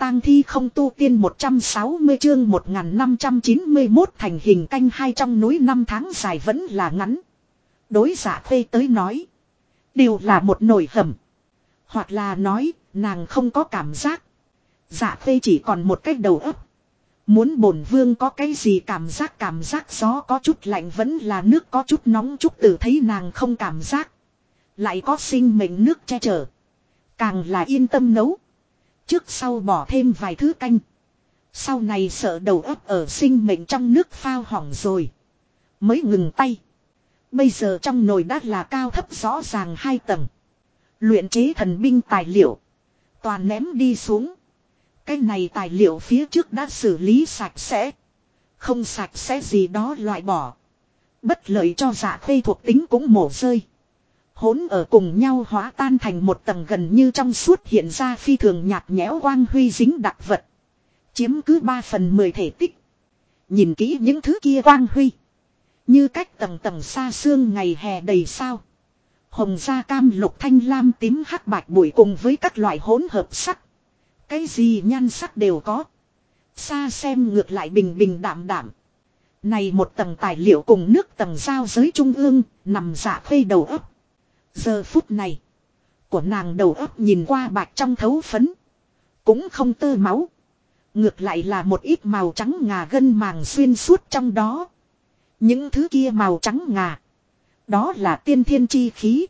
tang thi không tu tiên 160 chương 1591 thành hình canh hai trong núi 5 tháng dài vẫn là ngắn. Đối Dạ Khê tới nói. Đều là một nồi hầm. Hoặc là nói nàng không có cảm giác. Dạ Khê chỉ còn một cái đầu óc. Muốn bổn vương có cái gì cảm giác gió có chút lạnh vẫn là nước có chút nóng chút từ thấy nàng không cảm giác. Lại có sinh mệnh nước che chở. Càng là yên tâm nấu. Trước sau bỏ thêm vài thứ canh. Sau này sợ đầu óc ở sinh mệnh trong nước phao hỏng rồi. Mới ngừng tay. Bây giờ trong nồi đã là cao thấp rõ ràng 2 tầng. Luyện chế thần binh tài liệu. Toàn ném đi xuống. Cái này tài liệu phía trước đã xử lý sạch sẽ. Không sạch sẽ gì đó loại bỏ. Bất lợi cho Dạ Khê thuộc tính cũng mổ rơi. Hỗn ở cùng nhau hóa tan thành một tầng gần như trong suốt hiện ra phi thường nhạt nhẽo quang huy dính đặc vật. Chiếm cứ 3/10 thể tích. Nhìn kỹ những thứ kia quang huy. Như cách tầng tầng xa xương ngày hè đầy sao. Hồng da cam lục thanh lam tím hắc bạch bụi cùng với các loại hỗn hợp sắc. Cái gì nhan sắc đều có. Xa xem ngược lại bình bình đạm đạm. Này một tầng tài liệu cùng nước tầng giao giới trung ương nằm Dạ Khê đầu óc. Giờ phút này. Của nàng đầu óc nhìn qua bạch trong thấu phấn. Cũng không tơ máu. Ngược lại là một ít màu trắng ngà gân màng xuyên suốt trong đó. Những thứ kia màu trắng ngà. Đó là tiên thiên chi khí.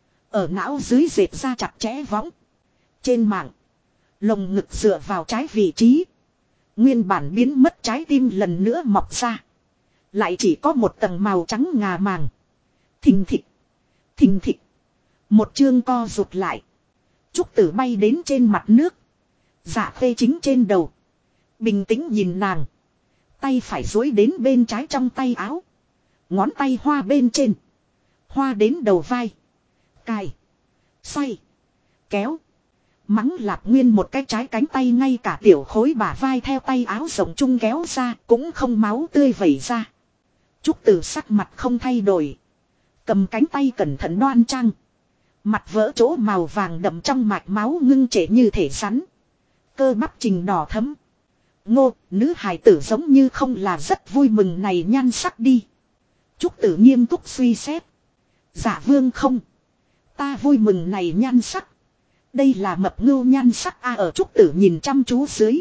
Ở não dưới dệt ra chặt chẽ võng. Trên mạng. Lồng ngực dựa vào trái vị trí. Nguyên bản biến mất trái tim lần nữa mọc ra. Lại chỉ có một tầng màu trắng ngà màng. Thình thịch. Thình thịch. Một chương co rụt lại. Trúc Tử bay đến trên mặt nước. Dạ Khê chính trên đầu. Bình tĩnh nhìn nàng. Tay phải duỗi đến bên trái trong tay áo. Ngón tay hoa bên trên. Hoa đến đầu vai. Cài. Xoay. Kéo. Mắng Lạp Nguyên một cái trái cánh tay ngay cả tiểu khối bả vai theo tay áo rộng chung kéo ra cũng không máu tươi vẩy ra. Trúc Tử sắc mặt không thay đổi. Cầm cánh tay cẩn thận đoan trang. Mặt vỡ chỗ màu vàng đậm trong mạch máu ngưng trệ như thể rắn. Cơ bắp trình đỏ thấm. Ngô, nữ hài tử giống như không là rất vui mừng này nhan sắc đi. Trúc Tử nghiêm túc suy xét. Dạ vương không. Ta vui mừng này nhan sắc. Đây là mập ngưu nhan sắc a ở Trúc Tử nhìn chăm chú dưới.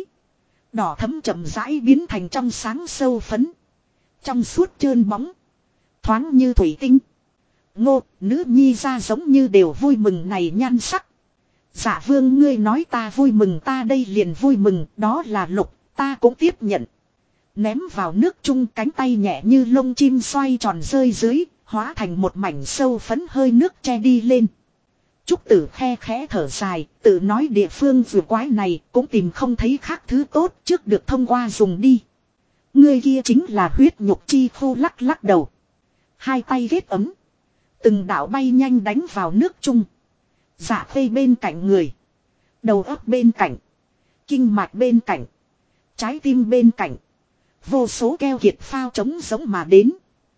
Đỏ thấm chậm rãi biến thành trong sáng sâu phấn. Trong suốt trơn bóng. Thoáng như thủy tinh. Ngô, nữ nhi ra giống như đều vui mừng này nhan sắc. Dạ vương ngươi nói ta vui mừng ta đây liền vui mừng đó là lục, ta cũng tiếp nhận. Ném vào nước chung cánh tay nhẹ như lông chim xoay tròn rơi dưới, hóa thành một mảnh sâu phấn hơi nước che đi lên. Trúc Tử khe khẽ thở dài, tự nói địa phương vừa quái này cũng tìm không thấy khác thứ tốt trước được thông qua dùng đi. Người kia chính là huyết nhục chi khu lắc lắc đầu. Hai tay ghét ấm. Từng đạo bay nhanh đánh vào nước chung. Dạ Khê bên cạnh người. Đầu óc bên cạnh. Kinh mạch bên cạnh. Trái tim bên cạnh. Vô số keo kiệt phao trống giống mà đến.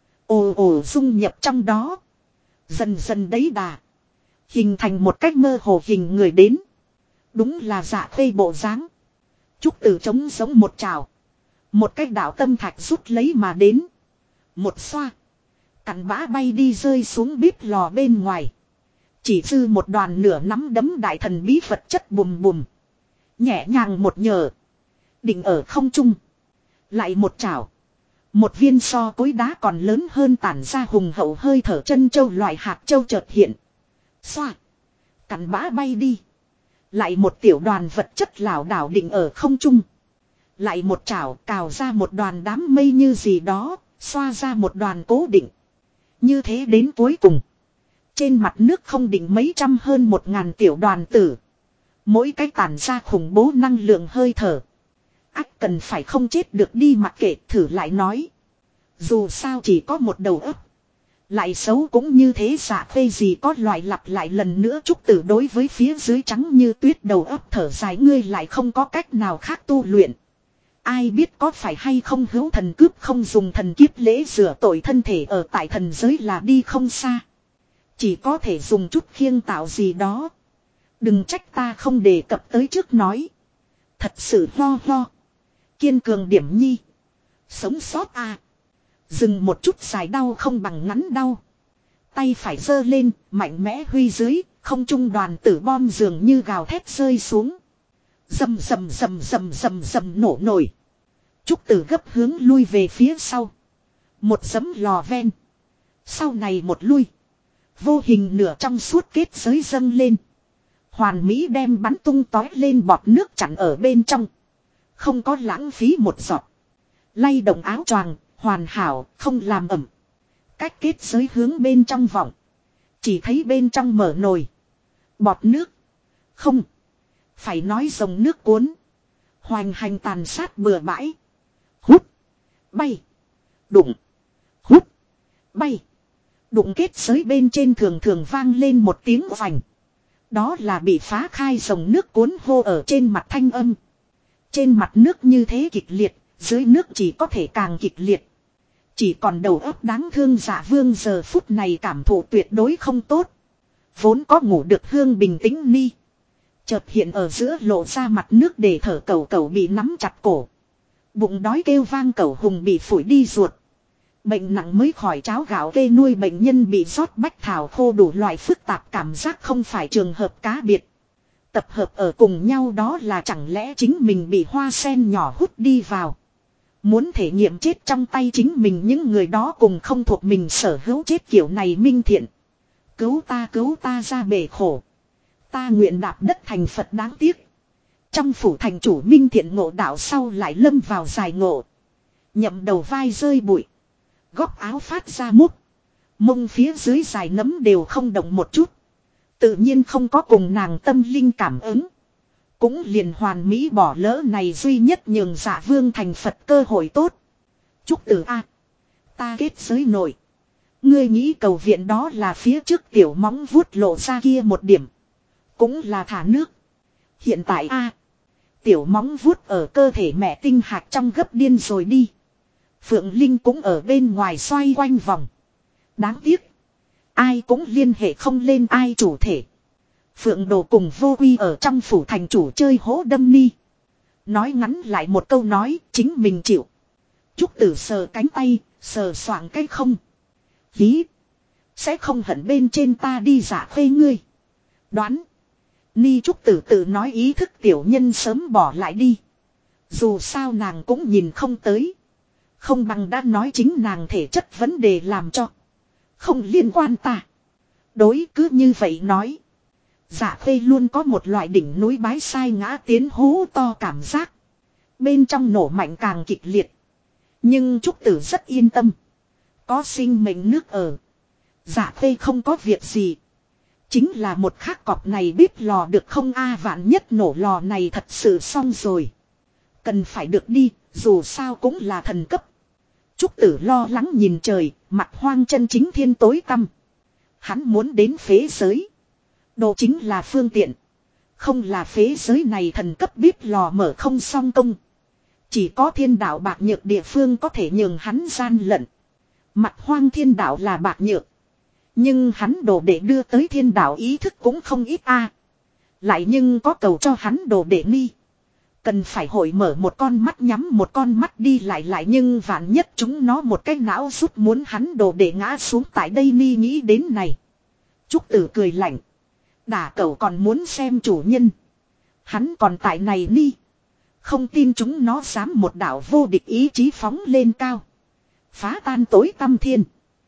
Ồ ồ dung nhập trong đó. Dần dần đấy đà. Hình thành một cách mơ hồ hình người đến. Đúng là Dạ Khê bộ dáng. Trúc Tử trống giống một trào. Một cách đạo tâm thạch rút lấy mà đến. Một xoa. Cặn bã bay đi rơi xuống bếp lò bên ngoài. Chỉ dư một đoàn nửa nắm đấm đại thần bí vật chất bùm bùm. Nhẹ nhàng một nhờ. Định ở không trung. Lại một chảo. Một viên so cối đá còn lớn hơn tản ra hùng hậu hơi thở chân châu loại hạt châu chợt hiện. Xoa. Cặn bã bay đi. Lại một tiểu đoàn vật chất lảo đảo định ở không trung. Lại một chảo cào ra một đoàn đám mây như gì đó. Xoa ra một đoàn cố định. Như thế đến cuối cùng. Trên mặt nước không định mấy trăm hơn 1000 tiểu đoàn tử. Mỗi cái tản ra khủng bố năng lượng hơi thở. Ác cần phải không chết được đi mặc kệ thử lại nói. Dù sao chỉ có một đầu óc. Lại xấu cũng như thế Dạ Khê gì có loại lặp lại lần nữa Trúc Tử đối với phía dưới trắng như tuyết đầu óc thở dài ngươi lại không có cách nào khác tu luyện. Ai biết có phải hay không hữu thần cướp không dùng thần kiếp lễ rửa tội thân thể ở tại thần giới là đi không xa. Chỉ có thể dùng chút khiêng tạo gì đó. Đừng trách ta không đề cập tới trước nói. Thật sự ho ho. Kiên cường điểm nhi. Sống sót à. Dừng một chút dài đau không bằng ngắn đau. Tay phải giơ lên, mạnh mẽ huy dưới, không trung đoàn tử bom dường như gào thét rơi xuống. Rầm rầm rầm rầm rầm rầm nổ nổi. Trúc Tử gấp hướng lui về phía sau. Một giấm lò ven. Sau này một lui. Vô hình nửa trong suốt kết giới dâng lên. Hoàn mỹ đem bắn tung tói lên bọt nước chặn ở bên trong. Không có lãng phí một giọt. Lay động áo choàng, hoàn hảo, không làm ẩm. Cách kết giới hướng bên trong vọng. Chỉ thấy bên trong mở nồi. Bọt nước. Không. Phải nói dòng nước cuốn. Hoành hành tàn sát bừa bãi. Hút. Bay. Đụng. Hút. Bay. Đụng kết giới bên trên thường thường vang lên một tiếng vành. Đó là bị phá khai dòng nước cuốn hô ở trên mặt thanh âm. Trên mặt nước như thế kịch liệt, dưới nước chỉ có thể càng kịch liệt. Chỉ còn đầu óc đáng thương Dạ Vương giờ phút này cảm thụ tuyệt đối không tốt. Vốn có ngủ được hương bình tĩnh ni. Chợt hiện ở giữa lộ ra mặt nước để thở cẩu cẩu bị nắm chặt cổ. Bụng đói kêu vang cẩu hùng bị phủi đi ruột. Bệnh nặng mới khỏi cháo gạo kê nuôi bệnh nhân bị rót bách thảo khô đủ loại phức tạp cảm giác không phải trường hợp cá biệt. Tập hợp ở cùng nhau đó là chẳng lẽ chính mình bị hoa sen nhỏ hút đi vào. Muốn thể nghiệm chết trong tay chính mình những người đó cùng không thuộc mình sở hữu chết kiểu này minh thiện. Cứu ta ra bể khổ. Ta nguyện đạp đất thành Phật đáng tiếc. Trong phủ thành chủ minh thiện ngộ đạo sau lại lâm vào dài ngộ. Nhậm đầu vai rơi bụi. Góc áo phát ra mút. Mông phía dưới dài nấm đều không động một chút. Tự nhiên không có cùng nàng tâm linh cảm ứng. Cũng liền hoàn mỹ bỏ lỡ này duy nhất nhường Dạ Vương thành Phật cơ hội tốt. Trúc Tử A. Ta kết giới nổi. Ngươi nghĩ cầu viện đó là phía trước tiểu móng vuốt lộ ra kia một điểm. Cũng là thả nước. Hiện tại A. Tiểu móng vuốt ở cơ thể mẹ tinh hạt trong gấp điên rồi đi. Phượng Linh cũng ở bên ngoài xoay quanh vòng. Đáng tiếc. Ai cũng liên hệ không lên ai chủ thể. Phượng Đồ cùng Vô Quy ở trong phủ thành chủ chơi hố đâm ni. Nói ngắn lại một câu nói, chính mình chịu. Trúc Tử sờ cánh tay, sờ soạng cái không. Hí. Sẽ không hận bên trên ta đi giả phê ngươi. Đoán. Ni Trúc Tử tự nói ý thức tiểu nhân sớm bỏ lại đi. Dù sao nàng cũng nhìn không tới. Không bằng đã nói chính nàng thể chất vấn đề làm cho. Không liên quan ta. Đối cứ như vậy nói. Dạ phê luôn có một loại đỉnh núi bái sai ngã tiến hố to cảm giác. Bên trong nổ mạnh càng kịch liệt. Nhưng Trúc Tử rất yên tâm. Có sinh mệnh nước ở. Dạ phê không có việc gì. Chính là một khắc cọp này bếp lò được không vạn nhất nổ lò này thật sự xong rồi. Cần phải được đi, dù sao cũng là thần cấp. Trúc Tử lo lắng nhìn trời, mặt hoang chân chính thiên tối tăm. Hắn muốn đến phế giới. Đồ chính là phương tiện. Không là phế giới này thần cấp bếp lò mở không xong công. Chỉ có thiên đạo bạc nhược địa phương có thể nhường hắn gian lận. Mặt hoang thiên đạo là bạc nhược. Nhưng hắn đồ để đưa tới thiên đạo ý thức cũng không ít Lại nhưng có cầu cho hắn đồ để ni. Cần phải hội mở một con mắt nhắm một con mắt đi lại nhưng vạn nhất chúng nó một cái não rút muốn hắn đồ để ngã xuống tại đây ni nghĩ đến này. Trúc Tử cười lạnh. Đả cẩu còn muốn xem chủ nhân. Hắn còn tại này ni. Không tin chúng nó dám một đạo vô địch ý chí phóng lên cao. Phá tan tối tăm thiên.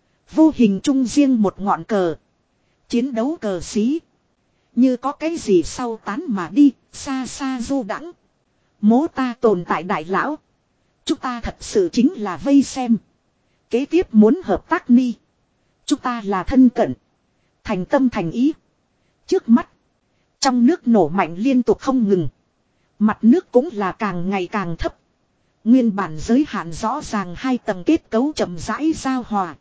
Vô hình trung riêng một ngọn cờ. Chiến đấu cờ xí. Như có cái gì sau tán mà đi, xa xa du đãng. Mố ta tồn tại đại lão. Chúng ta thật sự chính là vây xem. Kế tiếp muốn hợp tác ni. Chúng ta là thân cận. Thành tâm thành ý. Trước mắt. Trong nước nổ mạnh liên tục không ngừng. Mặt nước cũng là càng ngày càng thấp. Nguyên bản giới hạn rõ ràng hai tầng kết cấu chậm rãi giao hòa.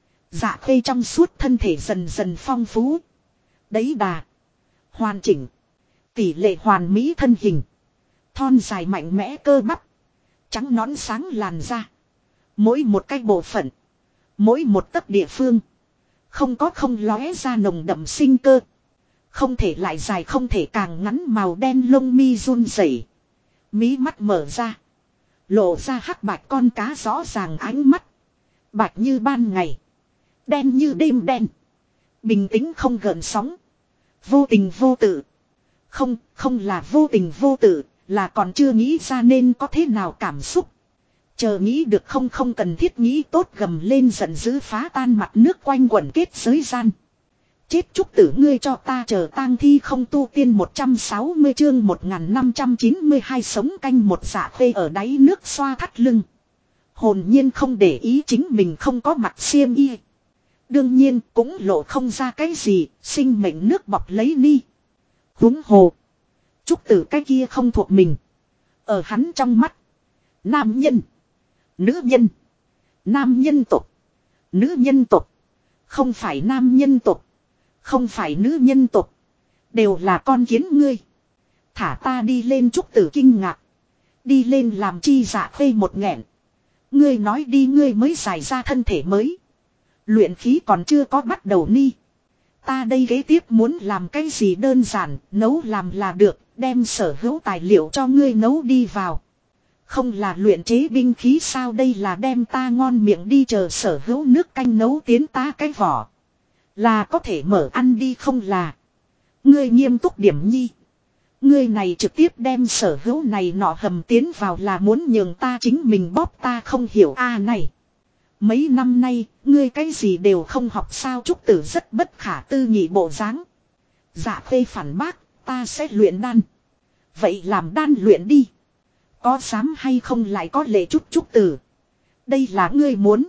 Dạ khê trong suốt thân thể dần dần phong phú. Đấy đà. Hoàn chỉnh. Tỷ lệ hoàn mỹ thân hình. Thon dài mạnh mẽ cơ bắp. Trắng nõn sáng làn da. Mỗi một cái bộ phận. Mỗi một tấc địa phương. Không có không lóe ra nồng đậm sinh cơ. Không thể lại dài không thể càng ngắn màu đen lông mi run rẩy. Mí mắt mở ra. Lộ ra hắc bạch con cá rõ ràng ánh mắt. Bạch như ban ngày. Đen như đêm đen. Bình tĩnh không gợn sóng. Vô tình vô tự. Không là vô tình vô tự. Là còn chưa nghĩ ra nên có thế nào cảm xúc. Chờ nghĩ được không cần thiết nghĩ tốt gầm lên giận dữ phá tan mặt nước quanh quẩn kết giới gian. Chết Trúc Tử ngươi cho ta chờ tang thi không tu tiên 160 chương 1592 sống canh một dạ khê ở đáy nước xoa thắt lưng. Hồn nhiên không để ý chính mình không có mặt xiêm y. Đương nhiên cũng lộ không ra cái gì, sinh mệnh nước bọc lấy ni. Huống hồ. Trúc Tử cái kia không thuộc mình. Ở hắn trong mắt. Nam nhân. Nữ nhân. Nam nhân tục. Nữ nhân tục. Không phải nam nhân tục. Không phải nữ nhân tục. Đều là con kiến ngươi. Thả ta đi lên. Trúc Tử kinh ngạc. Đi lên làm chi dạ khê một nghẹn. Ngươi nói đi ngươi mới giải ra thân thể mới. Luyện khí còn chưa có bắt đầu ni. Ta đây kế tiếp muốn làm cái gì đơn giản. Nấu làm là được. Đem sở hữu tài liệu cho ngươi nấu đi vào. Không là luyện chế binh khí sao đây là đem ta ngon miệng đi chờ sở hữu nước canh nấu tiến ta cái vỏ. Là có thể mở ăn đi không là. Ngươi nghiêm túc điểm nhi. Ngươi này trực tiếp đem sở hữu này nọ hầm tiến vào là muốn nhường ta chính mình bóp ta không hiểu a này. Mấy năm nay, ngươi cái gì đều không học sao Trúc Tử rất bất khả tư nghị bộ dáng. Dạ khê phản bác, ta sẽ luyện đan. Vậy làm đan luyện đi. Có dám hay không lại có lệ chút Trúc Tử. Đây là ngươi muốn.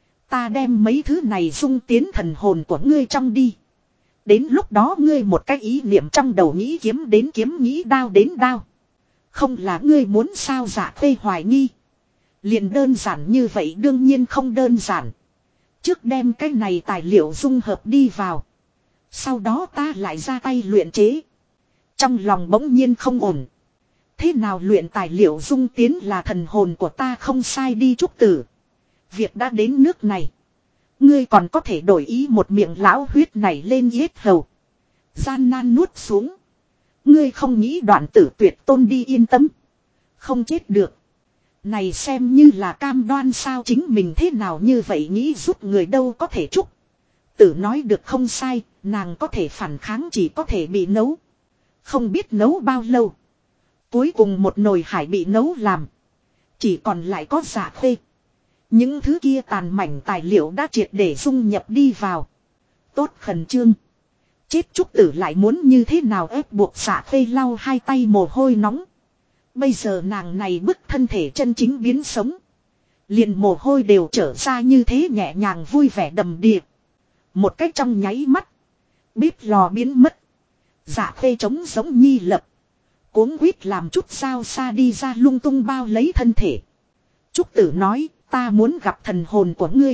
Ta đem mấy thứ này dung tiến thần hồn của ngươi trong đi. Đến lúc đó ngươi một cái ý niệm trong đầu nghĩ kiếm đến kiếm nghĩ đao đến đao. Không là ngươi muốn sao dạ khê hoài nghi. Liền đơn giản như vậy đương nhiên không đơn giản. Trước đem cái này tài liệu dung hợp đi vào. Sau đó ta lại ra tay luyện chế. Trong lòng bỗng nhiên không ổn. Thế nào luyện tài liệu dung tiến là thần hồn của ta không sai đi Trúc Tử. Việc đã đến nước này. Ngươi còn có thể đổi ý một miệng lão huyết này lên yết hầu. Gian nan nuốt xuống. Ngươi không nghĩ đoạn tử tuyệt tôn đi yên tâm. Không chết được. Này xem như là cam đoan sao chính mình thế nào như vậy nghĩ giúp người đâu có thể Trúc. Tử nói được không sai, nàng có thể phản kháng chỉ có thể bị nấu. Không biết nấu bao lâu. Cuối cùng một nồi hải bị nấu làm. Chỉ còn lại có dạ khê. Những thứ kia tàn mảnh tài liệu đã triệt để dung nhập đi vào. Tốt khẩn trương. Chết Trúc Tử lại muốn như thế nào ép buộc dạ khê lau hai tay mồ hôi nóng. Bây giờ nàng này bức thân thể chân chính biến sống. Liền mồ hôi đều trở ra như thế nhẹ nhàng vui vẻ đầm đìa. Một cách trong nháy mắt. Bếp lò biến mất. Dạ khê trống giống nhi lập. Cuống quýt làm chút sao xa đi ra lung tung bao lấy thân thể. Trúc Tử nói ta muốn gặp thần hồn của ngươi.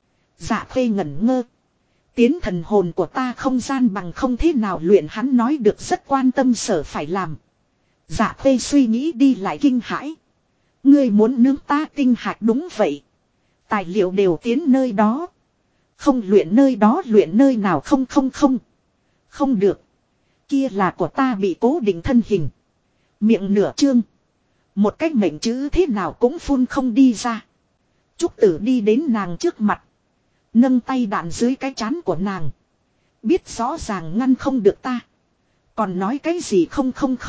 Dạ khê ngẩn ngơ. Tiến thần hồn của ta không gian bằng không thế nào luyện hắn nói được rất quan tâm sở phải làm. Dạ khê suy nghĩ đi lại kinh hãi. Ngươi muốn nướng ta tinh hạt đúng vậy. Tài liệu đều tiến nơi đó. Không luyện nơi đó luyện nơi nào không. Không được. Kia là của ta bị cố định thân hình. Miệng nửa trương. Một cách mệnh chữ thế nào cũng phun không đi ra. Trúc Tử đi đến nàng trước mặt. Nâng tay đạn dưới cái trán của nàng. Biết rõ ràng ngăn không được ta. Còn nói cái gì không.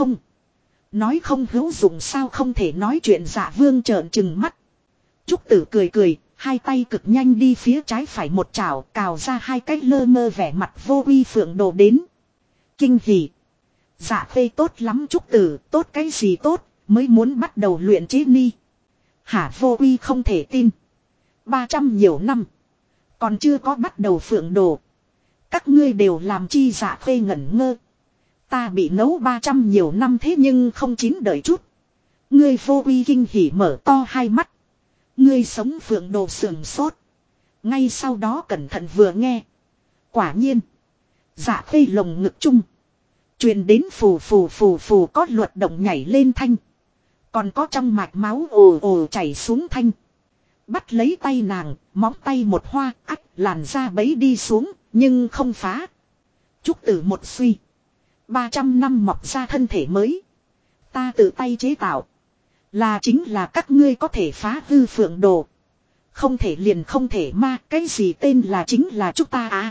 Nói không hữu dụng sao không thể nói chuyện Dạ Vương trợn trừng mắt. Trúc Tử cười, hai tay cực nhanh đi phía trái phải một chảo cào ra hai cái lơ mơ vẻ mặt vô uy phượng đồ đến. Kinh hỉ. Dạ khê tốt lắm Trúc Tử, tốt cái gì tốt, mới muốn bắt đầu luyện chế ni. Hả vô uy không thể tin. 300 nhiều năm. Còn chưa có bắt đầu phượng đồ. Các ngươi đều làm chi dạ khê ngẩn ngơ. Ta bị nấu 300 nhiều năm thế nhưng không chín đợi chút. Ngươi vô uy kinh hỉ mở to hai mắt. Ngươi sống phượng đồ sườn sốt. Ngay sau đó cẩn thận vừa nghe. Quả nhiên. Dạ khê lồng ngực chung. Truyền đến phù có luật động nhảy lên thanh. Còn có trong mạch máu ồ ồ chảy xuống thanh. Bắt lấy tay nàng, móng tay một hoa, ách, làn da bấy đi xuống, nhưng không phá. Trúc Tử một suy. 300 năm mọc ra thân thể mới. Ta tự tay chế tạo. Là chính là các ngươi có thể phá hư phượng đồ. Không thể liền không thể ma, cái gì tên là chính là chúng ta à.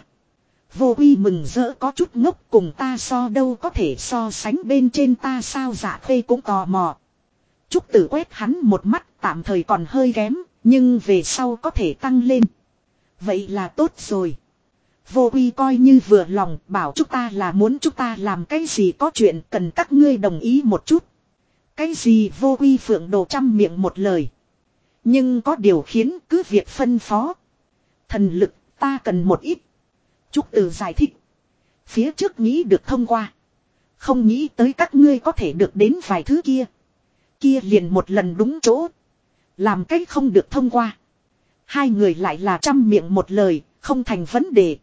Vô uy mừng rỡ có chút ngốc, cùng ta so đâu có thể so sánh bên trên ta sao. Dạ Khê cũng tò mò. Trúc Tử quét hắn một mắt, tạm thời còn hơi kém, nhưng về sau có thể tăng lên. Vậy là tốt rồi. Vô uy coi như vừa lòng, bảo chúng ta là muốn chúng ta làm cái gì có chuyện cần các ngươi đồng ý một chút. Cái gì vô uy phượng đồ trăm miệng một lời. Nhưng có điều khiến cứ việc phân phó. Thần lực ta cần một ít. Trúc Tử giải thích. Phía trước nghĩ được thông qua. Không nghĩ tới các ngươi có thể được đến vài thứ kia. Kia liền một lần đúng chỗ. Làm cách không được thông qua. Hai người lại là trăm miệng một lời, không thành vấn đề.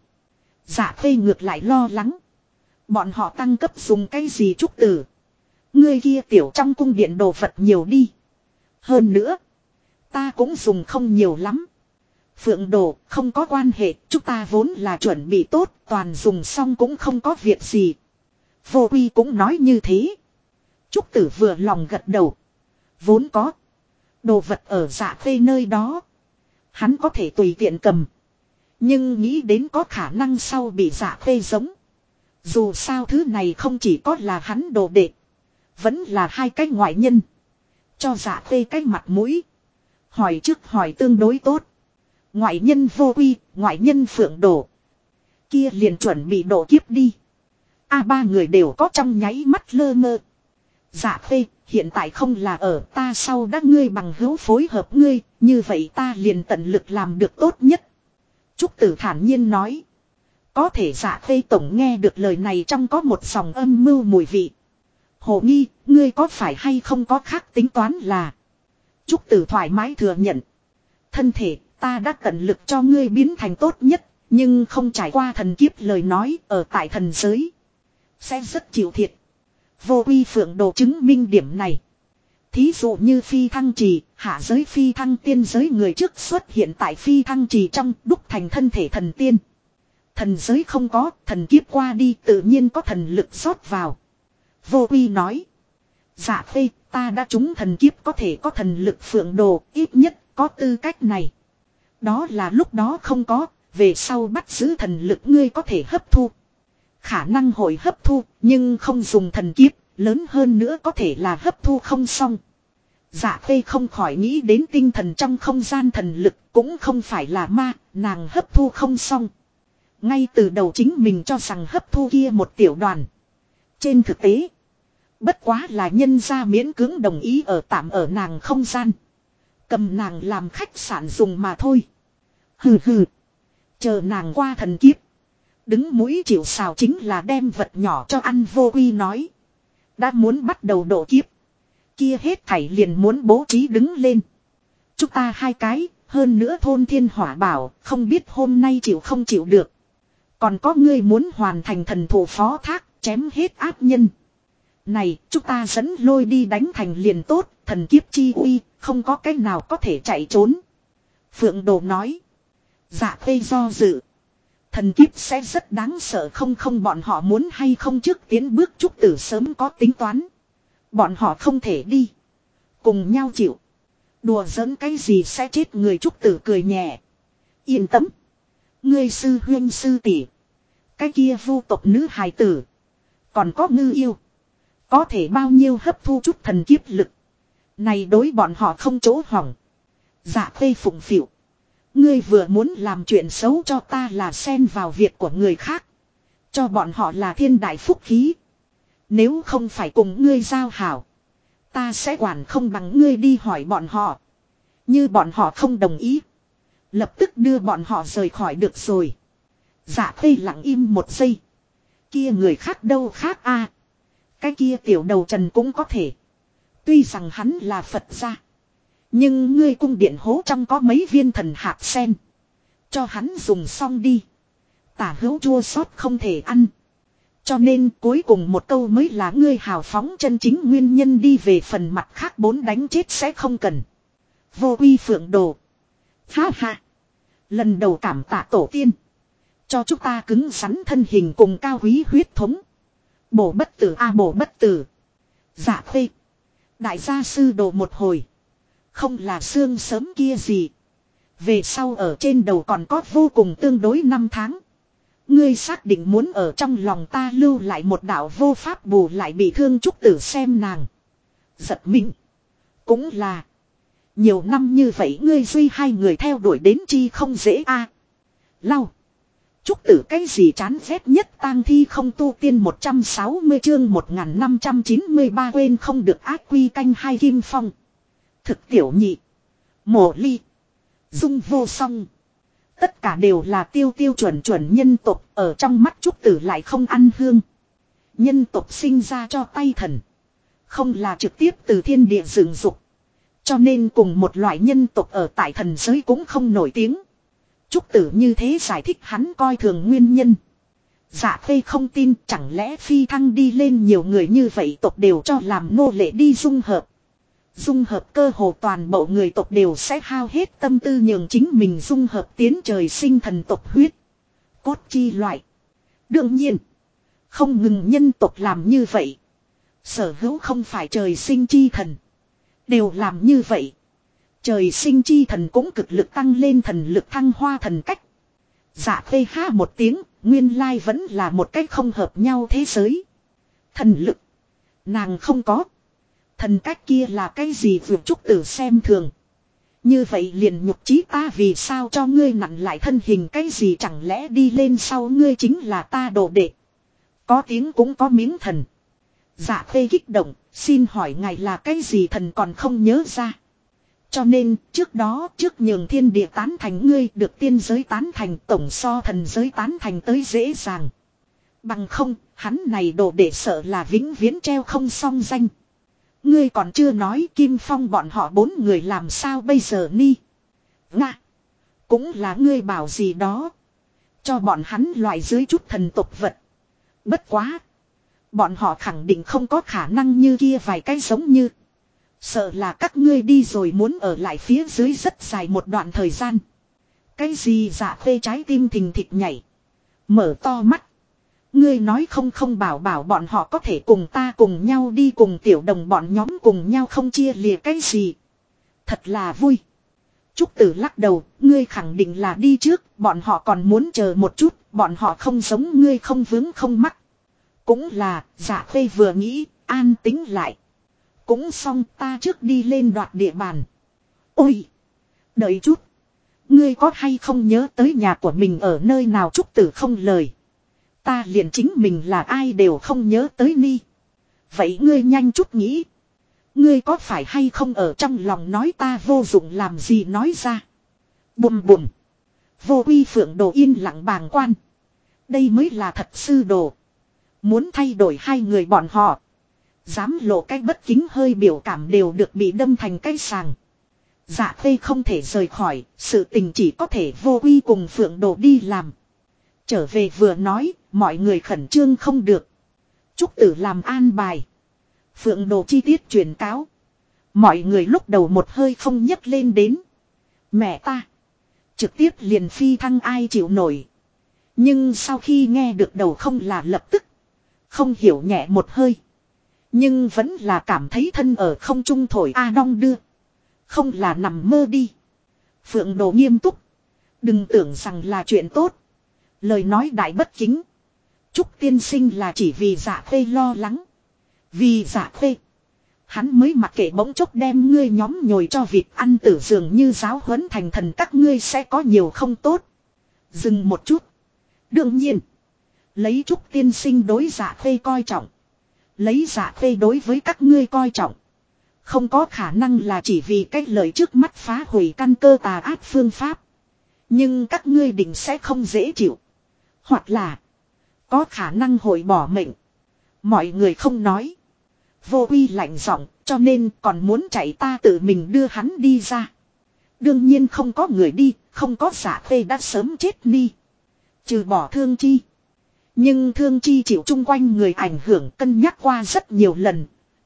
Dạ Khê ngược lại lo lắng. Bọn họ tăng cấp dùng cái gì Trúc Tử. Ngươi kia tiểu trong cung điện đồ vật nhiều đi. Hơn nữa. Ta cũng dùng không nhiều lắm. Phượng đồ không có quan hệ. Chúng ta vốn là chuẩn bị tốt. Toàn dùng xong cũng không có việc gì. Vô uy cũng nói như thế. Trúc Tử vừa lòng gật đầu. Vốn có. Đồ vật ở Dạ Khê nơi đó. Hắn có thể tùy tiện cầm. Nhưng nghĩ đến có khả năng sau bị Dạ Khê giống. Dù sao thứ này không chỉ có là hắn đồ đệ. Vẫn là hai cái ngoại nhân. Cho Dạ Khê cái mặt mũi. Hỏi trước hỏi tương đối tốt. Ngoại nhân vô uy, ngoại nhân phượng đồ. Kia liền chuẩn bị độ kiếp đi. Ba người đều có trong nháy mắt lơ mơ. Dạ Khê, hiện tại không là ở ta sau đã ngươi bằng hữu phối hợp ngươi, như vậy ta liền tận lực làm được tốt nhất. Trúc Tử thản nhiên nói. Có thể Dạ Khê tổng nghe được lời này trong có một dòng âm mưu mùi vị. Hồ nghi, ngươi có phải hay không có khác tính toán là. Trúc Tử thoải mái thừa nhận. Thân thể, ta đã tận lực cho ngươi biến thành tốt nhất, nhưng không trải qua thần kiếp lời nói ở tại thần giới. Sẽ rất chịu thiệt. Vô uy phượng đồ chứng minh điểm này. Thí dụ như phi thăng trì, hạ giới phi thăng tiên giới người trước xuất hiện tại phi thăng trì trong đúc thành thân thể thần tiên. Thần giới không có, thần kiếp qua đi tự nhiên có thần lực rót vào. Vô uy nói. Dạ Khê, ta đã trúng thần kiếp có thể có thần lực phượng đồ, ít nhất có tư cách này. Đó là lúc đó không có, về sau bắt giữ thần lực ngươi có thể hấp thu. Khả năng hội hấp thu, nhưng không dùng thần kiếp, lớn hơn nữa có thể là hấp thu không xong. Dạ Khê không khỏi nghĩ đến tinh thần trong không gian thần lực, cũng không phải là ma, nàng hấp thu không xong. Ngay từ đầu chính mình cho rằng hấp thu kia một tiểu đoàn. Trên thực tế, bất quá là nhân gia miễn cưỡng đồng ý ở tạm ở nàng không gian. Cầm nàng làm khách sạn dùng mà thôi. Hừ hừ. Chờ nàng qua thần kiếp. Đứng mũi chịu sào chính là đem vật nhỏ cho ăn. Vô uy nói. Đã muốn bắt đầu độ kiếp. Kia hết thảy liền muốn bố trí đứng lên. Chúng ta hai cái, hơn nữa thôn thiên hỏa bảo, không biết hôm nay chịu không chịu được. Còn có ngươi muốn hoàn thành thần thủ phó thác, chém hết ác nhân. Này, chúng ta dẫn lôi đi đánh thành liền tốt, thần kiếp chi uy, không có cách nào có thể chạy trốn. Phượng Đồ nói. Dạ Khê do dự. Thần kiếp sẽ rất đáng sợ không bọn họ muốn hay không trước tiến bước Trúc Tử sớm có tính toán. Bọn họ không thể đi. Cùng nhau chịu. Đùa giỡn cái gì sẽ chết người Trúc Tử cười nhẹ. Yên tâm. Ngươi sư huynh sư tỷ, cái kia vu tộc nữ hài tử. Còn có ngư yêu. Có thể bao nhiêu hấp thu chút thần kiếp lực. Này đối bọn họ không chỗ hỏng. Dạ Khê phụng phịu. Ngươi vừa muốn làm chuyện xấu cho ta là xen vào việc của người khác. Cho bọn họ là thiên đại phúc khí. Nếu không phải cùng ngươi giao hảo. Ta sẽ quản không bằng ngươi đi hỏi bọn họ. Như bọn họ không đồng ý. Lập tức đưa bọn họ rời khỏi được rồi. Dạ Khê lặng im một giây. Kia người khác đâu khác a? Cái kia tiểu đầu trần cũng có thể. Tuy rằng hắn là Phật gia. Nhưng ngươi cung điện hố trong có mấy viên thần hạt sen. Cho hắn dùng xong đi. Tả hữu chua xót không thể ăn. Cho nên cuối cùng một câu mới là ngươi hào phóng chân chính nguyên nhân đi về phần mặt khác bốn đánh chết sẽ không cần. Vô uy phượng đồ. Ha ha. Lần đầu cảm tạ tổ tiên. Cho chúng ta cứng rắn thân hình cùng cao quý huyết thống. Bổ bất tử a bổ bất tử. Dạ Khê. Đại gia sư đồ một hồi. Không là xương sớm kia gì. Về sau ở trên đầu còn có vô cùng tương đối năm tháng. Ngươi xác định muốn ở trong lòng ta lưu lại một đạo vô pháp bù lại bị thương Trúc Tử xem nàng. Giật mình. Cũng là. Nhiều năm như vậy ngươi duy hai người theo đuổi đến chi không dễ a. Lau. Trúc Tử cái gì chán ghét nhất tang thi không tu tiên 160 chương 1593 quên không được ác quy canh hai kim phong. Thực tiểu nhị. Mộ ly. Dung vô song. Tất cả đều là tiêu tiêu chuẩn chuẩn nhân tộc ở trong mắt Trúc Tử lại không ăn hương. Nhân tộc sinh ra cho tay thần. Không là trực tiếp từ thiên địa dựng dục. Cho nên cùng một loại nhân tộc ở tại thần giới cũng không nổi tiếng. Trúc Tử như thế giải thích hắn coi thường nguyên nhân. Dạ Khê không tin chẳng lẽ phi thăng đi lên nhiều người như vậy tộc đều cho làm nô lệ đi dung hợp. Dung hợp cơ hồ toàn bộ người tộc đều sẽ hao hết tâm tư nhường chính mình dung hợp tiến trời sinh thần tộc huyết. Cốt chi loại. Đương nhiên. Không ngừng nhân tộc làm như vậy. Sở hữu không phải trời sinh chi thần. Đều làm như vậy. Trời sinh chi thần cũng cực lực tăng lên thần lực thăng hoa thần cách. Dạ phê ha một tiếng. Nguyên lai vẫn là một cách không hợp nhau thế giới. Thần lực. Nàng không có. Thần cách kia là cái gì vượt Trúc Tử xem thường. Như vậy liền nhục chí ta vì sao cho ngươi nặn lại thân hình cái gì chẳng lẽ đi lên sau ngươi chính là ta đồ đệ. Có tiếng cũng có miếng thần. Dạ phê kích động, xin hỏi ngài là cái gì thần còn không nhớ ra. Cho nên trước đó trước nhường thiên địa tán thành ngươi được tiên giới tán thành tổng so thần giới tán thành tới dễ dàng. Bằng không, hắn này đồ đệ sợ là vĩnh viễn treo không song danh. Ngươi còn chưa nói Kim Phong bọn họ 4 người làm sao bây giờ ni. Nga. Cũng là ngươi bảo gì đó. Cho bọn hắn loại dưới chút thần tộc vật. Bất quá. Bọn họ khẳng định không có khả năng như kia vài cái giống như. Sợ là các ngươi đi rồi muốn ở lại phía dưới rất dài một đoạn thời gian. Cái gì dạ phê trái tim thình thịch nhảy. Mở to mắt. Ngươi nói không bảo bọn họ có thể cùng ta cùng nhau đi cùng tiểu đồng bọn nhóm cùng nhau không chia lìa cái gì. Thật là vui. Trúc Tử lắc đầu, ngươi khẳng định là đi trước, bọn họ còn muốn chờ một chút, bọn họ không giống ngươi không vướng không mắc. Cũng là, dạ khê vừa nghĩ, an tính lại. Cũng xong ta trước đi lên đoạt địa bàn. Ôi! Đợi chút! Ngươi có hay không nhớ tới nhà của mình ở nơi nào Trúc Tử không lời. Ta liền chính mình là ai đều không nhớ tới ni. Vậy ngươi nhanh chút nghĩ. Ngươi có phải hay không ở trong lòng nói ta vô dụng làm gì nói ra. Bùm bùm. Vô uy phượng đồ yên lặng bàng quan. Đây mới là thật sư đồ. Muốn thay đổi hai người bọn họ. Dám lộ cái bất kính hơi biểu cảm đều được bị đâm thành cái sàng. Dạ phê không thể rời khỏi. Sự tình chỉ có thể vô uy cùng phượng đồ đi làm. Trở về vừa nói. Mọi người khẩn trương không được. Trúc Tử làm an bài. Phượng đồ chi tiết truyền cáo. Mọi người lúc đầu một hơi không nhấc lên đến. Mẹ ta. Trực tiếp liền phi thăng ai chịu nổi. Nhưng sau khi nghe được đầu không là lập tức. Không hiểu nhẹ một hơi. Nhưng vẫn là cảm thấy thân ở không trung thổi a đong đưa. Không là nằm mơ đi. Phượng đồ nghiêm túc. Đừng tưởng rằng là chuyện tốt. Lời nói đại bất kính. Trúc tiên sinh là chỉ vì dạ khê lo lắng. Vì dạ khê. Hắn mới mặc kệ bỗng chốc đem ngươi nhóm nhồi cho vịt ăn tử dường như giáo huấn thành thần các ngươi sẽ có nhiều không tốt. Dừng một chút. Đương nhiên. Lấy Trúc tiên sinh đối dạ khê coi trọng. Lấy dạ khê đối với các ngươi coi trọng. Không có khả năng là chỉ vì cách lời trước mắt phá hủy căn cơ tà ác phương pháp. Nhưng các ngươi định sẽ không dễ chịu. Hoặc là. Có khả năng hội bỏ mệnh. Mọi người không nói. Vô uy lạnh giọng, cho nên còn muốn chạy ta tự mình đưa hắn đi ra. Đương nhiên không có người đi, không có giả phê đã sớm chết đi. Trừ bỏ Thương Chi. Nhưng Thương Chi chịu chung quanh người ảnh hưởng cân nhắc qua rất nhiều lần.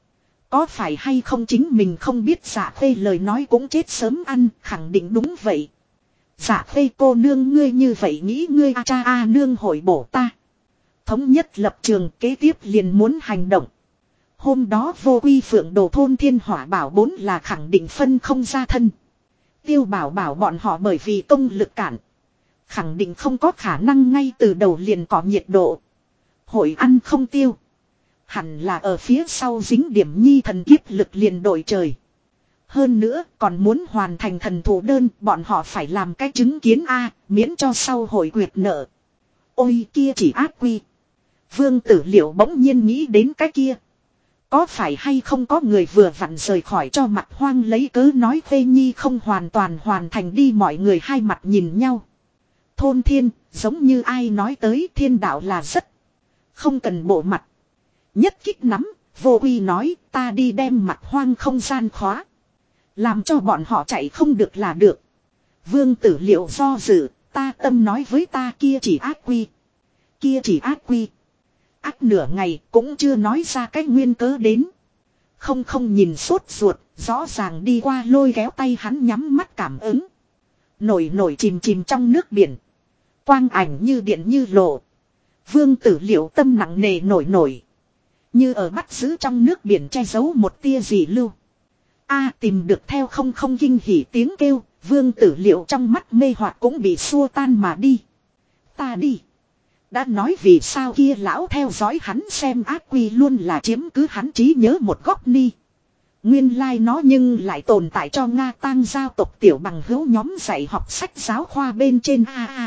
Có phải hay không chính mình không biết giả phê lời nói cũng chết sớm ăn, khẳng định đúng vậy. Giả phê cô nương ngươi như vậy nghĩ ngươi a cha a nương hội bổ ta. Thống nhất lập trường kế tiếp liền muốn hành động. Hôm đó vô quy phượng đồ thôn thiên hỏa bảo 4 là khẳng định phân không ra thân. Tiêu bảo bảo bọn họ bởi vì công lực cản. Khẳng định không có khả năng ngay từ đầu liền có nhiệt độ. Hội ăn không tiêu. Hẳn là ở phía sau dính điểm nhi thần kiếp lực liền đổi trời. Hơn nữa còn muốn hoàn thành thần thủ đơn, bọn họ phải làm cái chứng kiến A, miễn cho sau hội quyệt nợ. Ôi kia chỉ ác quy. Vương Tử Liệu bỗng nhiên nghĩ đến cái kia. Có phải hay không có người vừa vặn rời khỏi cho mặt hoang lấy cớ nói Phê Nhi không hoàn toàn hoàn thành đi, mọi người hai mặt nhìn nhau. Thôn thiên, giống như ai nói tới thiên đạo là rất không cần bộ mặt. Nhất kích nắm, vô quy nói ta đi đem mặt hoang không gian khóa. Làm cho bọn họ chạy không được là được. Vương Tử Liệu do dự, ta tâm nói với ta kia chỉ ác quy. Kia chỉ ác quy. Ác nửa ngày cũng chưa nói ra cái nguyên cớ đến. Không nhìn sốt ruột, rõ ràng đi qua lôi kéo tay hắn nhắm mắt cảm ứng. Nổi chìm trong nước biển. Quang ảnh như điện như lộ. Vương Tử Liệu tâm nặng nề nổi. Như ở bắt giữ trong nước biển che giấu một tia dị lưu. Tìm được theo không kinh hỉ tiếng kêu, Vương Tử Liệu trong mắt mê hoặc cũng bị xua tan mà đi. Ta đi. Đã nói vì sao kia lão theo dõi hắn xem ác quy luôn là chiếm cứ hắn trí nhớ một góc ni. Nguyên lai nó nhưng lại tồn tại cho Nga tang giao tộc tiểu bằng hữu nhóm dạy học sách giáo khoa bên trên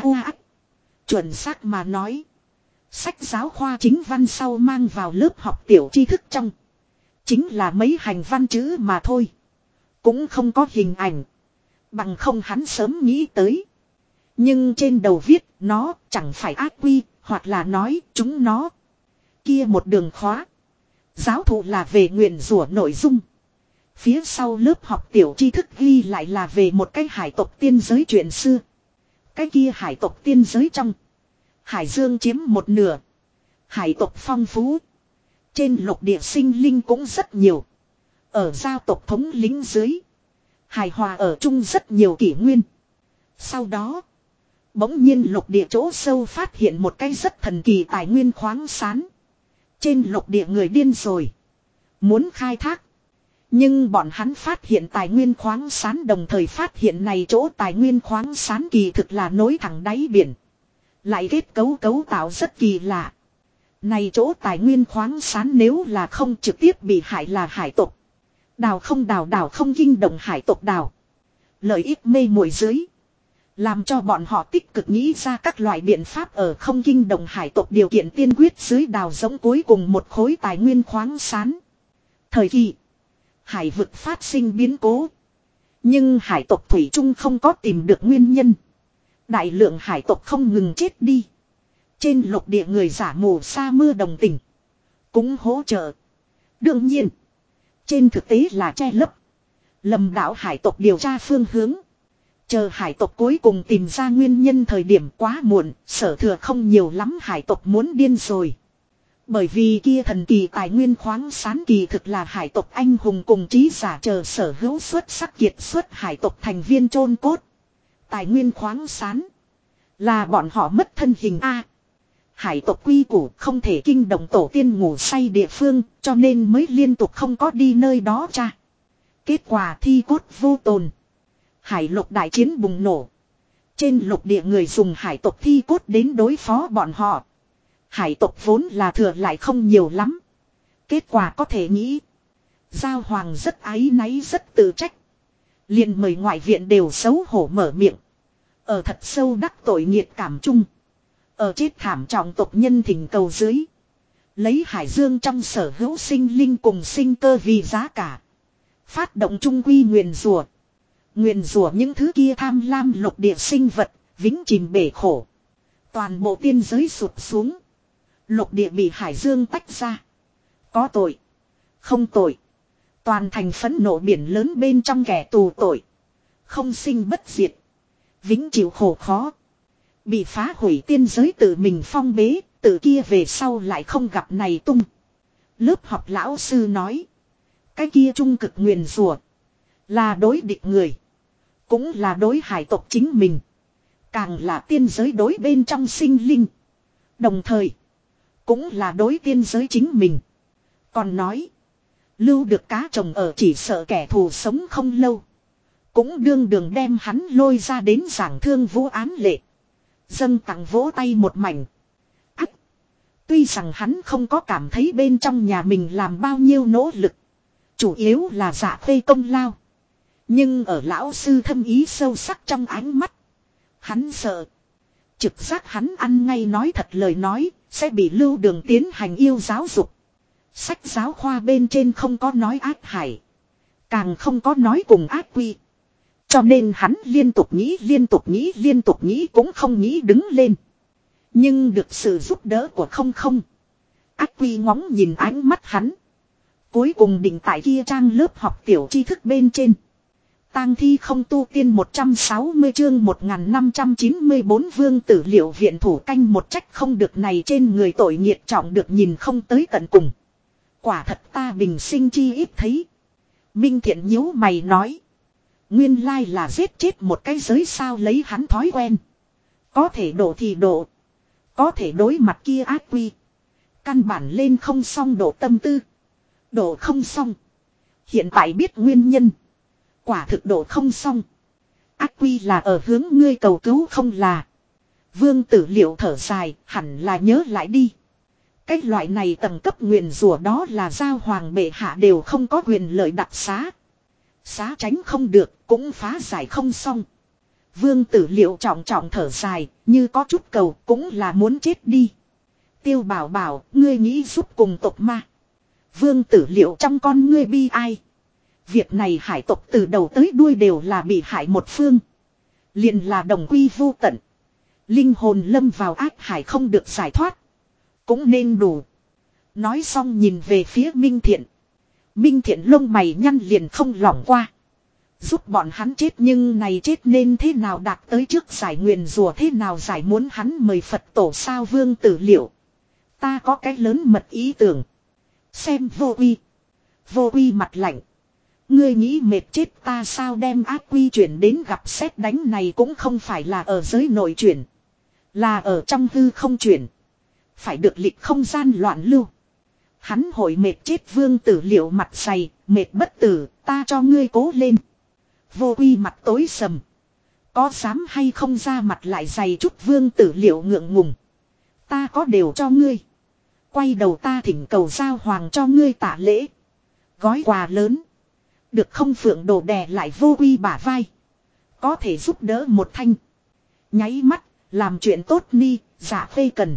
Chuẩn xác mà nói. Sách giáo khoa chính văn sau mang vào lớp học tiểu tri thức trong. Chính là mấy hành văn chữ mà thôi. Cũng không có hình ảnh. Bằng không hắn sớm nghĩ tới. Nhưng trên đầu viết nó chẳng phải ác quy, hoặc là nói chúng nó. Kia một đường khóa. Giáo thụ là về nguyền rủa nội dung. Phía sau lớp học tiểu tri thức ghi lại là về một cái hải tộc tiên giới chuyện xưa. Cái kia hải tộc tiên giới trong. Hải dương chiếm một nửa. Hải tộc phong phú. Trên lục địa sinh linh cũng rất nhiều. Ở giao tộc thống lính dưới. Hài hòa ở chung rất nhiều kỷ nguyên. Sau đó. Bỗng nhiên lục địa chỗ sâu phát hiện một cái rất thần kỳ tài nguyên khoáng sản. Trên lục địa người điên rồi. Muốn khai thác. Nhưng bọn hắn phát hiện tài nguyên khoáng sản đồng thời phát hiện này chỗ tài nguyên khoáng sản kỳ thực là nối thẳng đáy biển. Lại kết cấu tạo rất kỳ lạ. Này chỗ tài nguyên khoáng sản nếu là không trực tiếp bị hại là hải tộc. Đào không kinh động hải tộc đào. Lợi ích mê muội dưới. Làm cho bọn họ tích cực nghĩ ra các loại biện pháp ở không kinh động hải tộc điều kiện tiên quyết dưới đào giống cuối cùng một khối tài nguyên khoáng sản. Thời kỳ. Hải vực phát sinh biến cố. Nhưng hải tộc thủy chung không có tìm được nguyên nhân. Đại lượng hải tộc không ngừng chết đi. Trên lục địa người giả mù sa mưa đồng tình. Cũng hỗ trợ. Đương nhiên. Trên thực tế là che lấp. Lầm đảo hải tộc điều tra phương hướng. Chờ hải tộc cuối cùng tìm ra nguyên nhân thời điểm quá muộn. Sở thừa không nhiều lắm hải tộc muốn điên rồi. Bởi vì kia thần kỳ tài nguyên khoáng sản kỳ thực là hải tộc anh hùng cùng trí giả chờ sở hữu xuất sắc kiệt xuất hải tộc thành viên chôn cốt. Tài nguyên khoáng sản. Là bọn họ mất thân hình A. Hải tộc quy củ không thể kinh động tổ tiên ngủ say địa phương cho nên mới liên tục không có đi nơi đó cha. Kết quả thi cốt vô tồn. Hải lục đại chiến bùng nổ. Trên lục địa người dùng hải tộc thi cốt đến đối phó bọn họ. Hải tộc vốn là thừa lại không nhiều lắm. Kết quả có thể nghĩ. Giao hoàng rất áy náy rất tự trách. Liền mời ngoại viện đều xấu hổ mở miệng. Ở thật sâu đắc tội nghiệt cảm chung. Ở chết thảm trọng tộc nhân thỉnh cầu dưới. Lấy hải dương trong sở hữu sinh linh cùng sinh cơ vì giá cả. Phát động trung quy nguyền rủa. Nguyền rủa những thứ kia tham lam lục địa sinh vật, vĩnh chìm bể khổ. Toàn bộ tiên giới sụp xuống. Lục địa bị hải dương tách ra. Có tội. Không tội. Toàn thành phẫn nộ biển lớn bên trong kẻ tù tội. Không sinh bất diệt. Vĩnh chịu khổ khó. Bị phá hủy tiên giới tự mình phong bế. Từ kia về sau lại không gặp này tung. Lớp học lão sư nói. Cái kia trung cực nguyền rủa là đối địch người. Cũng là đối hải tộc chính mình. Càng là tiên giới đối bên trong sinh linh. Đồng thời. Cũng là đối tiên giới chính mình. Còn nói. Lưu được cá trồng ở chỉ sợ kẻ thù sống không lâu. Cũng đương đường đem hắn lôi ra đến giảng thương vũ án lệ. Dâng tặng vỗ tay một mảnh. Ác. Tuy rằng hắn không có cảm thấy bên trong nhà mình làm bao nhiêu nỗ lực. Chủ yếu là Dạ Khê công lao. Nhưng ở lão sư thâm ý sâu sắc trong ánh mắt. Hắn sợ. Trực giác hắn ăn ngay nói thật lời nói. Sẽ bị Lưu Đường tiến hành yêu giáo dục. Sách giáo khoa bên trên không có nói ác hải. Càng không có nói cùng ác quy. Cho nên hắn liên tục nghĩ cũng không nghĩ đứng lên. Nhưng được sự giúp đỡ của không không. Ác quy ngóng nhìn ánh mắt hắn. Cuối cùng định tại kia trang lớp học tiểu tri thức bên trên. Tang thi không tu tiên 160 chương 1594 vương tử Liệu viện thủ canh một trách không được này trên người tội nghiệt trọng được nhìn không tới tận cùng. Quả thật ta bình sinh chi ít thấy. Minh Thiện nhíu mày nói. Nguyên lai là giết chết một cái giới sao lấy hắn thói quen. Có thể độ thì độ. Có thể đối mặt kia ác quy. Căn bản lên không xong độ tâm tư. Độ không xong. Hiện tại biết nguyên nhân. Quả thực độ không xong. Ác quy là ở hướng ngươi cầu cứu không là. Vương tử Liệu thở dài hẳn là nhớ lại đi. Cái loại này tầng cấp nguyền rủa đó là giao hoàng bệ hạ đều không có quyền lợi đặc xá. Xá tránh không được cũng phá giải không xong. Vương tử Liệu trọng trọng thở dài như có chút cầu cũng là muốn chết đi. Tiêu bảo bảo ngươi nghĩ giúp cùng tộc ma. Vương tử Liệu trong con ngươi bi ai. Việc này hải tộc từ đầu tới đuôi đều là bị hại một phương. Liền là đồng quy vô tận. Linh hồn lâm vào ác hải không được giải thoát. Cũng nên đủ. Nói xong nhìn về phía Minh Thiện. Minh Thiện lông mày nhăn liền không lỏng qua. Giúp bọn hắn chết nhưng này chết nên thế nào đạt tới trước giải nguyền rùa thế nào giải muốn hắn mời Phật tổ sao vương tử Liệu. Ta có cái lớn mật ý tưởng. Xem vô uy. Vô uy mặt lạnh. Ngươi nghĩ mệt chết ta sao đem ác quy chuyển đến gặp xét đánh này cũng không phải là ở giới nội chuyển. Là ở trong hư không chuyển. Phải được lịch không gian loạn lưu. Hắn hội mệt chết vương tử Liệu mặt dày, mệt bất tử, ta cho ngươi cố lên. Vô uy mặt tối sầm. Có dám hay không ra mặt lại dày chút vương tử Liệu ngượng ngùng. Ta có đều cho ngươi. Quay đầu ta thỉnh cầu giao hoàng cho ngươi tạ lễ. Gói quà lớn. Được không phượng đồ đè lại vô uy bả vai. Có thể giúp đỡ một thanh. Nháy mắt, làm chuyện tốt ni, giả phê cần.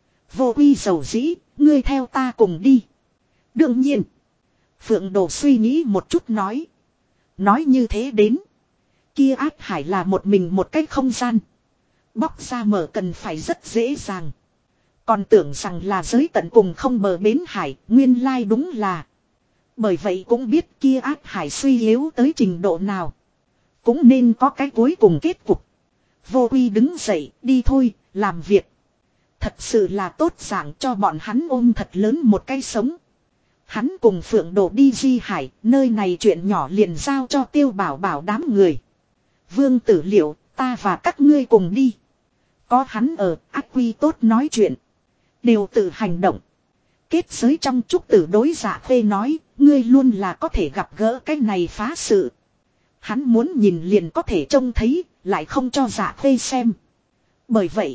Vô uy dầu dĩ, ngươi theo ta cùng đi. Đương nhiên. Phượng đồ suy nghĩ một chút nói. Nói như thế đến. Kia ác hải là một mình một cách không gian. Bóc ra mở cần phải rất dễ dàng. Còn tưởng rằng là giới tận cùng không bờ bến hải, nguyên lai đúng là. Bởi vậy cũng biết kia ác hải suy yếu tới trình độ nào. Cũng nên có cái cuối cùng kết cục. Vô uy đứng dậy, đi thôi, làm việc. Thật sự là tốt dạng cho bọn hắn ôm thật lớn một cái sống. Hắn cùng Phượng Đồ đi Di Hải, nơi này chuyện nhỏ liền giao cho Tiêu Bảo Bảo đám người. Vương tử Liệu, ta và các ngươi cùng đi. Có hắn ở, ác quy tốt nói chuyện. Đều tự hành động. Kết giới trong trúc tử đối Dạ Khê nói, ngươi luôn là có thể gặp gỡ cái này phá sự. Hắn muốn nhìn liền có thể trông thấy, lại không cho Dạ Khê xem. Bởi vậy,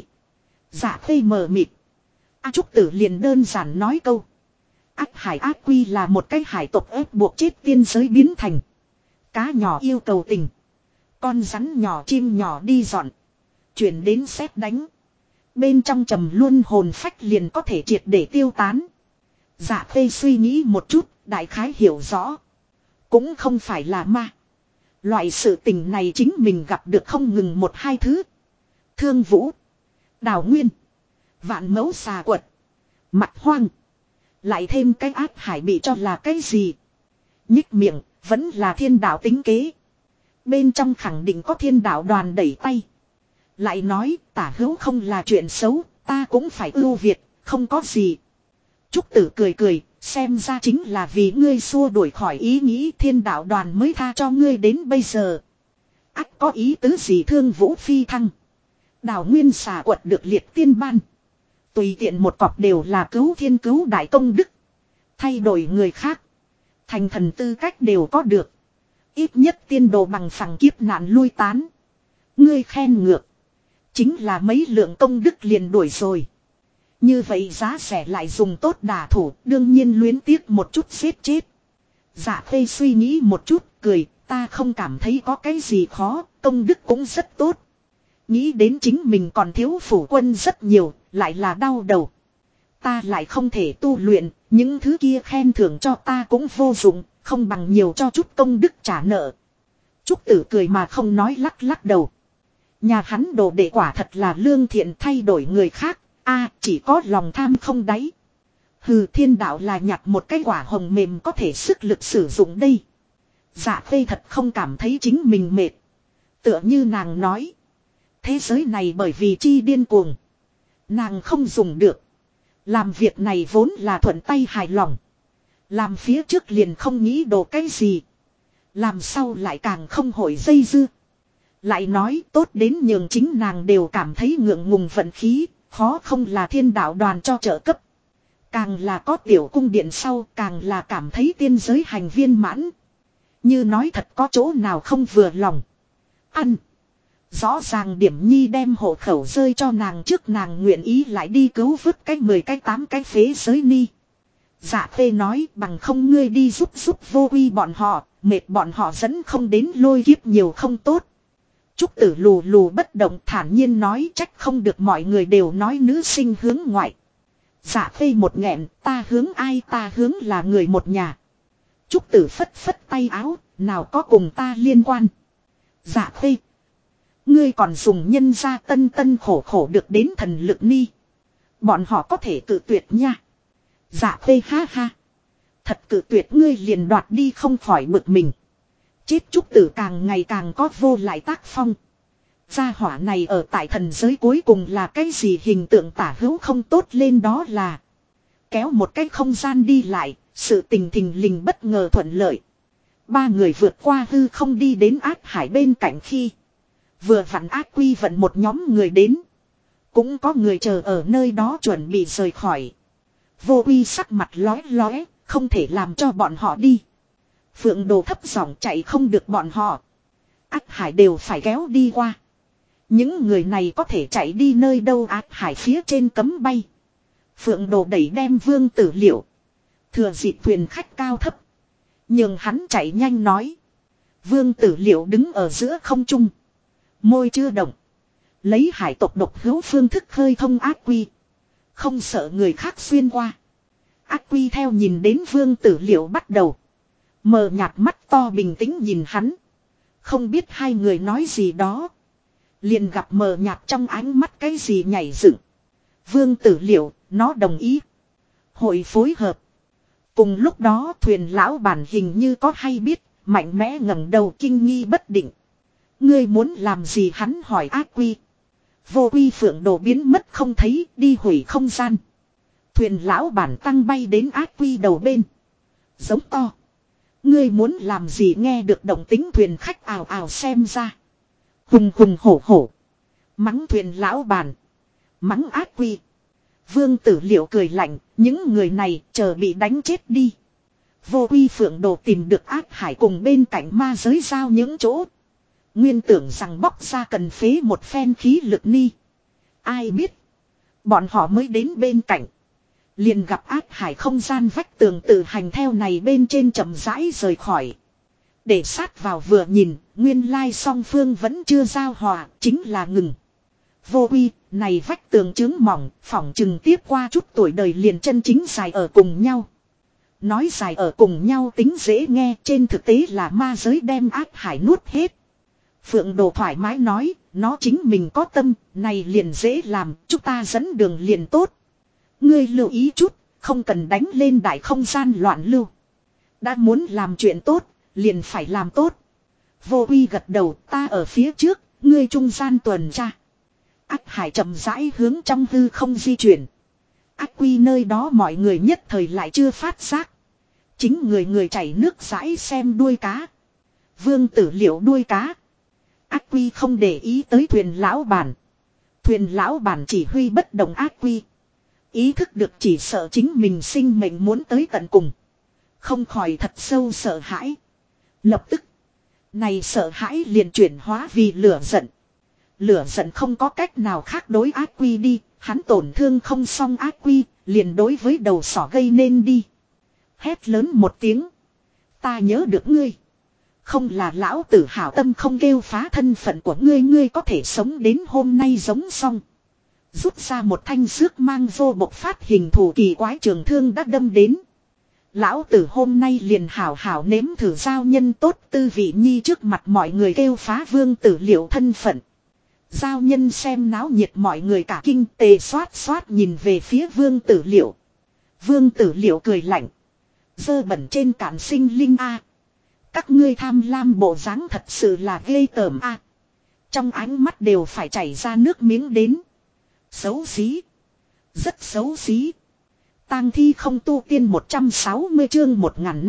Dạ Khê mờ mịt. Trúc tử liền đơn giản nói câu. Ác hải ác quy là một cái hải tộc ép buộc chết tiên giới biến thành. Cá nhỏ yêu cầu tình. Con rắn nhỏ chim nhỏ đi dọn. Chuyển đến sét đánh. Bên trong trầm luân hồn phách liền có thể triệt để tiêu tán. Dạ Khê suy nghĩ một chút, đại khái hiểu rõ. Cũng không phải là ma. Loại sự tình này chính mình gặp được không ngừng một hai thứ. Thương vũ. Đào nguyên. Vạn mẫu xà quật. Mặt hoang. Lại thêm cái ác hải bị cho là cái gì. Nhích miệng, vẫn là thiên đạo tính kế. Bên trong khẳng định có thiên đạo đoàn đẩy tay. Lại nói tả hữu không là chuyện xấu, ta cũng phải ưu việt, không có gì. Trúc tử cười cười, xem ra chính là vì ngươi xua đuổi khỏi ý nghĩ thiên đạo đoàn mới tha cho ngươi đến bây giờ. Ác có ý tứ gì thương vũ phi thăng. Đào nguyên xà quật được liệt tiên ban. Tùy tiện một cọc đều là cứu thiên cứu đại công đức. Thay đổi người khác. Thành thần tư cách đều có được. Ít nhất tiên đồ bằng phẳng kiếp nạn lui tán. Ngươi khen ngược. Chính là mấy lượng công đức liền đuổi rồi. Như vậy giá rẻ lại dùng tốt đả thủ, đương nhiên luyến tiếc một chút giết chết. Dạ Khê suy nghĩ một chút, cười, ta không cảm thấy có cái gì khó, công đức cũng rất tốt. Nghĩ đến chính mình còn thiếu phủ quân rất nhiều, lại là đau đầu. Ta lại không thể tu luyện, những thứ kia khen thưởng cho ta cũng vô dụng, không bằng nhiều cho chút công đức trả nợ. Trúc Tử cười mà không nói, lắc lắc đầu. Nhà hắn đồ đệ quả thật là lương thiện, thay đổi người khác, chỉ có lòng tham không đáy. Hừ, thiên đạo là nhặt một cái quả hồng mềm có thể sức lực sử dụng đây. Dạ Khê thật không cảm thấy chính mình mệt. Tựa như nàng nói. Thế giới này bởi vì chi điên cuồng. Nàng không dùng được. Làm việc này vốn là thuận tay hài lòng. Làm phía trước liền không nghĩ đồ cái gì. Làm sau lại càng không hội dây dưa. Lại nói tốt đến nhường chính nàng đều cảm thấy ngượng ngùng vận khí. Khó không là thiên đạo đoàn cho trợ cấp. Càng là có tiểu cung điện sau càng là cảm thấy tiên giới hành viên mãn. Như nói thật có chỗ nào không vừa lòng. Ăn. Rõ ràng Điểm Nhi đem hộ khẩu rơi cho nàng trước, nàng nguyện ý lại đi cứu vớt cái 10 cái 8 cái phế giới ni. Dạ Khê nói bằng không ngươi đi giúp Vô Uy bọn họ, mệt bọn họ dẫn không đến lôi kiếp nhiều không tốt. Trúc Tử lù lù bất động thản nhiên nói, trách không được mọi người đều nói nữ sinh hướng ngoại. Dạ Khê một nghẹn, ta hướng ai, ta hướng là người một nhà. Trúc Tử phất phất tay áo, nào có cùng ta liên quan. Dạ Khê, ngươi còn dùng nhân gia tân tân khổ khổ được đến thần lực ni. Bọn họ có thể cự tuyệt nha. Dạ Khê ha ha. Thật cự tuyệt ngươi liền đoạt đi không khỏi bực mình. Chết Trúc Tử càng ngày càng có vô lại tác phong. Gia hỏa này ở tại thần giới cuối cùng là cái gì hình tượng tả hữu không tốt lên, đó là kéo một cái không gian đi lại, sự tình thình lình bất ngờ thuận lợi. Ba người vượt qua hư không đi đến Ác Hải bên cạnh khi vừa vặn Ác Quy vận một nhóm người đến. Cũng có người chờ ở nơi đó chuẩn bị rời khỏi. Vô Uy sắc mặt lóe lóe, không thể làm cho bọn họ đi. Phượng Đồ thấp giọng chạy không được bọn họ. Ác Hải đều phải kéo đi qua. Những người này có thể chạy đi nơi đâu, Ác Hải phía trên cấm bay. Phượng Đồ đẩy đem Vương Tử Liệu. Thừa dịp thuyền khách cao thấp. Nhưng hắn chạy nhanh nói. Vương Tử Liệu đứng ở giữa không trung. Môi chưa động. Lấy hải tộc độc hữu phương thức khơi thông Ác Quy. Không sợ người khác xuyên qua. Ác Quy theo nhìn đến Vương Tử Liệu bắt đầu. Mờ nhạt mắt to bình tĩnh nhìn hắn. Không biết hai người nói gì đó. Liền gặp mờ nhạt trong ánh mắt cái gì nhảy dựng. Vương Tử Liệu, nó đồng ý. Hội phối hợp. Cùng lúc đó thuyền lão bản hình như có hay biết, mạnh mẽ ngẩng đầu kinh nghi bất định. Ngươi muốn làm gì, hắn hỏi Ác Quy. Vô Uy Phượng Đồ biến mất không thấy, đi hủy không gian. Thuyền lão bản tăng bay đến Ác Quy đầu bên. Giống to. Ngươi muốn làm gì, nghe được động tính thuyền khách ào ào xem ra. Hùng hùng hổ hổ. Mắng thuyền lão bản. Mắng Ác Quy. Vương Tử Liệu cười lạnh, những người này chờ bị đánh chết đi. Vô Uy Phượng Đồ tìm được Ác Hải cùng bên cạnh ma giới giao những chỗ. Nguyên tưởng rằng bóc ra cần phế một phen khí lực ni. Ai biết. Bọn họ mới đến bên cạnh. Liền gặp Ác Hải không gian vách tường tự hành theo này bên trên chậm rãi rời khỏi. Để sát vào vừa nhìn, nguyên lai song phương vẫn chưa giao hòa, chính là ngừng. Vô Uy, này vách tường chứng mỏng, phỏng chừng tiếp qua chút tuổi đời liền chân chính dài ở cùng nhau. Nói dài ở cùng nhau tính dễ nghe, trên thực tế là ma giới đem Ác Hải nuốt hết. Phượng Đồ thoải mái nói, nó chính mình có tâm, này liền dễ làm, chúng ta dẫn đường liền tốt. Ngươi lưu ý chút, không cần đánh lên đại không gian loạn lưu. Đã muốn làm chuyện tốt, liền phải làm tốt. Vô Uy gật đầu, ta ở phía trước, ngươi trung gian tuần tra. Ác Hải chậm rãi hướng trong hư không di chuyển. Ác Quy nơi đó mọi người nhất thời lại chưa phát giác. Chính người chảy nước rãi xem đuôi cá. Vương Tử Liệu đuôi cá. Ác Quy không để ý tới thuyền lão bản. Thuyền lão bản chỉ huy bất động Ác Quy. Ý thức được chỉ sợ chính mình sinh mệnh muốn tới tận cùng. không khỏi thật sâu sợ hãi. Lập tức, này sợ hãi liền chuyển hóa vì lửa giận. Lửa giận không có cách nào khác đối ác quy đi, hắn tổn thương không xong ác quy, liền đối với đầu sỏ gây nên đi. Hét lớn một tiếng. Ta nhớ được ngươi. Không là lão tử hảo tâm không kêu phá thân phận của ngươi, ngươi có thể sống đến hôm nay giống xong. Rút ra một thanh xước mang vô bộc phát hình thù kỳ quái trường thương đã đâm đến. Lão tử hôm nay liền hảo hảo nếm thử giao nhân tốt tư vị nhi trước mặt mọi người kêu phá Vương Tử Liệu thân phận. Giao nhân xem náo nhiệt mọi người cả kinh tề xoát xoát nhìn về phía Vương Tử Liệu. Vương Tử Liệu cười lạnh. Dơ bẩn trên cạn sinh linh a. Các ngươi tham lam bộ dáng thật sự là ghê tởm a. Trong ánh mắt đều phải chảy ra nước miếng đến. Xấu xí. Rất xấu xí. Tang thi không tu tiên 160 chương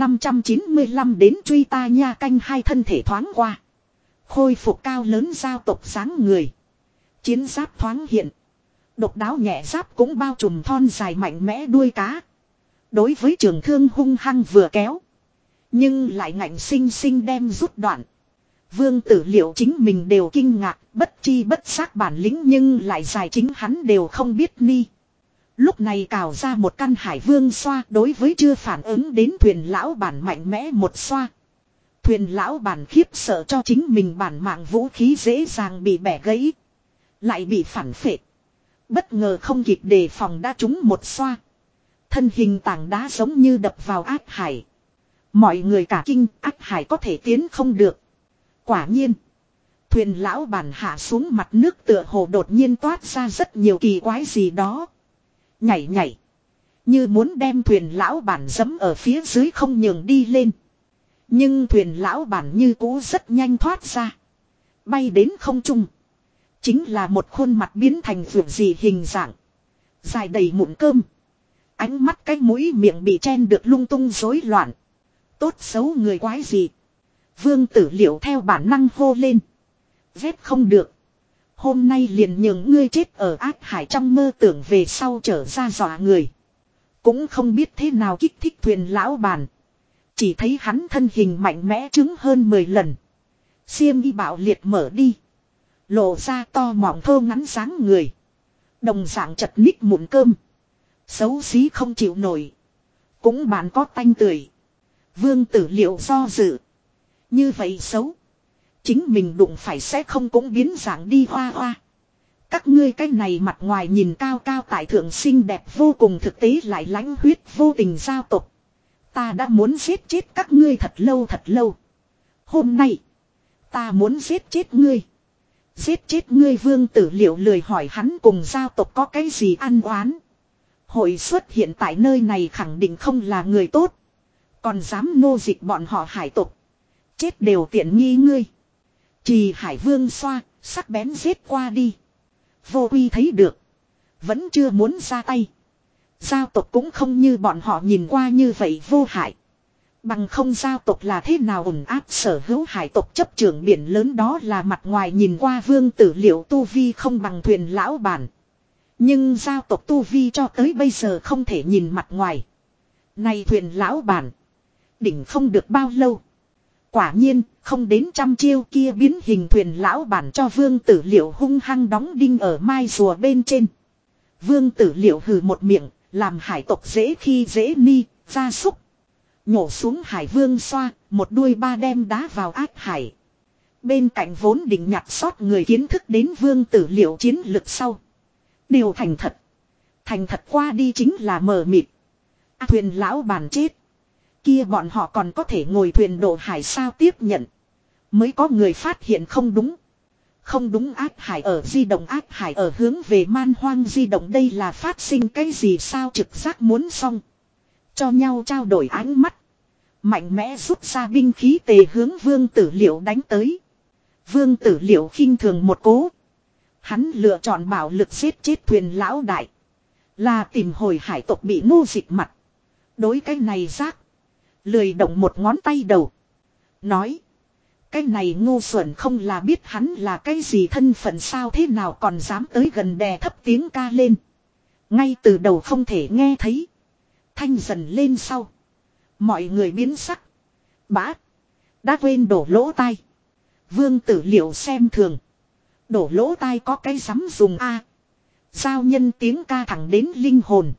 1595 đến truy ta nha canh hai thân thể thoáng qua. Khôi phục cao lớn giao tộc dáng người. Chiến giáp thoáng hiện. Độc đáo nhẹ giáp cũng bao trùm thon dài mạnh mẽ đuôi cá. Đối với trường thương hung hăng vừa kéo. Nhưng lại ngạnh sinh sinh đem rút đoạn. Vương Tử Liệu chính mình đều kinh ngạc, bất chi bất giác bản lĩnh nhưng lại dài chính hắn đều không biết ni. Lúc này cào ra một căn hải vương xoa đối với chưa phản ứng đến thuyền lão bản mạnh mẽ một xoa. Thuyền lão bản khiếp sợ cho chính mình bản mạng vũ khí dễ dàng bị bẻ gãy. Lại bị phản phệ. Bất ngờ không kịp đề phòng đã trúng một xoa. Thân hình tảng đá giống như đập vào ác hải. Mọi người cả kinh ác hải có thể tiến không được. Quả nhiên. Thuyền lão bản hạ xuống mặt nước tựa hồ đột nhiên toát ra rất nhiều kỳ quái gì đó. Nhảy nhảy. Như muốn đem thuyền lão bản giẫm ở phía dưới không nhường đi lên. Nhưng thuyền lão bản như cũ rất nhanh thoát ra. Bay đến không trung. Chính là một khuôn mặt biến thành vượt gì hình dạng. Dài đầy mụn cơm. Ánh mắt cái mũi miệng bị chen được lung tung rối loạn. Tốt xấu người quái gì. Vương Tử Liệu theo bản năng hô lên. Vét không được. Hôm nay liền nhường ngươi chết ở ác hải trong mơ tưởng về sau trở ra dọa người. Cũng không biết thế nào kích thích thuyền lão bản. Chỉ thấy hắn thân hình mạnh mẽ chứng hơn 10 lần. Xiêm y bạo liệt mở đi. Lộ ra to mỏng thô ngắn dáng người. Đồng dạng chật ních mụn cơm. Xấu xí không chịu nổi. Cũng bạn có tanh tưởi. Vương Tử Liệu do dự. Như vậy xấu. Chính mình đụng phải sẽ không cũng biến dạng đi hoa hoa. Các ngươi cái này mặt ngoài nhìn cao cao tại thượng xinh đẹp vô cùng thực tế lại lãnh huyết vô tình giao tục. Ta đã muốn giết chết các ngươi thật lâu thật lâu. Hôm nay. Ta muốn giết chết ngươi. Giết chết ngươi Vương Tử Liệu lười hỏi hắn cùng giao tộc có cái gì ăn oán. Hội xuất hiện tại nơi này khẳng định không là người tốt. Còn dám nô dịch bọn họ hải tộc. Chết đều tiện nghi ngươi. Trì Hải Vương xoa, sắc bén giết qua đi. Vô Quy thấy được. Vẫn chưa muốn ra tay. Giao tộc cũng không như bọn họ nhìn qua như vậy vô hại. Bằng không giao tộc là thế nào ổn áp sở hữu hải tộc chấp trưởng biển lớn đó là mặt ngoài nhìn qua Vương Tử Liệu tu vi không bằng thuyền lão bản. Nhưng giao tộc tu vi cho tới bây giờ không thể nhìn mặt ngoài. Này thuyền lão bản. Đỉnh không được bao lâu. Quả nhiên, không đến trăm chiêu kia biến hình thuyền lão bản cho Vương Tử Liệu hung hăng đóng đinh ở mai rùa bên trên. Vương Tử Liệu hừ một miệng, làm hải tộc dễ khi dễ ni, gia súc. Nhổ xuống hải vương xoa, một đuôi ba đem đá vào ác hải. Bên cạnh vốn định nhặt sót người kiến thức đến Vương Tử Liệu chiến lực sau. Đều thành thật. Thành thật qua đi chính là mờ mịt. Thuyền lão bản chết. Kia bọn họ còn có thể ngồi thuyền độ hải sao tiếp nhận. Mới có người phát hiện không đúng. Không đúng ác hải ở di động ác hải ở hướng về man hoang di động đây là phát sinh cái gì sao trực giác muốn xong. Cho nhau trao đổi ánh mắt. Mạnh mẽ rút ra binh khí tề hướng Vương Tử Liệu đánh tới. Vương Tử Liệu khinh thường một cố. Hắn lựa chọn bạo lực giết chết thuyền lão đại. Là tìm hồi hải tộc bị nô dịch mặt. Đối cái này rác. Lười động một ngón tay đầu. Nói. Cái này ngu xuẩn không là biết hắn là cái gì thân phận sao thế nào còn dám tới gần đè thấp tiếng ca lên. Ngay từ đầu không thể nghe thấy. Thanh dần lên sau. Mọi người biến sắc. Bá. Đã quên đổ lỗ tai. Vương Tử Liệu xem thường. Đổ lỗ tai có cái dám dùng a. Giao nhân tiếng ca thẳng đến linh hồn.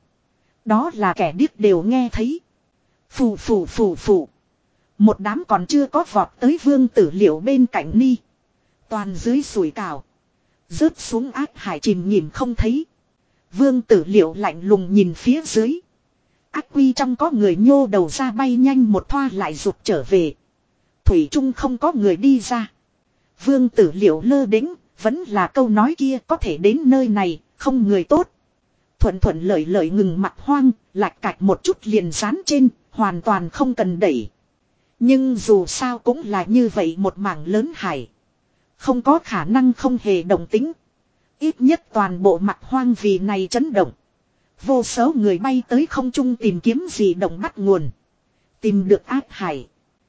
Đó là kẻ điếc đều nghe thấy. Phù phù phù phù. Một đám còn chưa có vọt tới Vương Tử Liệu bên cạnh ni. Toàn dưới sủi cảo. Rớt xuống ác hải chìm nhìm không thấy. Vương Tử Liệu lạnh lùng nhìn phía dưới. Ác quy trong có người nhô đầu ra bay nhanh một thoa lại rụt trở về. Thủy chung không có người đi ra. Vương Tử Liệu lơ đĩnh, vẫn là câu nói kia, có thể đến nơi này, không người tốt. Thuận thuận lợi lợi ngừng mặt hoang, lạch cạch một chút liền dán trên, hoàn toàn không cần đẩy. Nhưng dù sao cũng là như vậy một mảng lớn hải. Không có khả năng không hề động tính. Ít nhất toàn bộ mặt hoang vì này chấn động. Vô số người bay tới không trung tìm kiếm gì động bắt nguồn. Tìm được ác hải.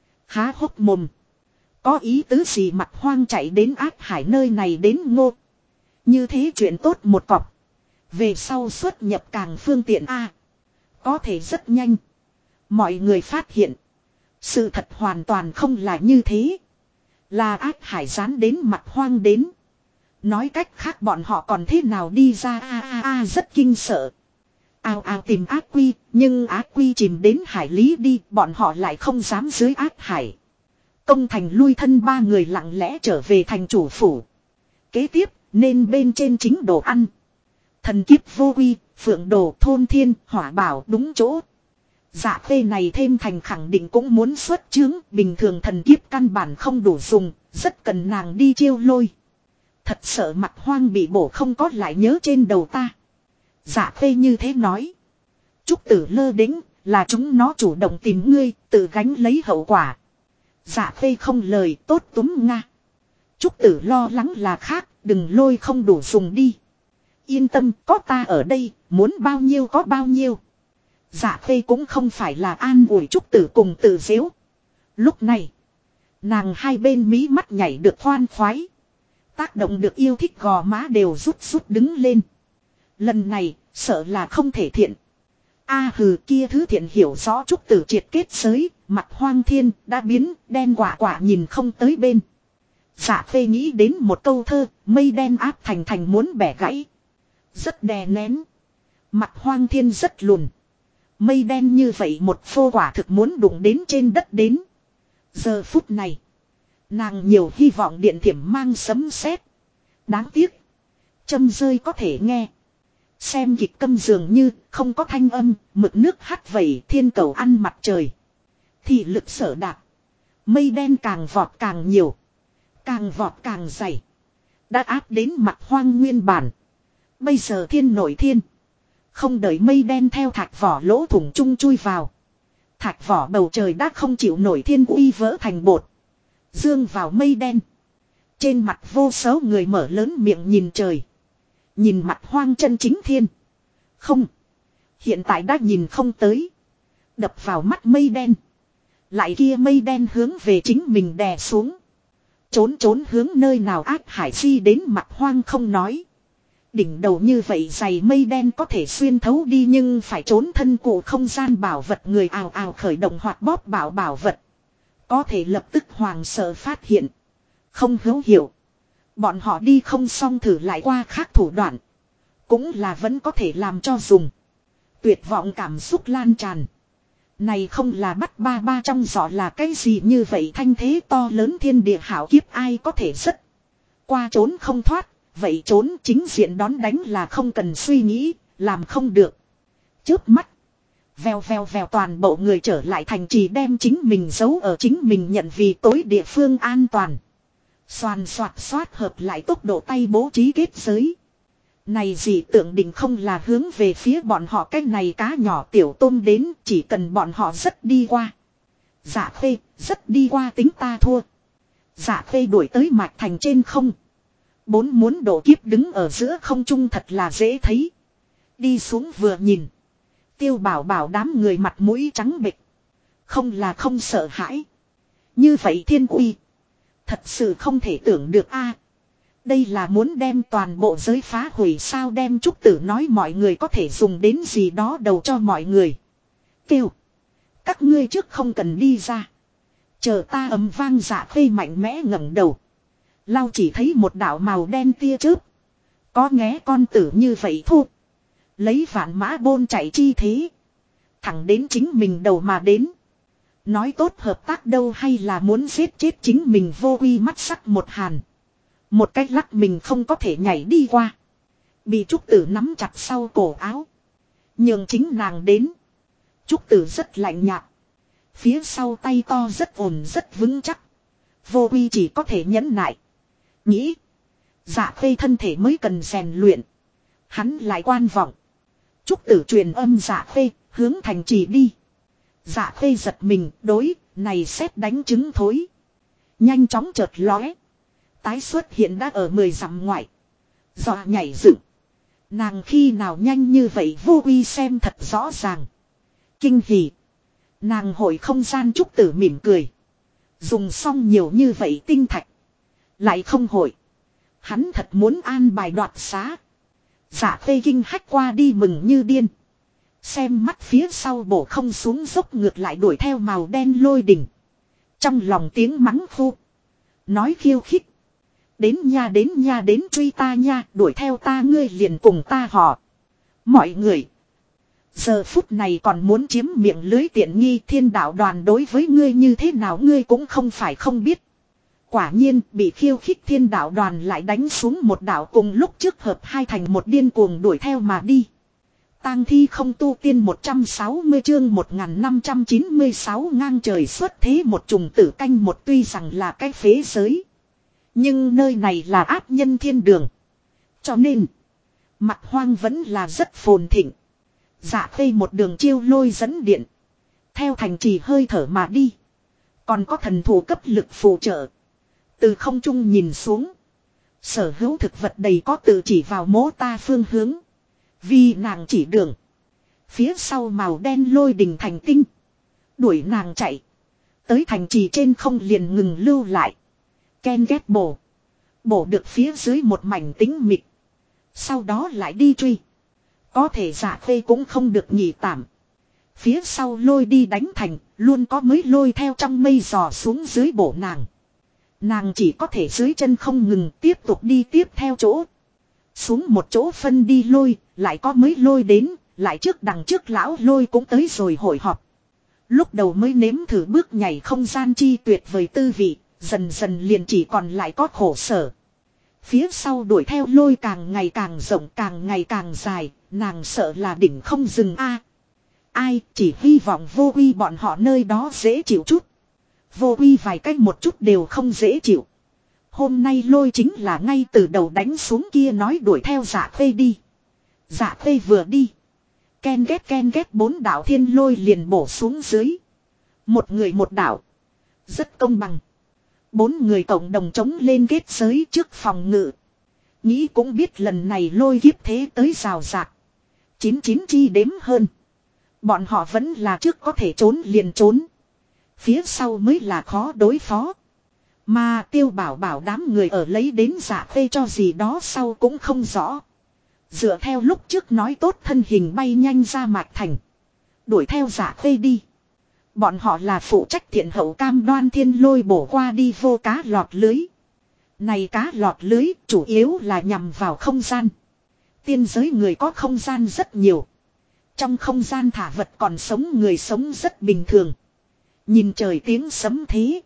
Há hốc mồm. Có ý tứ gì mặt hoang chạy đến ác hải nơi này đến ngô. Như thế chuyện tốt một cọc. Về sau xuất nhập càng phương tiện a. Có thể rất nhanh. Mọi người phát hiện. Sự thật hoàn toàn không là như thế. Là ác hải dán đến mặt hoang đến. Nói cách khác bọn họ còn thế nào đi ra rất kinh sợ. Ao ao tìm ác quy, nhưng ác quy chìm đến hải lý đi, bọn họ lại không dám dưới ác hải. Công thành lui thân ba người lặng lẽ trở về thành chủ phủ. Kế tiếp, nên bên trên chính đồ ăn. Thần kiếp vô quy, phượng đồ thôn thiên, hỏa bảo đúng chỗ. Dạ phê này thêm thành khẳng định cũng muốn xuất chướng, bình thường thần kiếp căn bản không đủ dùng, rất cần nàng đi chiêu lôi. Thật sợ mặt hoang bị bổ không có lại nhớ trên đầu ta. Dạ phê như thế nói. Trúc Tử lơ đĩnh, là chúng nó chủ động tìm ngươi, tự gánh lấy hậu quả. Dạ phê không lời tốt túm nga. Trúc Tử lo lắng là khác, đừng lôi không đủ dùng đi. Yên tâm, có ta ở đây, muốn bao nhiêu có bao nhiêu. Dạ phê cũng không phải là an ủi Trúc Tử cùng tự dễu. Lúc này, nàng hai bên mí mắt nhảy được khoan khoái. Tác động được yêu thích gò má đều rút rút đứng lên. Lần này, sợ là không thể thiện. Hừ kia thứ thiện hiểu rõ Trúc Tử triệt kết giới, mặt hoang thiên đã biến, đen quả quả nhìn không tới bên. Dạ phê nghĩ đến một câu thơ, mây đen áp thành thành muốn bẻ gãy. Rất đè nén. Mặt hoang thiên rất lùn. Mây đen như vậy một phô quả thực muốn đụng đến trên đất đến. Giờ phút này, nàng nhiều hy vọng điện thiểm mang sấm sét. Đáng tiếc, châm rơi có thể nghe. Xem kịch câm dường như không có thanh âm, mực nước hắt vẩy thiên cầu ăn mặt trời. Thì lực sở đạp. Mây đen càng vọt càng nhiều. Càng vọt càng dày. Đã áp đến mặt hoang nguyên bản. Bây giờ thiên nổi thiên. Không đợi mây đen theo thạch vỏ lỗ thủng chung chui vào. Thạch vỏ bầu trời đã không chịu nổi thiên uy vỡ thành bột. Dương vào mây đen. Trên mặt vô số người mở lớn miệng nhìn trời. Nhìn mặt hoang chân chính thiên. Không. Hiện tại đã nhìn không tới. Đập vào mắt mây đen. Lại kia mây đen hướng về chính mình đè xuống. Trốn trốn hướng nơi nào ác hải di đến mặt hoang không nói. Đỉnh đầu như vậy dày mây đen có thể xuyên thấu đi nhưng phải trốn thân cụ không gian bảo vật người ào ào khởi động hoặc bóp bảo vật. Có thể lập tức hoàng sợ phát hiện. Không hữu hiểu. Bọn họ đi không xong thử lại qua khác thủ đoạn. Cũng là vẫn có thể làm cho dùng. Tuyệt vọng cảm xúc lan tràn. Này không là bắt ba trong giỏ là cái gì như vậy thanh thế to lớn thiên địa hảo kiếp ai có thể rất. Qua trốn không thoát. Vậy trốn chính diện đón đánh là không cần suy nghĩ. Làm không được. Chớp mắt. Vèo vèo vèo toàn bộ người trở lại thành trì đem chính mình giấu ở chính mình nhận vì tối địa phương an toàn. Xoàn xoạt xoát hợp lại tốc độ tay bố trí kết giới. Này gì tượng định không là hướng về phía bọn họ cái này cá nhỏ tiểu tôm đến chỉ cần bọn họ rất đi qua. Dạ phê, rất đi qua tính ta thua. Dạ phê đuổi tới mạch thành trên không. Bốn muốn độ kiếp đứng ở giữa không trung thật là dễ thấy. Đi xuống vừa nhìn. Tiêu bảo bảo đám người mặt mũi trắng bệch. Không là không sợ hãi. Như vậy thiên uy. Thật sự không thể tưởng được a. Đây là muốn đem toàn bộ giới phá hủy sao đem Trúc Tử nói mọi người có thể dùng đến gì đó đầu cho mọi người. Kêu. Các ngươi trước không cần đi ra. Chờ ta ầm vang Dạ Khê mạnh mẽ ngẩng đầu. Lau chỉ thấy một đạo màu đen tia chớp. Có nghé con tử như vậy thôi. Lấy vạn mã bôn chạy chi thế. Thẳng đến chính mình đầu mà đến. Nói tốt hợp tác đâu hay là muốn giết chết chính mình. Vô Uy mắt sắc một hàn. Một cách lắc mình không có thể nhảy đi qua. Bị Trúc Tử nắm chặt sau cổ áo. Nhường chính nàng đến. Trúc Tử rất lạnh nhạt. Phía sau tay to rất ổn rất vững chắc. Vô Uy chỉ có thể nhẫn nại. Nghĩ. Dạ Khê thân thể mới cần rèn luyện. Hắn lại quan vọng. Trúc Tử truyền âm Dạ Khê hướng thành trì đi. Dạ Khê giật mình đối. Này xét đánh trứng thối. Nhanh chóng chợt lóe. Tái xuất hiện đã ở 10 dặm ngoại. Dọa nhảy dựng. Nàng khi nào nhanh như vậy Vô Uy xem thật rõ ràng. Kinh hỉ. Nàng hội không gian Trúc Tử mỉm cười. Dùng xong nhiều như vậy tinh thạch. Lại không hội. Hắn thật muốn an bài đoạt xá. Dạ Khê kinh hách qua đi mừng như điên. Xem mắt phía sau bổ không xuống dốc ngược lại đuổi theo màu đen lôi đỉnh. Trong lòng tiếng mắng phu. Nói khiêu khích. Đến nha đến truy ta nha. Đuổi theo ta ngươi liền cùng ta họ. Mọi người. Giờ phút này còn muốn chiếm miệng lưới tiện nghi Thiên Đạo Đoàn đối với ngươi như thế nào ngươi cũng không phải không biết. Quả nhiên bị khiêu khích Thiên Đạo Đoàn lại đánh xuống một đạo cùng lúc trước hợp hai thành một điên cuồng đuổi theo mà đi. Tang thi không tu tiên 160 chương 1596 ngang trời xuất thế một trùng tử canh một tuy rằng là cái phế giới. Nhưng nơi này là áp nhân thiên đường. Cho nên mặt hoang vẫn là rất phồn thịnh. Dạ Khê một đường chiêu lôi dẫn điện. Theo thành trì hơi thở mà đi. Còn có thần thủ cấp lực phù trợ. Từ không trung nhìn xuống. Sở hữu thực vật đầy có tự chỉ vào mố ta phương hướng. Vì nàng chỉ đường. Phía sau màu đen lôi đình thành tinh. Đuổi nàng chạy. Tới thành trì trên không liền ngừng lưu lại. Ken ghét bổ. Bổ được phía dưới một mảnh tính mịt. Sau đó lại đi truy. Có thể Dạ Khê cũng không được nhỉ tạm. Phía sau lôi đi đánh thành. Luôn có mới lôi theo trong mây dò xuống dưới bổ nàng. Nàng chỉ có thể dưới chân không ngừng tiếp tục đi tiếp theo chỗ. Xuống một chỗ phân đi lôi. Lại có mới lôi đến. Lại trước đằng trước lão lôi cũng tới rồi hội họp. Lúc đầu mới nếm thử bước nhảy không gian chi tuyệt vời tư vị. Dần dần liền chỉ còn lại có khổ sở. Phía sau đuổi theo lôi càng ngày càng rộng càng ngày càng dài. Nàng sợ là đỉnh không dừng a. Ai chỉ hy vọng Vô Uy bọn họ nơi đó dễ chịu chút. Vô Uy vài cách một chút đều không dễ chịu. Hôm nay lôi chính là ngay từ đầu đánh xuống kia nói đuổi theo Dạ Khê đi. Dạ Khê vừa đi. Ken ghét 4 đạo thiên lôi liền bổ xuống dưới. Một người một đạo. Rất công bằng. 4 người cộng đồng chống lên kết giới trước phòng ngự. Nghĩ cũng biết lần này lôi kiếp thế tới rào rạc. 99 chi đếm hơn. Bọn họ vẫn là trước có thể trốn liền trốn. Phía sau mới là khó đối phó. Mà Tiêu Bảo bảo đám người ở lấy đến Dạ Khê cho gì đó sau cũng không rõ. Dựa theo lúc trước nói tốt thân hình bay nhanh ra mạch thành. Đuổi theo Dạ Khê đi. Bọn họ là phụ trách thiện hậu cam đoan thiên lôi bổ qua đi vô cá lọt lưới. Này cá lọt lưới chủ yếu là nhằm vào không gian. Tiên giới người có không gian rất nhiều. Trong không gian thả vật còn sống người sống rất bình thường. Nhìn trời tiếng sấm thế.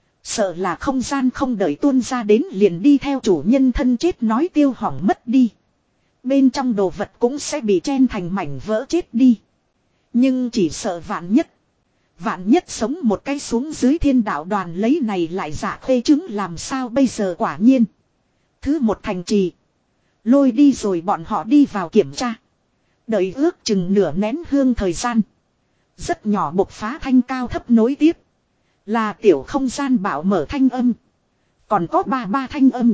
Sợ là không gian không đợi tuôn ra đến liền đi theo chủ nhân thân chết nói tiêu hỏng mất đi. Bên trong đồ vật cũng sẽ bị chen thành mảnh vỡ chết đi. Nhưng chỉ sợ vạn nhất. Vạn nhất sống một cái xuống dưới Thiên Đạo Đoàn lấy này lại Dạ Khê chứng làm sao bây giờ quả nhiên. Thứ một thành trì. Lôi đi rồi bọn họ đi vào kiểm tra. Đợi ước chừng nửa nén hương thời gian. Rất nhỏ bộc phá thanh cao thấp nối tiếp. Là tiểu không gian bảo mở thanh âm. Còn có ba thanh âm.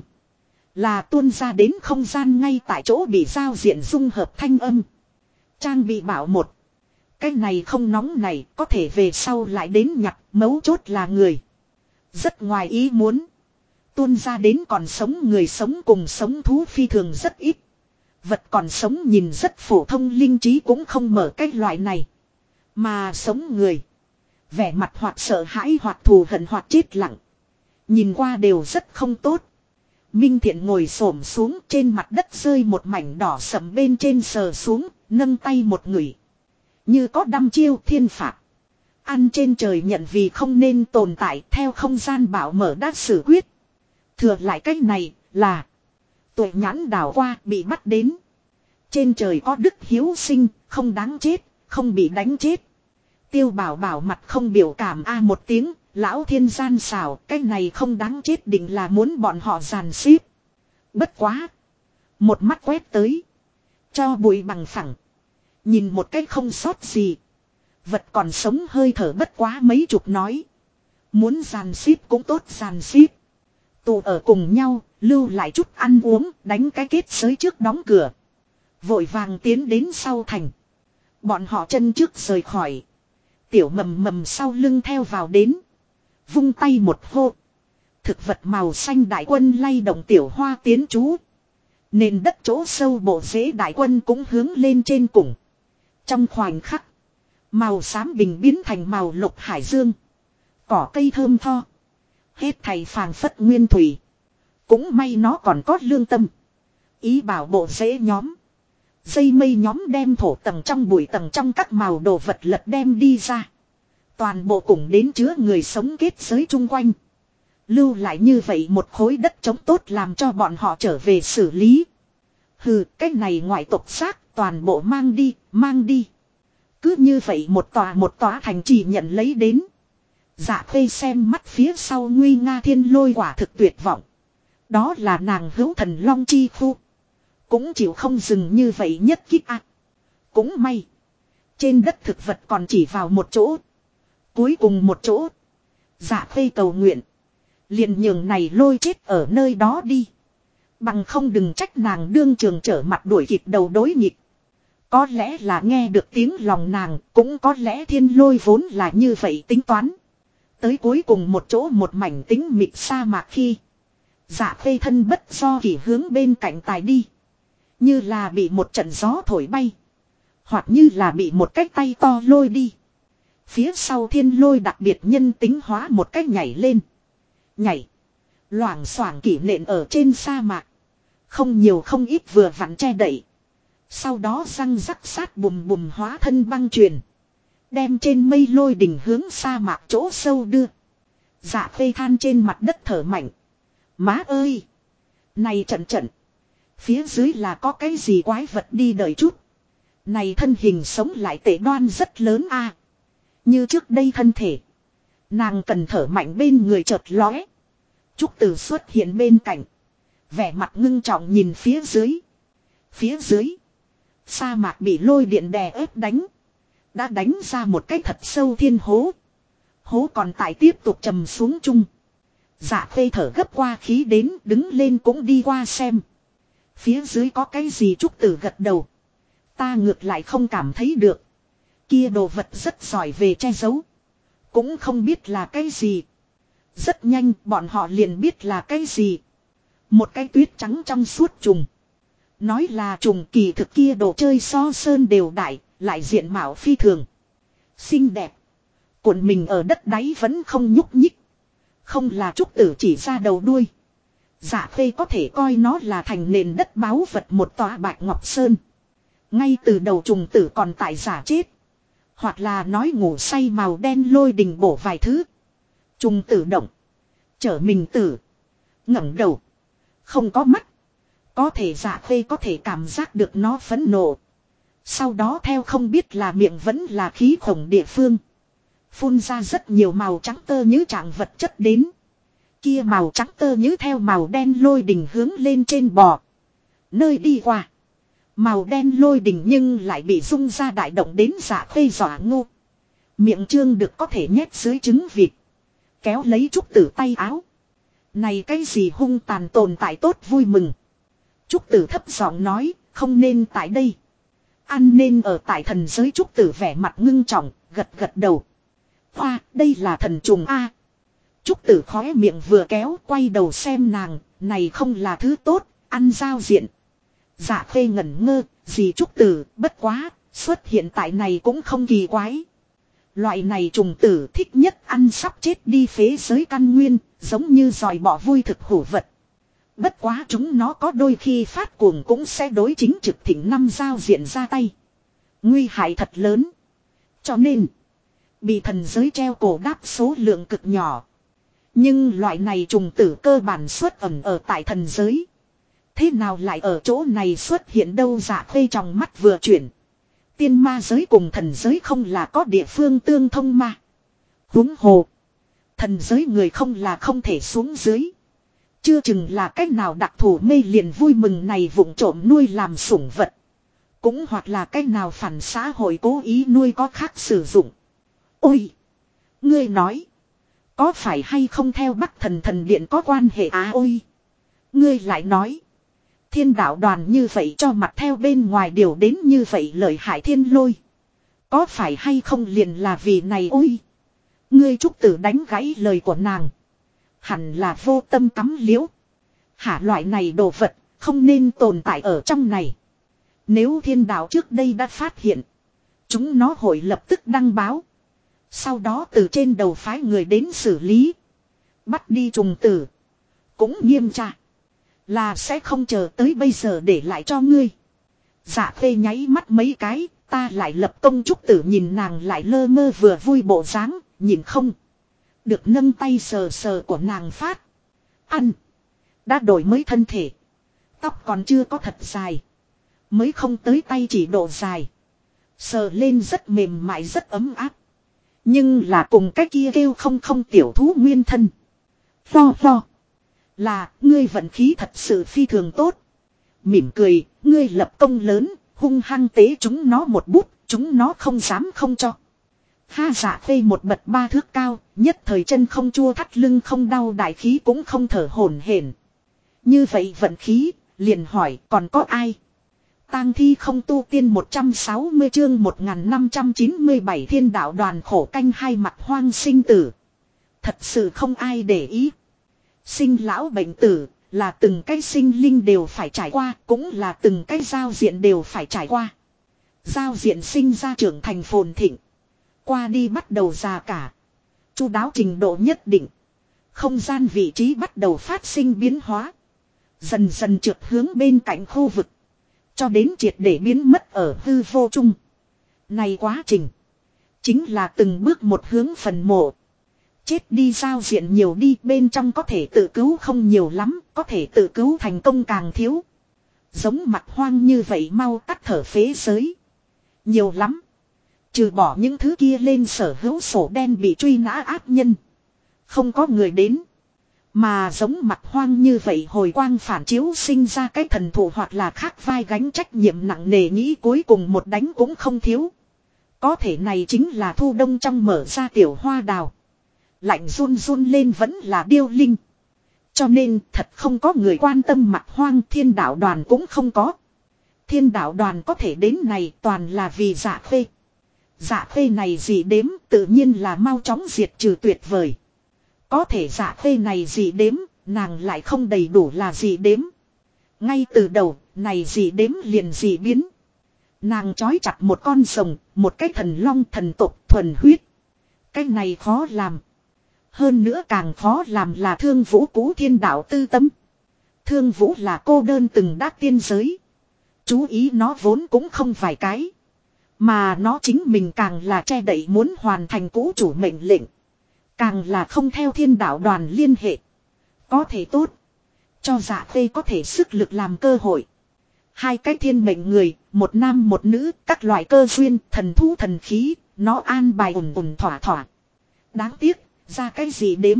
Là tuôn ra đến không gian ngay tại chỗ bị giao diện dung hợp thanh âm. Trang bị bảo một. Cái này không nóng này có thể về sau lại đến nhặt mấu chốt là người. Rất ngoài ý muốn. Tuôn ra đến còn sống người sống cùng sống thú phi thường rất ít. Vật còn sống nhìn rất phổ thông linh trí cũng không mở cái loại này. Mà sống người. Vẻ mặt hoặc sợ hãi hoặc thù hận hoặc chết lặng. Nhìn qua đều rất không tốt. Minh Thiện ngồi xổm xuống trên mặt đất rơi một mảnh đỏ sẫm bên trên sờ xuống, nâng tay một ngửi. Như có đăm chiêu thiên phạt. Ăn trên trời nhận vì không nên tồn tại theo không gian bảo mở đát xử quyết. Thừa lại cách này là tuổi nhãn đảo qua bị bắt đến. Trên trời có đức hiếu sinh, không đáng chết, không bị đánh chết. Tiêu Bảo Bảo mặt không biểu cảm a một tiếng, lão thiên gian xảo, cái này không đáng chết định là muốn bọn họ giàn xếp. Bất quá. Một mắt quét tới. Cho bụi bằng phẳng. Nhìn một cái không sót gì. Vật còn sống hơi thở bất quá mấy chục nói. Muốn giàn xếp cũng tốt giàn xếp. Tụ ở cùng nhau, lưu lại chút ăn uống, đánh cái kết giới trước đóng cửa. Vội vàng tiến đến sau thành. Bọn họ chân trước rời khỏi. Tiểu Mầm Mầm sau lưng theo vào đến. Vung tay một hô. Thực vật màu xanh đại quân lay động tiểu hoa tiến chú. Nền đất chỗ sâu bộ rễ đại quân cũng hướng lên trên cùng. Trong khoảnh khắc. Màu xám bình biến thành màu lục hải dương. Cỏ cây thơm tho. Hết thầy phàng phất nguyên thủy. Cũng may nó còn có lương tâm. Ý bảo bộ rễ nhóm. Dây mây nhóm đem thổ tầng trong bụi tầng trong các màu đồ vật lật đem đi ra. Toàn bộ cùng đến chứa người sống kết giới chung quanh. Lưu lại như vậy một khối đất trống tốt làm cho bọn họ trở về xử lý. Hừ, cái này ngoại tộc xác toàn bộ mang đi, mang đi. Cứ như vậy một tòa thành trì nhận lấy đến. Dạ Khê xem mắt phía sau nguy nga thiên lôi quả thực tuyệt vọng. Đó là nàng hữu thần long chi khu. Cũng chịu không dừng như vậy nhất kích ác. Cũng may. Trên đất thực vật còn chỉ vào một chỗ. Cuối cùng một chỗ. Dạ Khê cầu nguyện. Liền nhường này lôi chết ở nơi đó đi. Bằng không đừng trách nàng đương trường trở mặt đuổi kịp đầu đối nghịch. Có lẽ là nghe được tiếng lòng nàng. Cũng có lẽ thiên lôi vốn là như vậy tính toán. Tới cuối cùng một chỗ một mảnh tính mịt sa mạc khi. Dạ Khê thân bất do kỳ hướng bên cạnh tài đi. Như là bị một trận gió thổi bay. Hoặc như là bị một cái tay to lôi đi. Phía sau thiên lôi đặc biệt nhân tính hóa một cách nhảy lên. Nhảy. Loảng xoảng kỷ nện ở trên sa mạc. Không nhiều không ít vừa vặn che đậy. Sau đó răng rắc sát bùm bùm hóa thân băng truyền. Đem trên mây lôi đỉnh hướng sa mạc chỗ sâu đưa. Dạ Khê than trên mặt đất thở mạnh. Má ơi. Này trận. Phía dưới là có cái gì quái vật đi đợi chút. Này thân hình sống lại tệ đoan rất lớn a. Như trước đây thân thể. Nàng cần thở mạnh bên người chợt lóe. Trúc Tử xuất hiện bên cạnh. Vẻ mặt ngưng trọng nhìn phía dưới. Phía dưới. Sa mạc bị lôi điện đè ép đánh. Đã đánh ra một cái thật sâu thiên hố. Hố còn tại tiếp tục trầm xuống chung. Dạ Khê thở gấp qua khí đến đứng lên cũng đi qua xem. Phía dưới có cái gì Trúc Tử gật đầu. Ta ngược lại không cảm thấy được. Kia đồ vật rất giỏi về che giấu. Cũng không biết là cái gì. Rất nhanh bọn họ liền biết là cái gì. Một cái tuyết trắng trong suốt trùng. Nói là trùng kỳ thực kia đồ chơi so sơn đều đại. Lại diện mạo phi thường. Xinh đẹp. Cuộn mình ở đất đáy vẫn không nhúc nhích. Không là Trúc Tử chỉ ra đầu đuôi. Dạ Khê có thể coi nó là thành nền đất báu vật một tòa bạch ngọc sơn. Ngay từ đầu trùng tử còn tại giả chết. Hoặc là nói ngủ say màu đen lôi đình bổ vài thứ. Trùng tử động. Trở mình tử. Ngẩng đầu. Không có mắt. Có thể Dạ Khê có thể cảm giác được nó phẫn nộ. Sau đó theo không biết là miệng vẫn là khí khổng địa phương. Phun ra rất nhiều màu trắng tơ như trạng vật chất đến. Kia màu trắng tơ như theo màu đen lôi đình hướng lên trên bò. Nơi đi qua. Màu đen lôi đình nhưng lại bị rung ra đại động đến Dạ Khê dọa ngô. Miệng trương được có thể nhét dưới trứng vịt. Kéo lấy Trúc Tử tay áo. Này cái gì hung tàn tồn tại tốt vui mừng. Trúc Tử thấp giọng nói, không nên tại đây. Ăn nên ở tại thần giới. Trúc Tử vẻ mặt ngưng trọng, gật đầu. Hoa, đây là thần trùng A. Trúc Tử khóe miệng vừa kéo quay đầu xem nàng, này không là thứ tốt, ăn giao diện. Dạ Khê ngẩn ngơ, gì Trúc Tử, bất quá, xuất hiện tại này cũng không kỳ quái. Loại này trùng tử thích nhất ăn sắp chết đi phế giới căn nguyên, giống như dòi bỏ vui thực hủ vật. Bất quá chúng nó có đôi khi phát cuồng cũng sẽ đối chính trực thỉnh năm giao diện ra tay. Nguy hại thật lớn. Cho nên, bị thần giới treo cổ đáp số lượng cực nhỏ. Nhưng loại này trùng tử cơ bản xuất ẩn ở tại thần giới. Thế nào lại ở chỗ này xuất hiện đâu? Dạ Khê trong mắt vừa chuyển. Tiên ma giới cùng thần giới không là có địa phương tương thông mà. Huống hồ. Thần giới người không là không thể xuống dưới. Chưa chừng là cách nào đặc thù mê liền vui mừng này vụng trộm nuôi làm sủng vật. Cũng hoặc là cách nào phản xã hội cố ý nuôi có khác sử dụng. Ôi! Ngươi nói. Có phải hay không theo Bắc Thần Thần Điện có quan hệ ôi! Ngươi lại nói. Thiên đạo đoàn như vậy cho mặt theo bên ngoài điều đến như vậy lợi hại thiên lôi. Có phải hay không liền là vì này ôi! Ngươi trúc tử đánh gãy lời của nàng. Hẳn là vô tâm cắm liễu. Hả loại này đồ vật không nên tồn tại ở trong này. Nếu thiên đạo trước đây đã phát hiện. Chúng nó hội lập tức đăng báo. Sau đó từ trên đầu phái người đến xử lý. Bắt đi trùng tử. Cũng nghiêm tra. Là sẽ không chờ tới bây giờ để lại cho ngươi. Dạ Khê nháy mắt mấy cái. Ta lại lập công trúc tử nhìn nàng lại lơ mơ vừa vui bộ dáng. Nhìn không. Được nâng tay sờ sờ của nàng phát. Ăn. Đã đổi mới thân thể. Tóc còn chưa có thật dài. Mới không tới tay chỉ độ dài. Sờ lên rất mềm mại rất ấm áp. Nhưng là cùng cái kia kêu không tiểu thú nguyên thân. Lo. Là ngươi vận khí thật sự phi thường tốt. Mỉm cười, ngươi lập công lớn, hung hăng tế chúng nó một bút, chúng nó không dám không cho. Ha Dạ Khê một bật 3 thước cao, nhất thời chân không chua thắt lưng không đau đại khí cũng không thở hổn hển. Như vậy vận khí, liền hỏi còn có ai? Tang thi không tu tiên 160 chương 1597 thiên đạo đoàn khổ canh hai mặt hoang sinh tử. Thật sự không ai để ý. Sinh lão bệnh tử là từng cái sinh linh đều phải trải qua, cũng là từng cái giao diện đều phải trải qua. Giao diện sinh ra trưởng thành phồn thịnh. Qua đi bắt đầu già cả. Chu đáo trình độ nhất định. Không gian vị trí bắt đầu phát sinh biến hóa. Dần dần trượt hướng bên cạnh khu vực. Cho đến triệt để biến mất ở hư vô chung. Này quá trình. Chính là từng bước một hướng phần mộ. Chết đi giao diện nhiều đi bên trong có thể tự cứu không nhiều lắm. Có thể tự cứu thành công càng thiếu. Giống mặt hoang như vậy mau tắt thở phế giới. Nhiều lắm. Trừ bỏ những thứ kia lên sở hữu sổ đen bị truy nã ác nhân. Không có người đến. Mà giống mặt hoang như vậy hồi quang phản chiếu sinh ra cái thần thủ hoặc là khác vai gánh trách nhiệm nặng nề nghĩ cuối cùng một đánh cũng không thiếu. Có thể này chính là thu đông trong mở ra tiểu hoa đào. Lạnh run run lên vẫn là điêu linh. Cho nên thật không có người quan tâm mặt hoang thiên đạo đoàn cũng không có. Thiên đạo đoàn có thể đến này toàn là vì Dạ Khê. Dạ Khê này gì đếm tự nhiên là mau chóng diệt trừ tuyệt vời. Có thể Dạ Khê này gì đếm, nàng lại không đầy đủ là gì đếm. Ngay từ đầu, này gì đếm liền gì biến. Nàng trói chặt một con rồng, một cái thần long thần tộc thuần huyết. Cái này khó làm. Hơn nữa càng khó làm là Thương Vũ cũ thiên đạo tư tâm. Thương Vũ là cô đơn từng đắc tiên giới. Chú ý nó vốn cũng không vài cái. Mà nó chính mình càng là che đậy muốn hoàn thành cũ chủ mệnh lệnh. Càng là không theo thiên đạo đoàn liên hệ. Có thể tốt. Cho Dạ Khê có thể sức lực làm cơ hội. Hai cái thiên mệnh người, một nam một nữ, các loại cơ duyên, thần thú thần khí, nó an bài ổn thỏa thỏa. Đáng tiếc, ra cái gì đếm.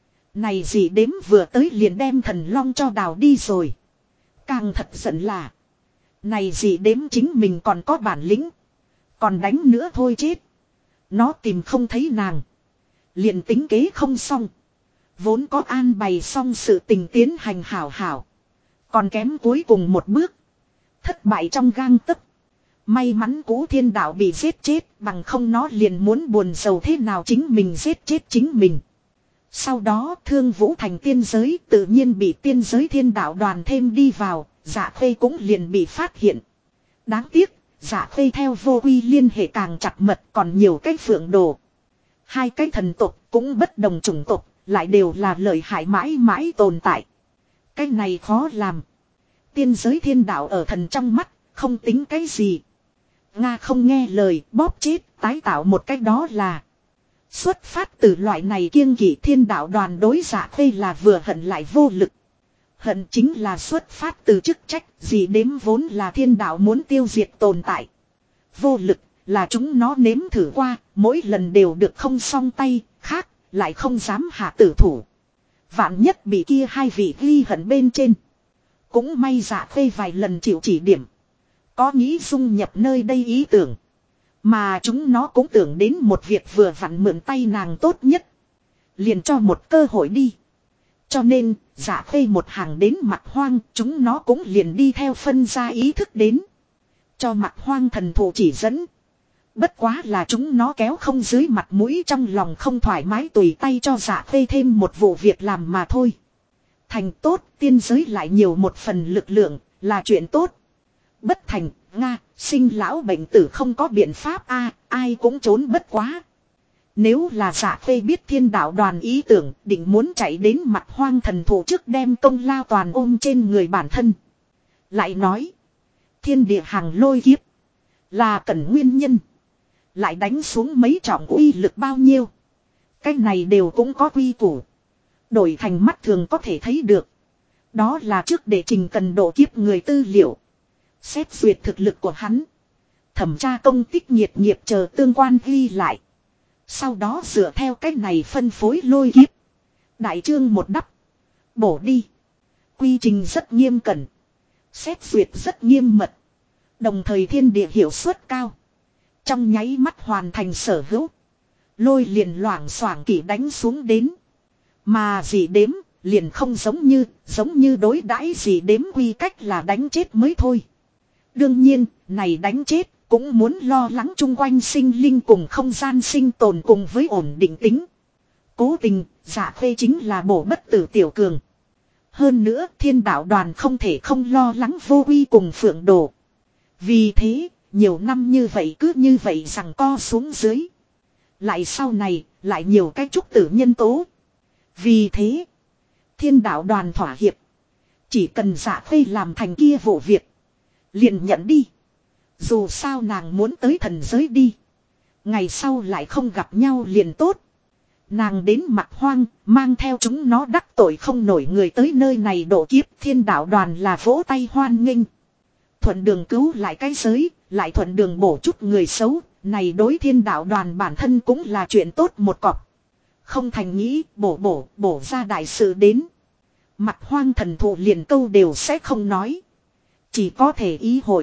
Này gì đếm vừa tới liền đem thần long cho đào đi rồi. Càng thật giận là. Này gì đếm chính mình còn có bản lĩnh. Còn đánh nữa thôi chết. Nó tìm không thấy nàng. Liền tính kế không xong. Vốn có an bày xong sự tình tiến hành hảo hảo. Còn kém cuối cùng một bước. Thất bại trong gang tấc. May mắn cũ thiên đạo bị giết chết. Bằng không nó liền muốn buồn sầu thế nào chính mình giết chết chính mình. Sau đó Thương Vũ thành tiên giới tự nhiên bị tiên giới thiên đạo đoàn thêm đi vào. Dạ Khê cũng liền bị phát hiện. Đáng tiếc. Dạ Khê theo Vô Quy liên hệ càng chặt mật, còn nhiều cái phượng đồ. Hai cái thần tộc cũng bất đồng chủng tộc, lại đều là lợi hại mãi mãi tồn tại. Cái này khó làm. Tiên giới thiên đạo ở thần trong mắt, không tính cái gì. Nga không nghe lời, bóp chết, tái tạo một cách đó là. Xuất phát từ loại này kiêng kỵ, thiên đạo đoàn đối Dạ Khê là vừa hận lại vô lực. Hận chính là xuất phát từ chức trách, gì đếm vốn là thiên đạo muốn tiêu diệt tồn tại. Vô lực là chúng nó nếm thử qua, mỗi lần đều được không song tay, khác lại không dám hạ tử thủ. Vạn nhất bị kia hai vị ghi hận bên trên. Cũng may Dạ Khê vài lần chịu chỉ điểm. Có nghĩ dung nhập nơi đây ý tưởng. Mà chúng nó cũng tưởng đến một việc vừa vặn mượn tay nàng tốt nhất. Liền cho một cơ hội đi. Cho nên, Dạ Khê một hàng đến Mặt Hoang, chúng nó cũng liền đi theo phân ra ý thức đến. Cho Mặt Hoang thần thụ chỉ dẫn. Bất quá là chúng nó kéo không dưới mặt mũi, trong lòng không thoải mái tùy tay cho Dạ Khê thêm một vụ việc làm mà thôi. Thành tốt, tiên giới lại nhiều một phần lực lượng, là chuyện tốt. Bất thành, Nga, sinh lão bệnh tử không có biện pháp ai cũng trốn bất quá. Nếu là Dạ Khê biết thiên đạo đoàn ý tưởng, định muốn chạy đến Mặt Hoang thần thụ trước đem công lao toàn ôm trên người bản thân. Lại nói, thiên địa hàng lôi kiếp, là cần nguyên nhân. Lại đánh xuống mấy trọng uy lực bao nhiêu. Cái này đều cũng có quy củ. Đổi thành mắt thường có thể thấy được. Đó là trước để trình cần độ kiếp người tư liệu. Xét duyệt thực lực của hắn. Thẩm tra công tích nhiệt nghiệp chờ tương quan ghi lại. Sau đó dựa theo cách này phân phối lôi kiếp. Đại chương một đắp. Bổ đi. Quy trình rất nghiêm cẩn. Xét duyệt rất nghiêm mật. Đồng thời thiên địa hiệu suất cao. Trong nháy mắt hoàn thành sở hữu. Lôi liền loảng xoảng kỷ đánh xuống đến. Mà gì đếm liền không giống như đối đãi gì đếm quy cách là đánh chết mới thôi. Đương nhiên, này đánh chết cũng muốn lo lắng chung quanh sinh linh cùng không gian sinh tồn cùng với ổn định tính. Cố tình, Dạ Khê chính là bổ bất tử tiểu cường. Hơn nữa, thiên đạo đoàn không thể không lo lắng Vô Quy cùng Phượng Đồ. Vì thế, nhiều năm như vậy cứ như vậy rằng co xuống dưới. Lại sau này, lại nhiều cái trúc tử nhân tố. Vì thế, thiên đạo đoàn thỏa hiệp. Chỉ cần Dạ Khê làm thành kia vụ việc. Liền nhận đi. Dù sao nàng muốn tới thần giới đi. Ngày sau lại không gặp nhau liền tốt. Nàng đến Mặt Hoang, mang theo chúng nó đắc tội không nổi người tới nơi này độ kiếp, thiên đạo đoàn là vỗ tay hoan nghênh. Thuận đường cứu lại cái giới, lại thuận đường bổ chút người xấu, này đối thiên đạo đoàn bản thân cũng là chuyện tốt một cọc. Không thành nghĩ bổ ra đại sự đến. Mặt Hoang thần thụ liền câu đều sẽ không nói. Chỉ có thể ý hội.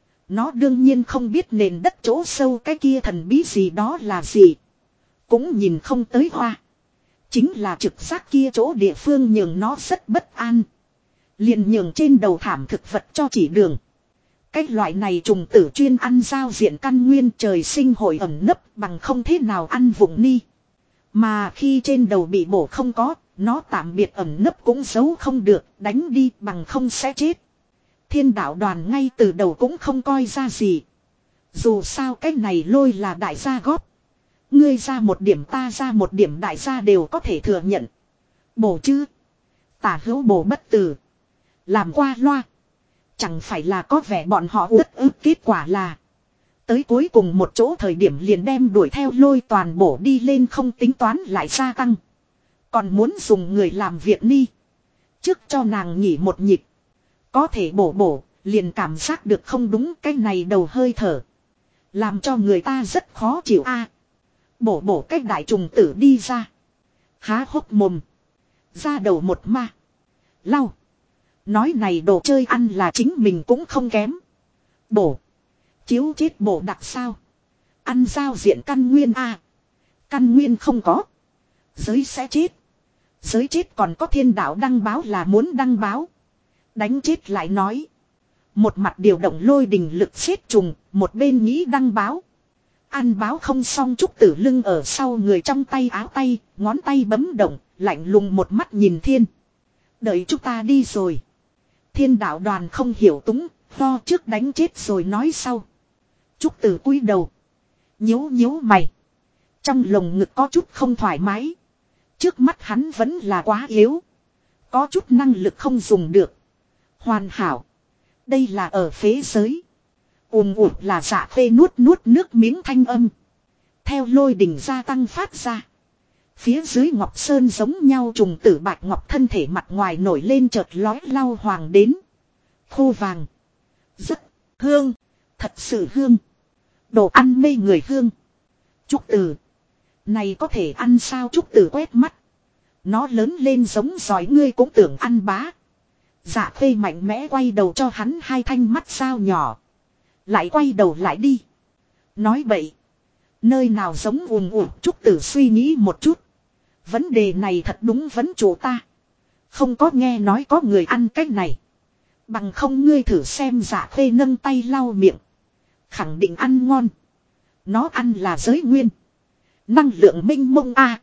Nó đương nhiên không biết nền đất chỗ sâu cái kia thần bí gì đó là gì. Cũng nhìn không tới hoa. Chính là trực giác kia chỗ địa phương nhường nó rất bất an. Liền nhường trên đầu thảm thực vật cho chỉ đường. Cái loại này trùng tử chuyên ăn giao diện căn nguyên trời sinh hội ẩn nấp bằng không thế nào ăn vụng ni. Mà khi trên đầu bị bổ không có, nó tạm biệt ẩn nấp cũng giấu không được, đánh đi bằng không sẽ chết. Thiên đạo đoàn ngay từ đầu cũng không coi ra gì. Dù sao cái này lôi là đại gia góp. Ngươi ra một điểm ta ra một điểm đại gia đều có thể thừa nhận. Bổ chứ. Tả hữu bổ bất tử. Làm qua loa. Chẳng phải là có vẻ bọn họ uất ức, kết quả là. Tới cuối cùng một chỗ thời điểm liền đem đuổi theo lôi toàn bổ đi lên, không tính toán lại gia tăng. Còn muốn dùng người làm việc ni. Trước cho nàng nghỉ một nhịp. Có thể bổ liền cảm giác được không đúng, cái này đầu hơi thở. Làm cho người ta rất khó chịu bổ cái đại trùng tử đi ra. Há hốc mồm. Ra đầu một ma. Lau. Nói này đồ chơi ăn là chính mình cũng không kém. Bổ. Chiếu chết bổ đặc sao. Ăn giao diện căn nguyên Căn nguyên không có. Giới sẽ chết. Giới chết còn có thiên đạo đăng báo là muốn đăng báo. Đánh chết lại nói. Một mặt điều động lôi đình lực xếp trùng, một bên nghĩ đăng báo. Ăn báo không xong trúc tử lưng ở sau người trong tay áo tay, ngón tay bấm động, lạnh lùng một mắt nhìn thiên. Đợi chúng ta đi rồi. Thiên đạo đoàn không hiểu túng, lo trước đánh chết rồi nói sau. Trúc Tử cúi đầu. Nhíu nhíu mày. Trong lồng ngực có chút không thoải mái. Trước mắt hắn vẫn là quá yếu. Có chút năng lực không dùng được. Hoàn hảo. Đây là ở phế giới. Ụt là Dạ Khê nuốt nước miếng thanh âm. Theo lôi đình gia tăng phát ra. Phía dưới ngọc sơn giống nhau trùng tử bạch ngọc thân thể mặt ngoài nổi lên chợt lói lau hoàng đến. Khô vàng. Rất hương. Thật sự hương. Đồ ăn mê người hương. Trúc Tử. Này có thể ăn sao? Trúc Tử quét mắt. Nó lớn lên giống giỏi ngươi cũng tưởng ăn bá. Dạ Khê mạnh mẽ quay đầu cho hắn hai thanh mắt sao nhỏ. Lại quay đầu lại đi. Nói bậy. Nơi nào giống Trúc Tử suy nghĩ một chút. Vấn đề này thật đúng vấn chủ ta. Không có nghe nói có người ăn cái này. Bằng không ngươi thử xem. Dạ Khê nâng tay lau miệng. Khẳng định ăn ngon. Nó ăn là giới nguyên. Năng lượng minh mông a.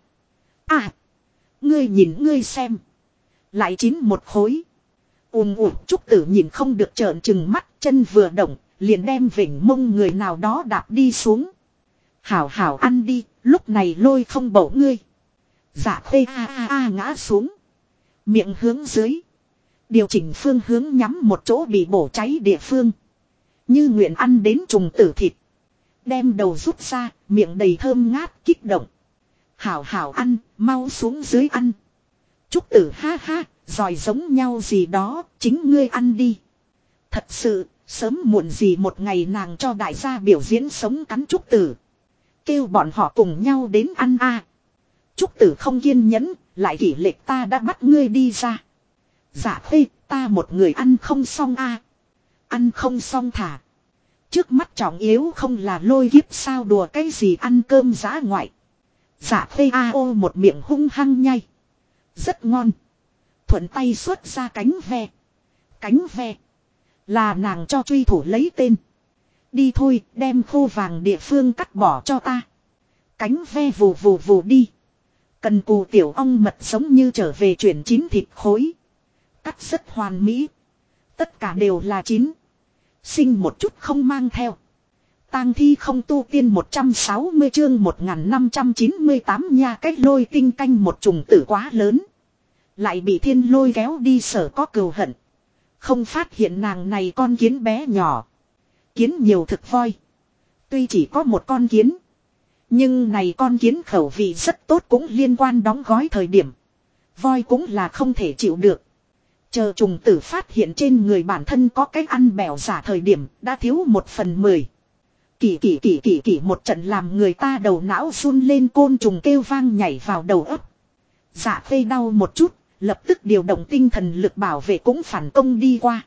Ngươi nhìn ngươi xem. Lại chín một khối. Trúc Tử nhìn không được trợn trừng mắt. Chân vừa động. Liền đem vỉnh mông người nào đó đạp đi xuống. Hảo hảo ăn đi. Lúc này lôi không bổ ngươi. Dạ Khê ngã xuống. Miệng hướng dưới. Điều chỉnh phương hướng nhắm một chỗ bị bổ cháy địa phương. Như nguyện ăn đến trùng tử thịt. Đem đầu rút ra. Miệng đầy thơm ngát kích động. Hảo hảo ăn. Mau xuống dưới ăn. Trúc Tử ha. Giỏi giống nhau gì đó. Chính ngươi ăn đi. Thật sự. Sớm muộn gì một ngày nàng cho đại gia biểu diễn sống cắn Trúc Tử. Kêu bọn họ cùng nhau đến ăn a. Trúc Tử không kiên nhẫn. Lại kỷ lệch ta đã bắt ngươi đi ra. Dạ Khê ta một người ăn không xong a. Ăn không xong thả. Trước mắt trọng yếu không là lôi kiếp sao đùa cái gì ăn cơm giã ngoại. Dạ Khê một miệng hung hăng nhai. Rất ngon. Thuận tay xuất ra cánh ve. Cánh ve. Là nàng cho truy thủ lấy tên. Đi thôi đem khô vàng địa phương cắt bỏ cho ta. Cánh ve vù vù vù đi. Cần cù tiểu ong mật giống như trở về chuyển chín thịt khối. Cắt rất hoàn mỹ. Tất cả đều là chín. Sinh một chút không mang theo. Tang thi không tu tiên 160 chương 1598 nha. Cách lôi tinh canh một trùng tử quá lớn. Lại bị thiên lôi kéo đi sở có cừu hận. Không phát hiện nàng này con kiến bé nhỏ. Kiến nhiều thực voi. Tuy chỉ có một con kiến. Nhưng này con kiến khẩu vị rất tốt cũng liên quan đóng gói thời điểm. Voi cũng là không thể chịu được. Chờ trùng tử phát hiện trên người bản thân có cái ăn bẻo giả thời điểm đã thiếu 1/10. Kỷ một trận làm người ta đầu não run lên côn trùng kêu vang nhảy vào đầu ấp. Dạ Khê đau một chút. Lập tức điều động tinh thần lực bảo vệ cũng phản công đi qua.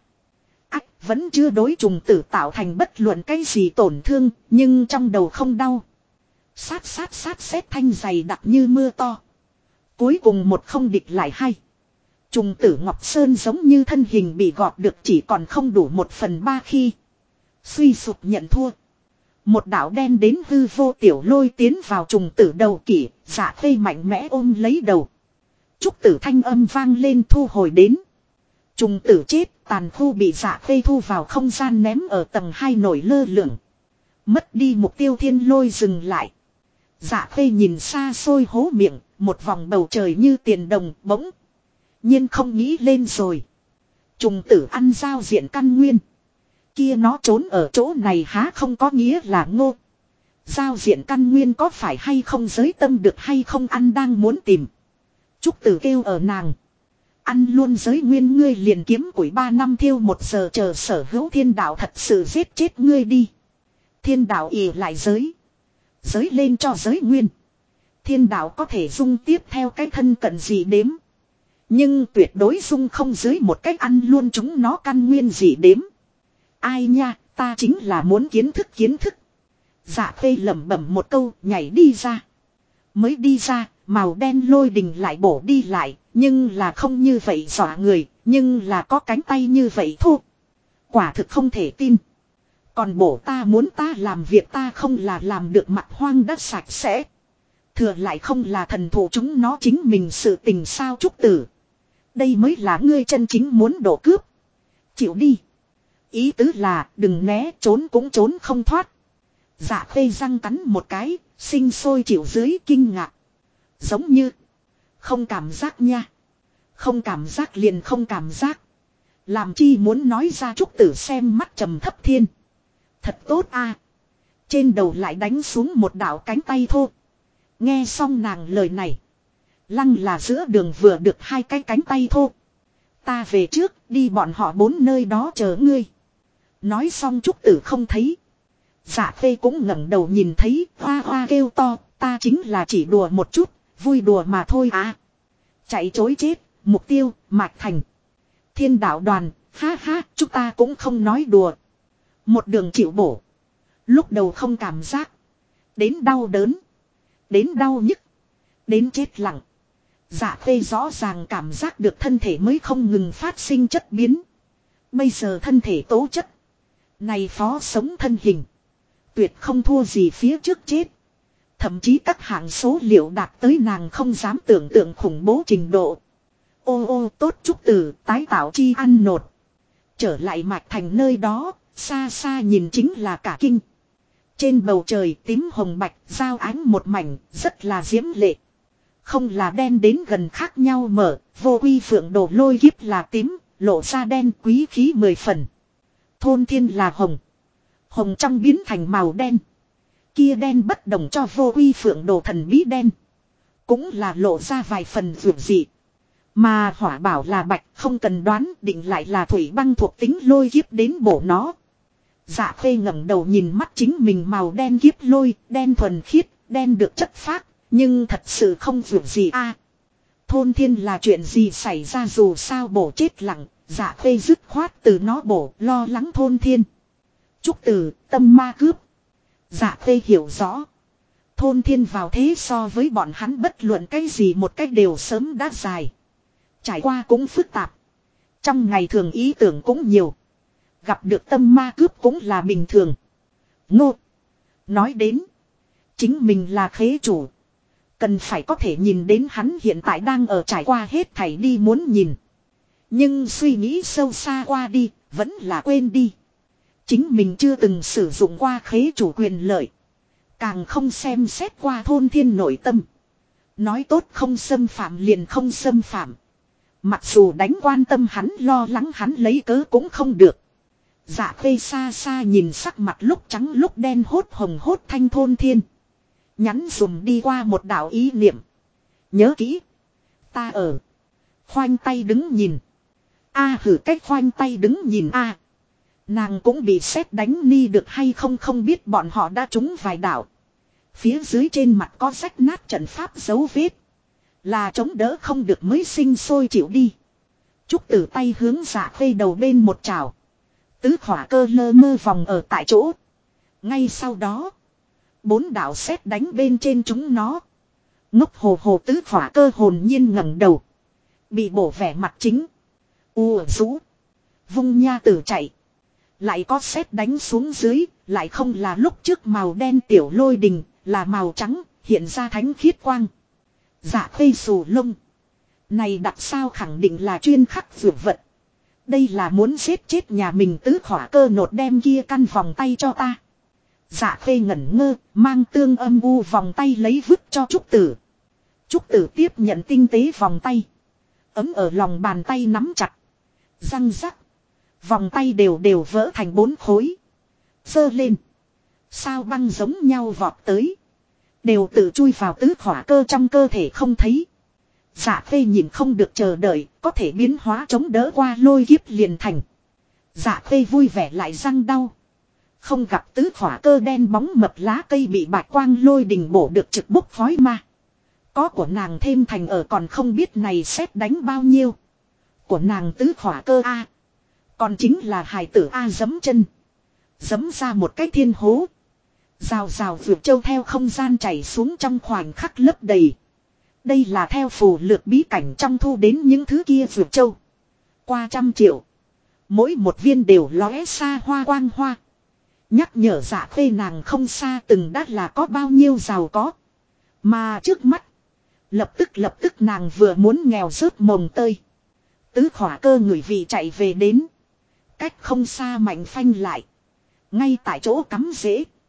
Vẫn chưa đối trùng tử tạo thành bất luận cái gì tổn thương, nhưng trong đầu không đau. Sát xét thanh dày đặc như mưa to. Cuối cùng một không địch lại hay. Trùng tử Ngọc Sơn giống như thân hình bị gọt được chỉ còn không đủ 1/3 khi. Suy sụp nhận thua. Một đạo đen đến hư vô tiểu lôi tiến vào trùng tử đầu kỷ, Dạ Khê mạnh mẽ ôm lấy đầu. Trúc Tử thanh âm vang lên thu hồi đến. Trùng tử chết tàn khu bị Dạ Khê thu vào không gian ném ở tầng 2 nổi lơ lửng. Mất đi mục tiêu thiên lôi dừng lại. Dạ Khê nhìn xa xôi hố miệng, một vòng bầu trời như tiền đồng bỗng. nhiên không nghĩ lên rồi. Trùng tử ăn giao diện căn nguyên. Kia nó trốn ở chỗ này há không có nghĩa là ngô. Giao diện căn nguyên có phải hay không giới tâm được hay không ăn đang muốn tìm. Trúc Tử kêu ở nàng. Ăn luôn giới nguyên ngươi liền kiếm củi 3 năm thiêu 1 giờ chờ sở hữu thiên đạo thật sự giết chết ngươi đi. Thiên đạo ỉ lại giới. Giới lên cho giới nguyên. Thiên đạo có thể dung tiếp theo cái thân cận gì đếm. Nhưng tuyệt đối dung không dưới một cách ăn luôn chúng nó căn nguyên gì đếm. Ai nha, ta chính là muốn kiến thức. Dạ Khê lẩm bẩm một câu nhảy đi ra. Mới đi ra, màu đen lôi đình lại bổ đi lại, nhưng là không như vậy dọa người, nhưng là có cánh tay như vậy thôi. Quả thực không thể tin. Còn bổ ta muốn ta làm việc ta không là làm được mặt hoang đất sạch sẽ. Thừa lại không là thần thủ chúng nó chính mình sự tình sao Trúc Tử. Đây mới là ngươi chân chính muốn đổ cướp. Chịu đi. Ý tứ là đừng né trốn cũng trốn không thoát. Dạ khê răng cắn một cái, sinh sôi chịu dưới kinh ngạc. Giống như, không cảm giác nha. Không cảm giác liền không cảm giác. Làm chi muốn nói ra Trúc Tử xem mắt trầm thấp thiên. Thật tốt a. Trên đầu lại đánh xuống một đạo cánh tay thô. Nghe xong nàng lời này. Lăng là giữa đường vừa được hai cái cánh tay thô. Ta về trước, đi bọn họ bốn nơi đó chờ ngươi. Nói xong Trúc Tử không thấy. Dạ khê cũng ngẩng đầu nhìn thấy, hoa hoa kêu to, ta chính là chỉ đùa một chút, vui đùa mà thôi à. Chạy chối chết, mục tiêu, Mạch Thành. Thiên đạo đoàn, ha ha, chúng ta cũng không nói đùa. Một đường chịu bổ. Lúc đầu không cảm giác. Đến đau đớn. Đến đau nhức. Đến chết lặng. Dạ khê rõ ràng cảm giác được thân thể mới không ngừng phát sinh chất biến. Bây giờ thân thể tố chất. Này phó sống thân hình. Tuyệt không thua gì phía trước chết. Thậm chí các hạng số liệu đạt tới nàng không dám tưởng tượng khủng bố trình độ. Ô ô tốt Trúc Tử tái tạo chi ăn nột. Trở lại Mạch Thành nơi đó, xa xa nhìn chính là cả kinh. Trên bầu trời tím hồng bạch giao ánh một mảnh, rất là diễm lệ. Không là đen đến gần khác nhau mở, vô quy phượng đồ lôi kiếp là tím, lộ ra đen quý khí 10 phần. Thôn thiên là hồng. Hồng trong biến thành màu đen. Kia đen bất đồng cho vô quy phượng đồ thần bí đen. Cũng là lộ ra vài phần vượt dị. Mà hỏa bảo là bạch không cần đoán định lại là thủy băng thuộc tính lôi kiếp đến bổ nó. Dạ khê ngẩng đầu nhìn mắt chính mình màu đen kiếp lôi, đen thuần khiết, đen được chất phác, nhưng thật sự không vượt gì a. Thôn thiên là chuyện gì xảy ra dù sao bổ chết lặng, dạ khê dứt khoát từ nó bổ, lo lắng thôn thiên. Trúc Tử, tâm ma cướp. Dạ khê hiểu rõ. Thôn thiên vào thế so với bọn hắn bất luận cái gì một cách đều sớm đã dài. Trải qua cũng phức tạp. Trong ngày thường ý tưởng cũng nhiều. Gặp được tâm ma cướp cũng là bình thường. Ngô. Nói đến. Chính mình là khế chủ. Cần phải có thể nhìn đến hắn hiện tại đang ở trải qua hết thảy đi muốn nhìn. Nhưng suy nghĩ sâu xa qua đi. Vẫn là quên đi. Chính mình chưa từng sử dụng qua khế chủ quyền lợi. Càng không xem xét qua thôn thiên nội tâm. Nói tốt không xâm phạm liền không xâm phạm. Mặc dù đánh quan tâm hắn lo lắng hắn lấy cớ cũng không được. Dạ khê xa xa nhìn sắc mặt lúc trắng lúc đen hốt hồng hốt thanh thôn thiên. Nhắn dùm đi qua một đạo ý niệm. Nhớ kỹ. Ta ở. Khoanh tay đứng nhìn. A hử cách khoanh tay đứng nhìn a. Nàng cũng bị sét đánh ni được hay không không biết bọn họ đã trúng vài đạo. Phía dưới trên mặt có rách nát trận pháp dấu vết. Là chống đỡ không được mới sinh sôi chịu đi. Trúc Tử tay hướng dạ khê đầu bên một chảo. Tứ khỏa cơ lơ mơ vòng ở tại chỗ. Ngay sau đó. 4 đạo sét đánh bên trên chúng nó. Ngốc hồ hồ tứ khỏa cơ hồn nhiên ngẩng đầu. Bị bổ vẻ mặt chính. Rũ. Vung nha tử chạy. Lại có sét đánh xuống dưới. Lại không là lúc trước màu đen tiểu lôi đình. Là màu trắng. Hiện ra thánh khiết quang. Dạ khê xù lông. Này đặt sao khẳng định là chuyên khắc vượt vật. Đây là muốn giết chết nhà mình tứ khỏa cơ nột đem kia căn vòng tay cho ta. Dạ khê ngẩn ngơ, mang tương âm u vòng tay lấy vứt cho Trúc Tử. Trúc Tử tiếp nhận tinh tế vòng tay. Ấm ở lòng bàn tay nắm chặt. Răng rắc. Vòng tay đều vỡ thành 4 khối. Giơ lên. Sao băng giống nhau vọt tới. Đều tự chui vào tứ khỏa cơ trong cơ thể không thấy. Dạ khê nhìn không được chờ đợi, có thể biến hóa chống đỡ qua lôi kiếp liền thành. Dạ khê vui vẻ lại răng đau. Không gặp tứ khỏa cơ đen bóng mập lá cây bị bạch quang lôi đình bổ được trực bốc khói ma. Có của nàng thêm thành ở còn không biết này xét đánh bao nhiêu. Của nàng tứ khỏa cơ A. Còn chính là hài tử A giấm chân. Giấm ra một cái thiên hố. Rào rào vượt châu theo không gian chảy xuống trong khoảnh khắc lấp đầy. Đây là theo phù lược bí cảnh trong thu đến những thứ kia vượt châu. Qua 100 triệu. Mỗi một viên đều lóe xa hoa quang hoa. Nhắc nhở dạ khê nàng không xa từng đã là có bao nhiêu giàu có. Mà trước mắt. Lập tức nàng vừa muốn nghèo rớt mồng tơi. Tứ khỏa cơ người vị chạy về đến. Cách không xa mạnh phanh lại. Ngay tại chỗ cắm rễ.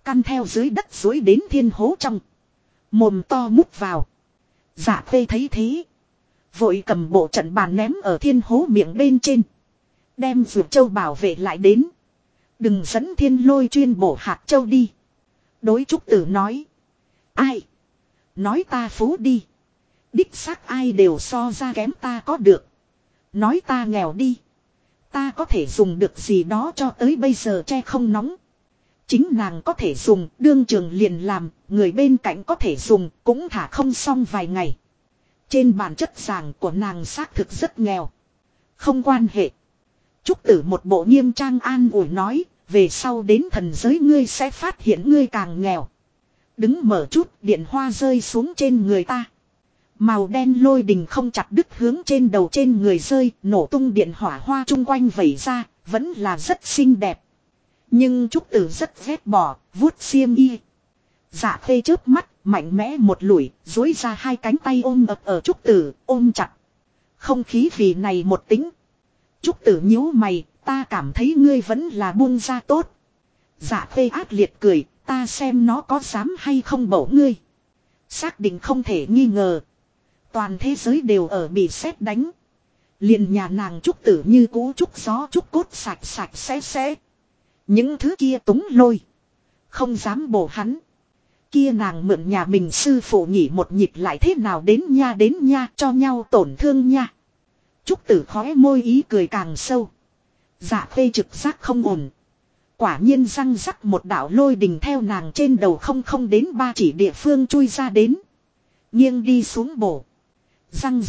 Căn theo dưới đất dối đến thiên hố trong. Mồm to mút vào. Dạ Khê thấy thế. Vội cầm bộ trận bàn ném ở thiên hố miệng bên trên. Đem Dược Châu bảo vệ lại đến. Đừng dẫn Thiên Lôi chuyên bổ hạt châu đi. Đối Trúc Tử nói. Ai? Nói ta phú đi. Đích xác ai đều so ra kém ta có được. Nói ta nghèo đi. Ta có thể dùng được gì đó cho tới bây giờ che không nóng. Chính nàng có thể dùng, đương trường liền làm, người bên cạnh có thể dùng, cũng thả không xong vài ngày. Trên bản chất giảng của nàng xác thực rất nghèo. Không quan hệ. Trúc Tử một bộ nghiêm trang an ủi nói, về sau đến thần giới ngươi sẽ phát hiện ngươi càng nghèo. Đứng mở chút, điện hoa rơi xuống trên người ta. Màu đen lôi đình không chặt đứt hướng trên đầu trên người rơi, nổ tung điện hỏa hoa chung quanh vẩy ra, vẫn là rất xinh đẹp. Nhưng Trúc Tử rất ghét bỏ, vuốt xiêm y. Dạ Khê chớp mắt, mạnh mẽ một lủi, duỗi ra hai cánh tay ôm ập ở Trúc Tử, ôm chặt. Không khí vì này một tính. Trúc Tử nhíu mày, ta cảm thấy ngươi vẫn là buông ra tốt. Dạ Khê ác liệt cười, ta xem nó có dám hay không bổ ngươi. Xác định không thể nghi ngờ. Toàn thế giới đều ở bị sét đánh. Liền nhà nàng Trúc Tử như cũ trúc gió trúc cốt sạch sạch sẽ. Những thứ kia túng lôi. Không dám bổ hắn. Kia nàng mượn nhà mình sư phụ nhỉ một nhịp lại thế nào đến nha cho nhau tổn thương nha. Trúc Tử khóe môi ý cười càng sâu. Dạ Khê trực giác không ổn. Quả nhiên răng rắc một đạo lôi đình theo nàng trên đầu không đến 3 chỉ địa phương chui ra đến. Nghiêng đi xuống bổ. Răng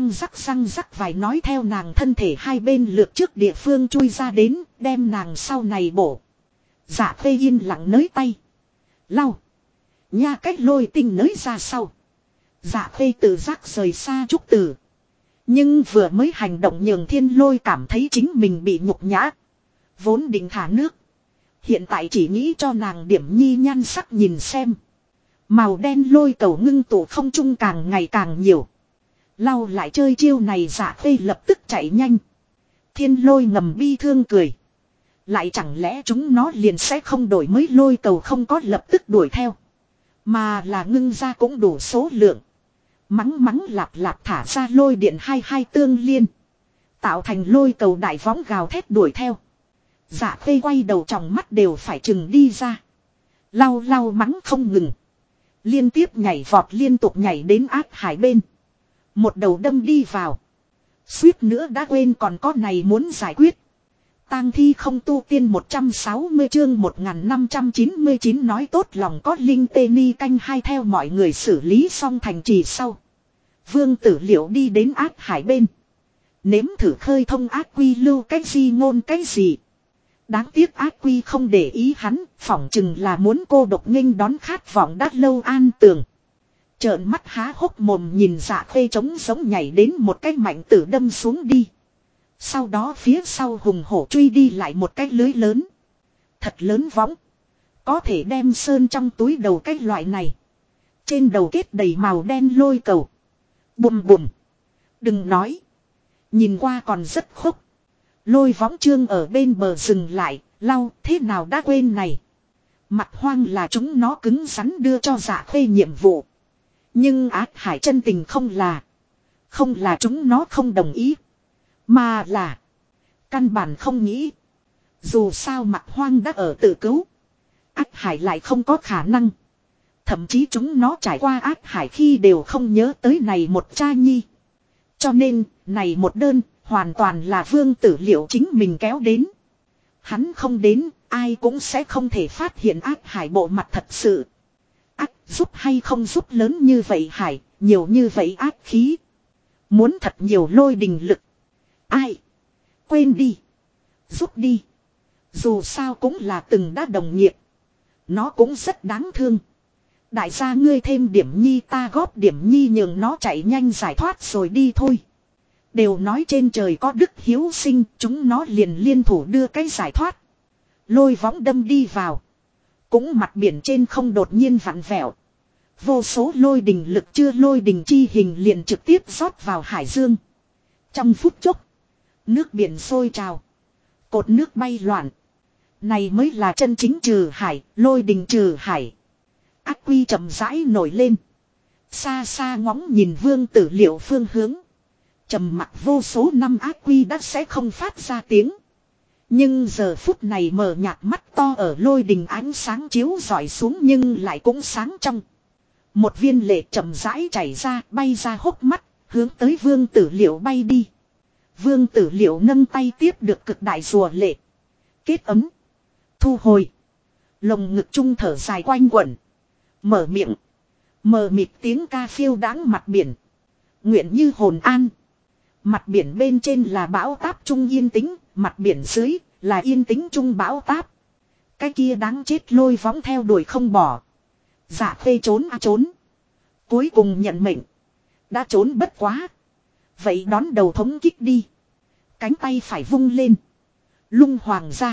rắc vài nói theo nàng thân thể hai bên lượt trước địa phương chui ra đến, đem nàng sau này bổ. Dạ Khê yên lặng nới tay. Lau. Nha cách lôi tinh nới ra sau. Dạ Khê tự giác rời xa Trúc Tử. Nhưng vừa mới hành động nhường Thiên Lôi cảm thấy chính mình bị nhục nhã. Vốn định thả nước. Hiện tại chỉ nghĩ cho nàng điểm nhi nhan sắc nhìn xem. Màu đen lôi cầu ngưng tụ không trung càng ngày càng nhiều. Lau lại chơi chiêu này Dạ Khê lập tức chạy nhanh. Thiên Lôi ngầm bi thương cười. Lại chẳng lẽ chúng nó liền sẽ không đổi mới lôi cầu không có lập tức đuổi theo. Mà là ngưng ra cũng đủ số lượng. Mắng lạp thả ra lôi điện hai tương liên. Tạo thành lôi cầu đại võng gào thét đuổi theo. Dạ Khê quay đầu tròng mắt đều phải chừng đi ra. Lau mắng không ngừng. Liên tiếp nhảy vọt liên tục nhảy đến ác hải bên. Một đầu đâm đi vào. Suýt nữa đã quên còn có này muốn giải quyết. Tang thi không tu tiên 160 chương 1599 nói tốt lòng có linh tê ni canh hai theo mọi người xử lý xong thành trì sau. Vương Tử Liệu đi đến ác hải bên. Nếm thử khơi thông ác quy lưu cái gì ngôn cái gì. Đáng tiếc ác quy không để ý hắn, phỏng chừng là muốn cô độc nghênh đón khát vọng đã lâu an tường. Trợn mắt há hốc mồm nhìn Dạ Khê trống giống nhảy đến một cái mạnh tử đâm xuống đi. Sau đó phía sau hùng hổ truy đi lại một cái lưới lớn. Thật lớn võng. Có thể đem sơn trong túi đầu cái loại này. Trên đầu kết đầy màu đen lôi cầu. Bùm. Đừng nói. Nhìn qua còn rất khốc. Lôi võng trương ở bên bờ dừng lại. Lau thế nào đã quên này. Mặt hoang là chúng nó cứng rắn đưa cho Dạ Khê nhiệm vụ. Nhưng ác hải chân tình không là chúng nó không đồng ý. Mà là căn bản không nghĩ. Dù sao mặt hoang đã ở tự cứu. Ác hải lại không có khả năng. Thậm chí chúng nó trải qua ác hải khi đều không nhớ tới này một cha nhi. Cho nên này một đơn hoàn toàn là Vương Tử Liệu chính mình kéo đến. Hắn không đến ai cũng sẽ không thể phát hiện ác hải bộ mặt thật sự. Ác giúp hay không giúp lớn như vậy hải, nhiều như vậy ác khí. Muốn thật nhiều lôi đình lực. Ai? Quên đi. Giúp đi. Dù sao cũng là từng đã đồng nghiệp. Nó cũng rất đáng thương. Đại gia ngươi thêm điểm nhi ta góp điểm nhi nhường nó chạy nhanh giải thoát rồi đi thôi. Đều nói trên trời có đức hiếu sinh, chúng nó liền liên thủ đưa cái giải thoát. Lôi võng đâm đi vào. Cũng mặt biển trên không đột nhiên vặn vẹo. Vô số lôi đình lực chưa lôi đình chi hình liền trực tiếp rót vào hải dương. Trong phút chốc. Nước biển sôi trào. Cột nước bay loạn. Này mới là chân chính trừ hải, lôi đình trừ hải. Ác quy chậm rãi nổi lên. Xa xa ngóng nhìn Vương Tử Liệu phương hướng. Trầm mặc vô số năm ác quy đã sẽ không phát ra tiếng. Nhưng giờ phút này mở nhạt mắt to ở lôi đình ánh sáng chiếu rọi xuống nhưng lại cũng sáng trong. Một viên lệ chậm rãi chảy ra bay ra hốc mắt, hướng tới Vương Tử Liệu bay đi. Vương Tử Liệu nâng tay tiếp được cực đại rùa lệ. Kết ấm. Thu hồi. Lồng ngực trung thở dài quanh quẩn. Mở miệng. Mờ mịt tiếng ca phiêu đáng mặt biển. Nguyện như hồn an. Mặt biển bên trên là bão táp trung yên tĩnh, mặt biển dưới là yên tĩnh trung bão táp. Cái kia đáng chết lôi võng theo đuổi không bỏ. Dạ phê trốn trốn. Cuối cùng nhận mệnh. Đã trốn bất quá. Vậy đón đầu thống kích đi. Cánh tay phải vung lên. Lung hoàng ra.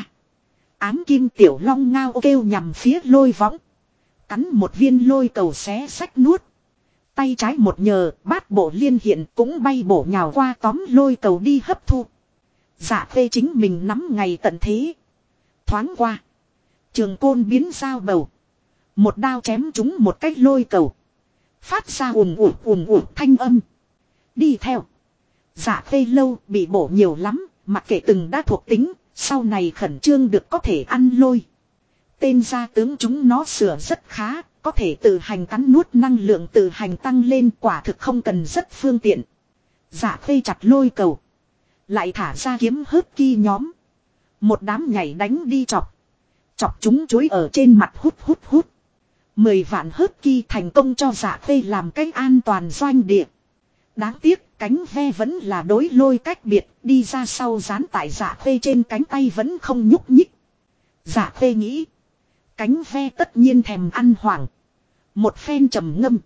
Ám kim tiểu long ngao kêu nhằm phía lôi võng. Cắn một viên lôi cầu xé sách nuốt. Tay trái một nhờ, bát bộ liên hiện cũng bay bổ nhào qua tóm lôi cầu đi hấp thu. Dạ phê chính mình nắm ngày tận thế. Thoáng qua. Trường côn biến dao bầu. Một đao chém trúng một cái lôi cầu. Phát ra ùm ùm thanh âm. Đi theo. Dạ phê lâu bị bổ nhiều lắm, mặc kệ từng đã thuộc tính, sau này khẩn trương được có thể ăn lôi. Tên gia tướng chúng nó sửa rất khá, có thể tự hành cắn nuốt năng lượng tự hành tăng lên quả thực không cần rất phương tiện. Dạ phê chặt lôi cầu. Lại thả ra kiếm hớt ki nhóm. Một đám nhảy đánh đi chọc. Chọc chúng chuối ở trên mặt hút. 10 vạn hớt ki thành công cho dạ phê làm cách an toàn doanh địa. Đáng tiếc cánh ve vẫn là đối lôi cách biệt, đi ra sau dán tại dạ phê trên cánh tay vẫn không nhúc nhích. Dạ phê nghĩ. Cánh ve tất nhiên thèm ăn hoảng. Một phen trầm ngâm.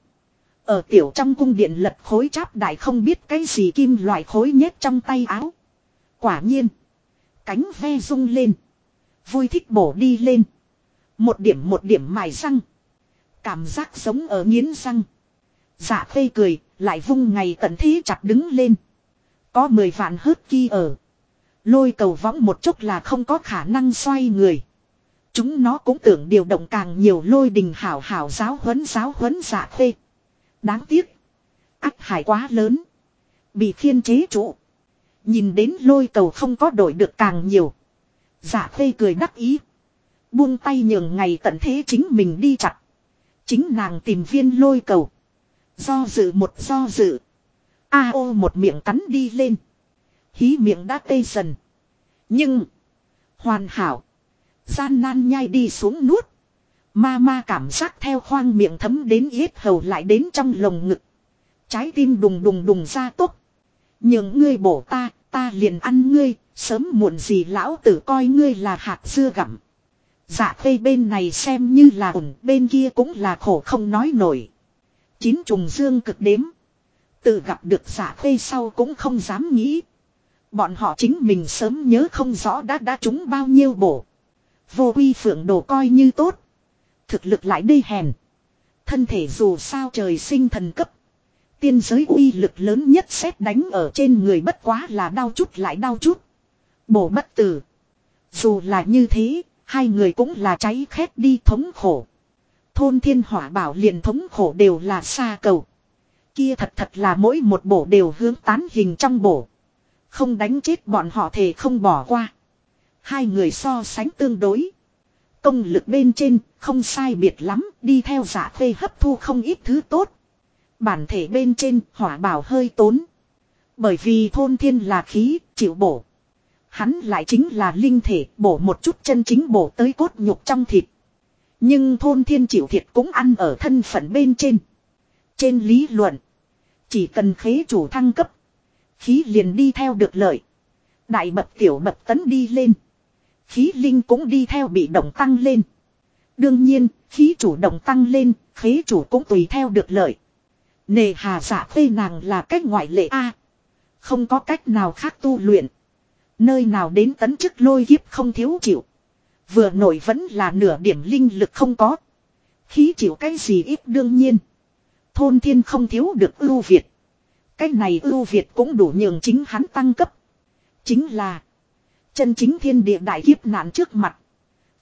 Ở tiểu trong cung điện lật khối cháp đại không biết cái gì kim loại khối nhét trong tay áo. Quả nhiên. Cánh ve rung lên. Vui thích bổ đi lên. Một điểm mài răng. Cảm giác giống ở nghiến răng. Dạ phê cười, lại vung ngày tận thế chặt đứng lên. Có 10 vạn hớt ki ở. Lôi cầu võng một chút là không có khả năng xoay người. Chúng nó cũng tưởng điều động càng nhiều lôi đình hảo giáo huấn dạ phê. Đáng tiếc. Ác hải quá lớn. Bị khiên chế trụ. Nhìn đến lôi cầu không có đổi được càng nhiều. Dạ phê cười đắc ý. Buông tay nhường ngày tận thế chính mình đi chặt. Chính nàng tìm viên lôi cầu. Do dự. A.O. một miệng cắn đi lên. Hí miệng đã tê dần. Nhưng. Hoàn hảo. Gian nan nhai đi xuống nuốt. Ma cảm giác theo khoang miệng thấm đến yết hầu lại đến trong lồng ngực. Trái tim đùng ra tốc. Nhường ngươi bổ ta liền ăn ngươi. Sớm muộn gì lão tử coi ngươi là hạt dưa gặm. Dạ phê bên này xem như là ổn, bên kia cũng là khổ không nói nổi. 9 trùng dương cực đếm. Tự gặp được dạ phê sau cũng không dám nghĩ. Bọn họ chính mình sớm nhớ không rõ đã trúng bao nhiêu bổ. Vô uy phượng đồ coi như tốt. Thực lực lại đê hèn. Thân thể dù sao trời sinh thần cấp. Tiên giới uy lực lớn nhất xét đánh ở trên người bất quá là đau chút lại đau chút. Bổ bất tử. Dù là như thế, hai người cũng là cháy khét đi thống khổ. Thôn thiên hỏa bảo liền thống khổ đều là xa cầu. Kia thật là mỗi một bổ đều hướng tán hình trong bổ. Không đánh chết bọn họ thể không bỏ qua. Hai người so sánh tương đối. Công lực bên trên không sai biệt lắm, đi theo giả phê hấp thu không ít thứ tốt. Bản thể bên trên hỏa bảo hơi tốn. Bởi vì thôn thiên là khí, chịu bổ. Hắn lại chính là linh thể, bổ một chút chân chính bổ tới cốt nhục trong thịt. Nhưng thôn thiên chịu thiệt cũng ăn ở thân phận bên trên. Trên lý luận, chỉ cần khế chủ thăng cấp, khí liền đi theo được lợi. Đại bậc tiểu bậc tấn đi lên. Khí linh cũng đi theo bị động tăng lên. Đương nhiên, khí chủ động tăng lên, khế chủ cũng tùy theo được lợi. Nề hà dạ phê nàng là cách ngoại lệ A. Không có cách nào khác tu luyện. Nơi nào đến tấn chức lôi kiếp không thiếu chịu. Vừa nổi vẫn là nửa điểm linh lực không có. Khí chịu cái gì ít đương nhiên. Thôn thiên không thiếu được ưu việt. Cái này ưu việt cũng đủ nhường chính hắn tăng cấp. Chính là chân chính thiên địa đại kiếp nạn trước mặt.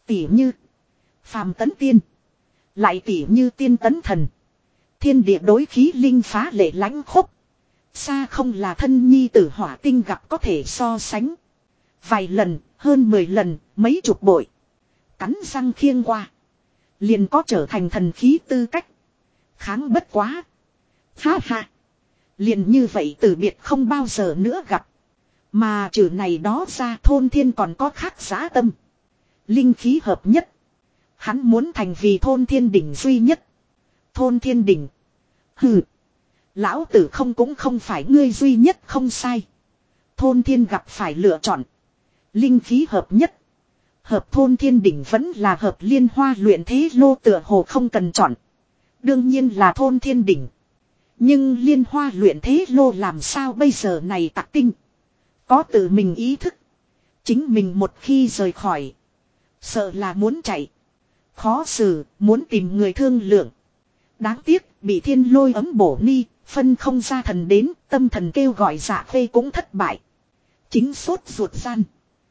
Tỉ như phàm tấn tiên. Lại tỉ như tiên tấn thần. Thiên địa đối khí linh phá lệ lãnh khốc. Xa không là thân nhi tử hỏa tinh gặp có thể so sánh. Vài lần, hơn 10 lần, mấy chục bội. Cắn răng khiêng qua. Liền có trở thành thần khí tư cách. Kháng bất quá. Ha ha. Liền như vậy từ biệt không bao giờ nữa gặp. Mà trừ này đó ra thôn thiên còn có khác giá tâm. Linh khí hợp nhất. Hắn muốn thành vì thôn thiên đỉnh duy nhất. Thôn thiên đỉnh. Hừ. Lão tử không cũng không phải ngươi duy nhất không sai. Thôn thiên gặp phải lựa chọn. Linh khí hợp nhất. Hợp thôn thiên đỉnh vẫn là hợp liên hoa luyện thế lô tựa hồ không cần chọn. Đương nhiên là thôn thiên đỉnh. Nhưng liên hoa luyện thế lô làm sao bây giờ này tạc tinh. Có tự mình ý thức. Chính mình một khi rời khỏi. Sợ là muốn chạy. Khó xử, muốn tìm người thương lượng. Đáng tiếc, bị thiên lôi ấm bổ ni, phân không ra thần đến, tâm thần kêu gọi Dạ Khê cũng thất bại. Chính sốt ruột gian.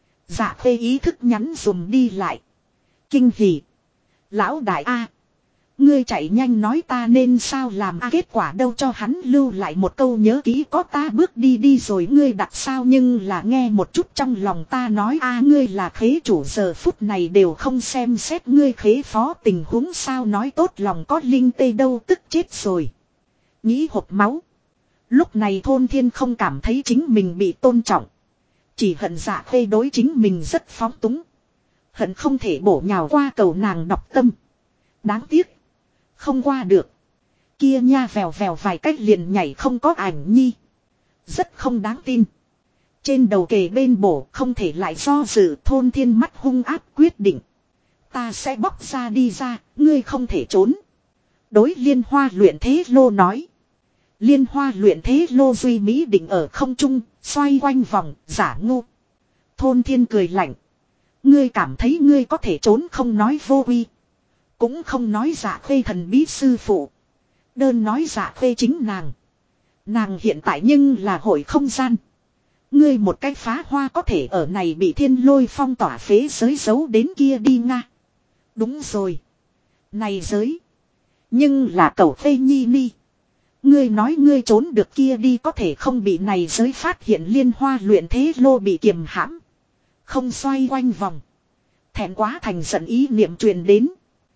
Dạ Khê ý thức nhắn dùm đi lại. Kinh hỉ. Lão đại A. Ngươi chạy nhanh nói ta nên sao làm a kết quả đâu cho hắn lưu lại một câu nhớ kỹ có ta bước đi đi rồi ngươi đặt sao nhưng là nghe một chút trong lòng ta nói a ngươi là khế chủ giờ phút này đều không xem xét ngươi khế phó tình huống sao nói tốt lòng có linh tê đâu tức chết rồi. Nghĩ hộp máu. Lúc này thôn thiên không cảm thấy chính mình bị tôn trọng. Chỉ hận Dạ Khê đối chính mình rất phóng túng. Hận không thể bổ nhào qua cầu nàng đọc tâm. Đáng tiếc. Không qua được. Kia nha vèo vèo vài cách liền nhảy không có ảnh nhi. Rất không đáng tin. Trên đầu kề bên bổ không thể lại do dự thôn thiên mắt hung áp quyết định. Ta sẽ bóc ra đi ra, ngươi không thể trốn. Đối liên hoa luyện thế lô nói. Liên hoa luyện thế lô duy mỹ định ở không trung, xoay quanh vòng, giả ngu. Thôn thiên cười lạnh. Ngươi cảm thấy ngươi có thể trốn không nói vô uy. Cũng không nói Dạ Khê thần bí sư phụ. Đơn nói Dạ Khê chính nàng. Nàng hiện tại nhưng là hội không gian. Ngươi một cái phá hoa có thể ở này bị thiên lôi phong tỏa phế giới giấu đến kia đi nga. Đúng rồi. Này giới. Nhưng là cẩu Khê nhi ni. Ngươi nói ngươi trốn được kia đi có thể không bị này giới phát hiện liên hoa luyện thế lô bị kiềm hãm. Không xoay quanh vòng. Thẹn quá thành giận ý niệm truyền đến.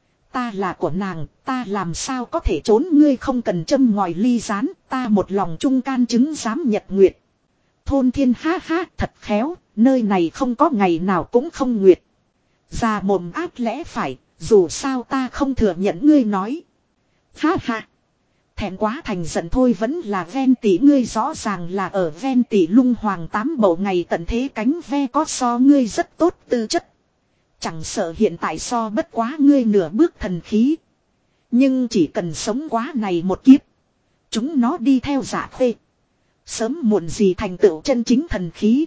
Ta là của nàng, ta làm sao có thể trốn ngươi không cần châm ngòi ly rán, ta một lòng trung can chứng dám nhật nguyệt. Thôn thiên ha ha thật khéo, nơi này không có ngày nào cũng không nguyệt. Già mồm áp lẽ phải, dù sao ta không thừa nhận ngươi nói. Ha ha. Thẹn quá thành giận thôi vẫn là ven tỷ ngươi rõ ràng là ở ven tỷ lung hoàng tám bầu ngày tận thế cánh ve có so ngươi rất tốt tư chất. Chẳng sợ hiện tại so bất quá ngươi nửa bước thần khí. Nhưng chỉ cần sống quá này một kiếp. Chúng nó đi theo Dạ Khê. Sớm muộn gì thành tựu chân chính thần khí.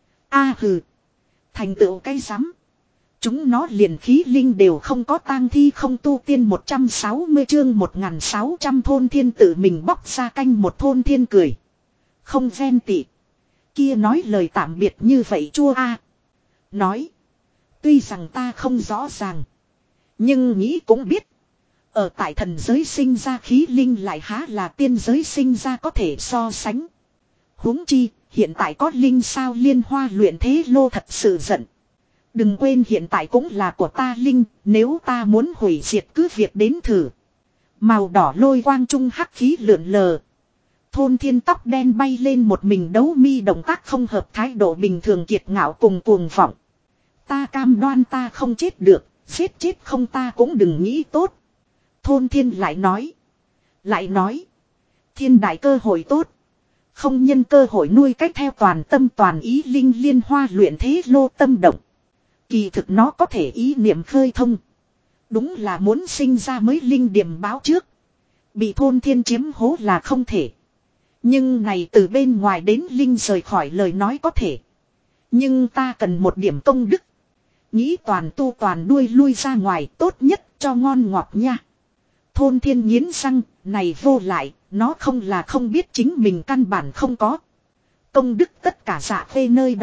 A hừ. Thành tựu cái rắm. Chúng nó liền khí linh đều không có tang thi không tu tiên 160 chương 1600 thôn thiên tự mình bóc ra canh một thôn thiên cười. Không ven tị. Kia nói lời tạm biệt như vậy chua a. Nói. Tuy rằng ta không rõ ràng. Nhưng nghĩ cũng biết. Ở tại thần giới sinh ra khí linh lại há là tiên giới sinh ra có thể so sánh. Huống chi, hiện tại có linh sao liên hoa luyện thế lô thật sự giận. Đừng quên hiện tại cũng là của ta linh, nếu ta muốn hủy diệt cứ việc đến thử. Màu đỏ lôi quang trung hắc khí lượn lờ. Thôn thiên tóc đen bay lên một mình đấu mi động tác không hợp thái độ bình thường kiệt ngạo cùng cuồng vọng. Ta cam đoan ta không chết được, giết chết không ta cũng đừng nghĩ tốt. Thôn thiên lại nói. Lại nói. Thiên đại cơ hội tốt. Không nhân cơ hội nuôi cách theo toàn tâm toàn ý linh liên hoa luyện thế lô tâm động. Kỳ thực nó có thể ý niệm khơi thông. Đúng là muốn sinh ra mới linh điểm báo trước. Bị thôn thiên chiếm hố là không thể. Nhưng này từ bên ngoài đến linh rời khỏi lời nói có thể. Nhưng ta cần một điểm công đức. Nghĩ toàn tu toàn đuôi lui ra ngoài tốt nhất cho ngon ngọt nha. Thôn thiên nghiến răng, này vô lại, nó không là không biết chính mình căn bản không có. Công đức tất cả Dạ Khê nơi đó,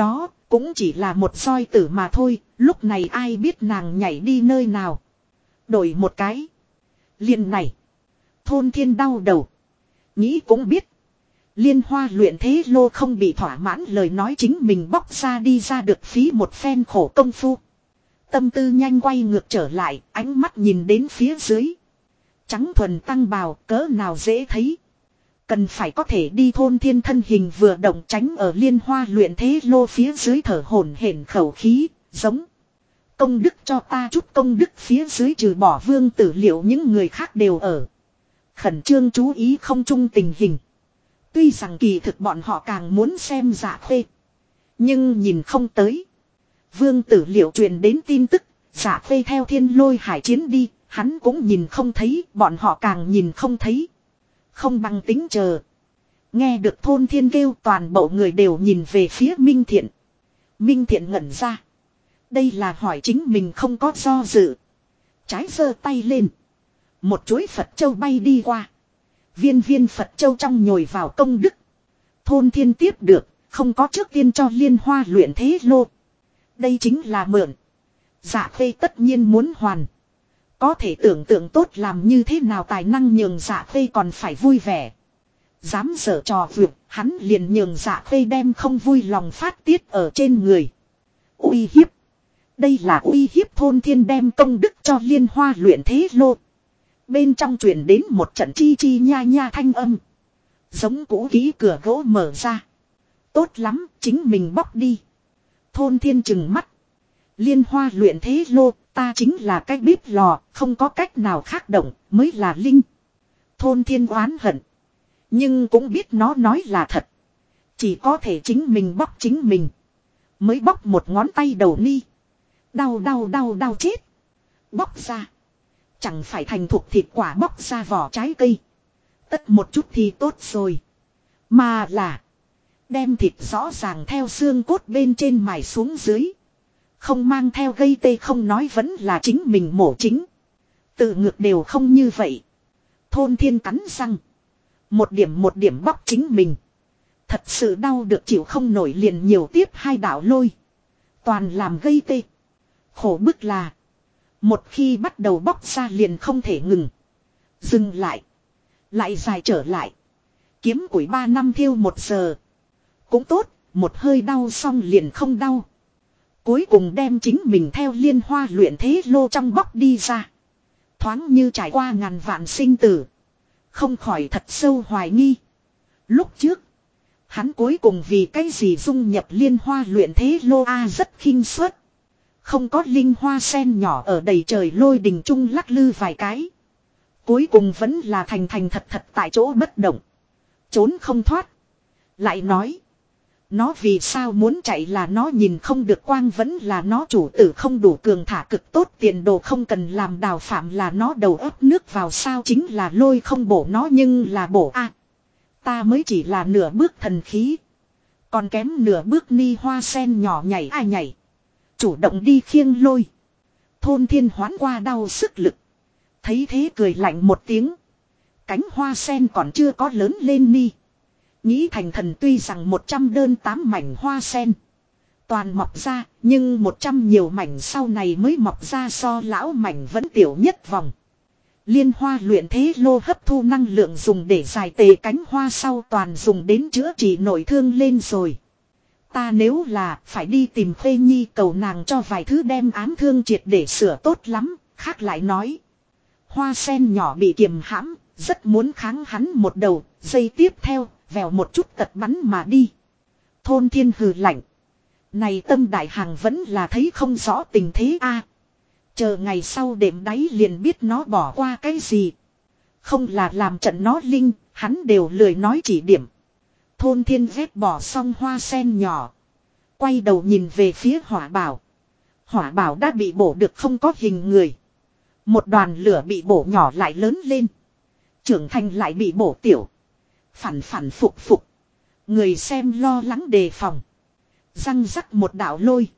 Cũng chỉ là một roi tử mà thôi, lúc này ai biết nàng nhảy đi nơi nào. Đổi một cái. Liền này. Thôn Thiên đau đầu. Nghĩ cũng biết. Liên Hoa luyện thế lô không bị thỏa mãn lời nói chính mình bóc ra đi ra được phí một phen khổ công phu. Tâm tư nhanh quay ngược trở lại, ánh mắt nhìn đến phía dưới. Trắng thuần tăng bào cỡ nào dễ thấy. Cần phải có thể đi. Thôn Thiên thân hình vừa động tránh ở Liên Hoa luyện thế lô phía dưới thở hổn hển khẩu khí, giống. Công đức cho ta chút công đức. Phía dưới trừ bỏ Vương Tử Liệu những người khác đều ở. Khẩn trương chú ý không chung tình hình. Tuy rằng kỳ thực bọn họ càng muốn xem Dạ Khê. Nhưng nhìn không tới. Vương Tử Liệu truyền đến tin tức. Dạ Khê theo Thiên Lôi Hải chiến đi. Hắn cũng nhìn không thấy. Bọn họ càng nhìn không thấy. Không bằng tính chờ. Nghe được Thôn Thiên kêu toàn bộ người đều nhìn về phía Minh Thiện. Minh Thiện ngẩn ra. Đây là hỏi chính mình không có do dự. Trái giơ tay lên. Một chuỗi Phật châu bay đi qua. Viên viên Phật châu trong nhồi vào công đức. Thôn Thiên tiếp được. Không có trước tiên cho Liên Hoa luyện thế lô. Đây chính là mượn. Dạ Khê tất nhiên muốn hoàn. Có thể tưởng tượng tốt làm như thế nào tài năng nhường Dạ Khê còn phải vui vẻ. Dám giở trò vượt, hắn liền nhường Dạ Khê đem không vui lòng phát tiết ở trên người. Uy hiếp. Đây là uy hiếp. Thôn Thiên đem công đức cho Liên Hoa luyện thế lô. Bên trong truyền đến một trận chi chi nha nha thanh âm. Giống cũ kỹ cửa gỗ mở ra. Tốt lắm, chính mình bóc đi. Thôn Thiên trừng mắt. Liên Hoa luyện thế lô, ta chính là cái bếp lò, không có cách nào khác động, mới là linh. Thôn Thiên oán hận. Nhưng cũng biết nó nói là thật. Chỉ có thể chính mình bóc chính mình. Mới bóc một ngón tay đầu ni. Đau đau đau đau chết. Bóc ra. Chẳng phải thành thục thịt quả bóc ra vỏ trái cây. Tất một chút thì tốt rồi. Mà là. Đem thịt rõ ràng theo xương cốt bên trên mài xuống dưới. Không mang theo gây tê không nói vẫn là chính mình mổ chính. Tự ngược đều không như vậy. Thôn Thiên cắn răng. Một điểm bóc chính mình. Thật sự đau được chịu không nổi liền nhiều tiếp hai đạo lôi. Toàn làm gây tê. Khổ bức là. Một khi bắt đầu bóc ra liền không thể ngừng. Dừng lại. Lại dài trở lại. Kiếm củi 3 năm thiêu 1 giờ. Cũng tốt, một hơi đau xong liền không đau. Cuối cùng đem chính mình theo Liên Hoa luyện thế lô trong bóc đi ra. Thoáng như trải qua ngàn vạn sinh tử. Không khỏi thật sâu hoài nghi. Lúc trước, hắn cuối cùng vì cái gì dung nhập Liên Hoa luyện thế lô rất khinh suất. Không có linh hoa sen nhỏ ở đầy trời lôi đình trung lắc lư vài cái. Cuối cùng vẫn là thành thật tại chỗ bất động. Trốn không thoát. Lại nói. Nó vì sao muốn chạy là nó nhìn không được quang vẫn là nó chủ tử không đủ cường thả cực tốt tiền đồ không cần làm đào phạm là nó đầu ấp nước vào sao chính là lôi không bổ nó nhưng là bổ ta mới chỉ là nửa bước thần khí. Còn kém nửa bước ni hoa sen nhỏ nhảy nhảy. Chủ động đi khiêng lôi. Thôn Thiên hoán qua đau sức lực. Thấy thế cười lạnh một tiếng. Cánh hoa sen còn chưa có lớn lên ni. Nghĩ thành thần tuy rằng 100 đơn 8 mảnh hoa sen. Toàn mọc ra, nhưng 100 nhiều mảnh sau này mới mọc ra so lão mảnh vẫn tiểu nhất vòng. Liên Hoa luyện thế lô hấp thu năng lượng dùng để giải tề cánh hoa sau toàn dùng đến chữa trị nội thương lên rồi. Ta nếu là phải đi tìm Khê Nhi cầu nàng cho vài thứ đem ám thương triệt để sửa tốt lắm, khác lại nói. Hoa sen nhỏ bị kiềm hãm, rất muốn kháng hắn một đầu, giây tiếp theo, vèo một chút tật bắn mà đi. Thôn Thiên hừ lạnh. Này Tâm Đại Hàng vẫn là thấy không rõ tình thế Chờ ngày sau đệm đáy liền biết nó bỏ qua cái gì. Không là làm trận nó linh, hắn đều lười nói chỉ điểm. Thôn Thiên vét bỏ xong hoa sen nhỏ. Quay đầu nhìn về phía Hỏa Bảo. Hỏa Bảo đã bị bổ được không có hình người. Một đoàn lửa bị bổ nhỏ lại lớn lên. Trưởng thành lại bị bổ tiểu. Phản phục. Người xem lo lắng đề phòng. Răng rắc một đạo lôi.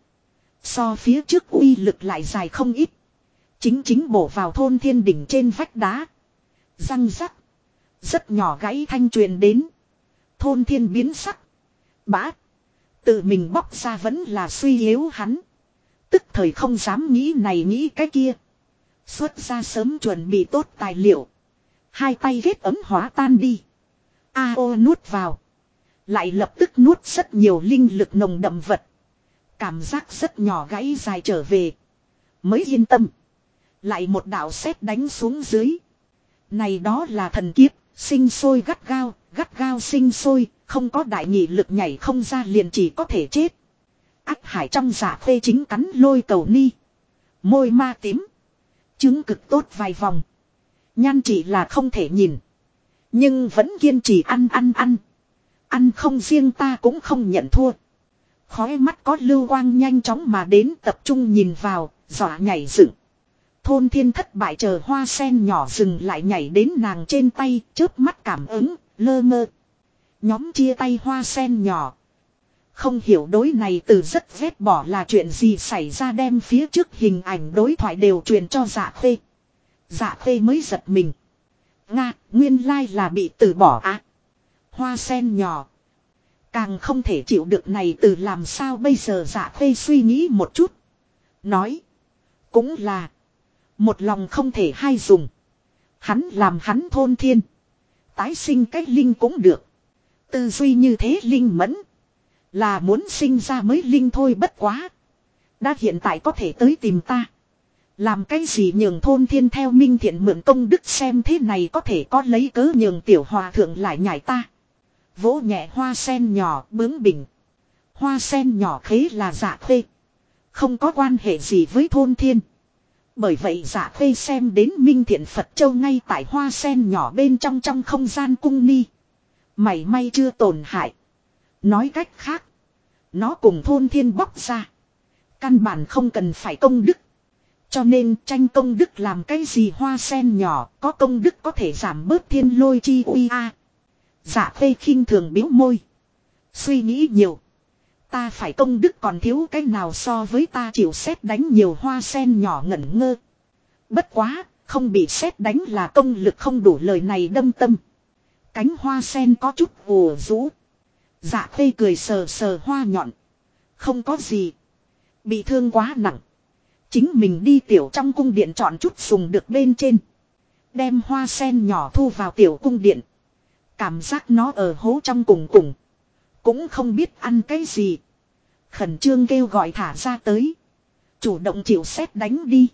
So phía trước uy lực lại dài không ít. Chính bổ vào Thôn Thiên đỉnh trên vách đá. Răng rắc. Rất nhỏ gãy thanh truyền đến. Thôn Thiên biến sắc. Bá. Tự mình bóc ra vẫn là suy yếu hắn. Tức thời không dám nghĩ này nghĩ cái kia. Xuất ra sớm chuẩn bị tốt tài liệu. Hai tay ghét ấm hóa tan đi. A.O nuốt vào. Lại lập tức nuốt rất nhiều linh lực nồng đậm vật. Cảm giác rất nhỏ gãy dài trở về. Mới yên tâm. Lại một đạo sét đánh xuống dưới. Này đó là thần kiếp, sinh sôi gắt gao sinh sôi, không có đại nghị lực nhảy không ra liền chỉ có thể chết. Ác hải trong dạ phê chính cắn lôi cầu ni. Môi ma tím. Chứng cực tốt vài vòng. Nhan chỉ là không thể nhìn. Nhưng vẫn kiên trì ăn. Ăn không riêng ta cũng không nhận thua. Khói mắt có lưu quang nhanh chóng mà đến tập trung nhìn vào, dọa nhảy dựng. Thôn thiên thất bại chờ hoa sen nhỏ dừng lại nhảy đến nàng trên tay, chớp mắt cảm ứng, lơ mơ. Nhóm chia tay hoa sen nhỏ. Không hiểu đối này từ rất ghét bỏ là chuyện gì xảy ra đem phía trước hình ảnh đối thoại đều truyền cho dạ khê. Dạ khê mới giật mình. Nga, nguyên lai là bị từ bỏ á. Hoa sen nhỏ. Càng không thể chịu được này từ làm sao bây giờ dạ khê suy nghĩ một chút. Nói. Cũng là. Một lòng không thể hai dùng. Hắn làm hắn thôn thiên. Tái sinh cách linh cũng được. Tư duy như thế linh mẫn. Là muốn sinh ra mới linh thôi bất quá. Đã hiện tại có thể tới tìm ta. Làm cái gì nhường thôn thiên theo minh thiện mượn công đức xem thế này có thể có lấy cớ nhường tiểu hòa thượng lại nhảy ta. Vỗ nhẹ hoa sen nhỏ bướng bỉnh. Hoa sen nhỏ khế là dạ khê. Không có quan hệ gì với thôn thiên. Bởi vậy dạ khê xem đến minh thiện Phật châu ngay tại hoa sen nhỏ bên trong không gian cung ni. Mảy may chưa tổn hại. Nói cách khác. Nó cùng thôn thiên bóc ra. Căn bản không cần phải công đức. Cho nên tranh công đức làm cái gì hoa sen nhỏ có công đức có thể giảm bớt thiên lôi chi uy a. Dạ khê khinh thường biếu môi. Suy nghĩ nhiều. Ta phải công đức còn thiếu cái nào so với ta chịu sét đánh nhiều hoa sen nhỏ ngẩn ngơ. Bất quá, không bị sét đánh là công lực không đủ lời này đâm tâm. Cánh hoa sen có chút ùa rũ. Dạ khê cười sờ sờ hoa nhọn. Không có gì. Bị thương quá nặng. Chính mình đi tiểu trong cung điện chọn chút dùng được bên trên. Đem hoa sen nhỏ thu vào tiểu cung điện. Cảm giác nó ở hố trong cùng. Cũng không biết ăn cái gì. Khẩn trương kêu gọi thả ra tới. Chủ động chịu sét đánh đi.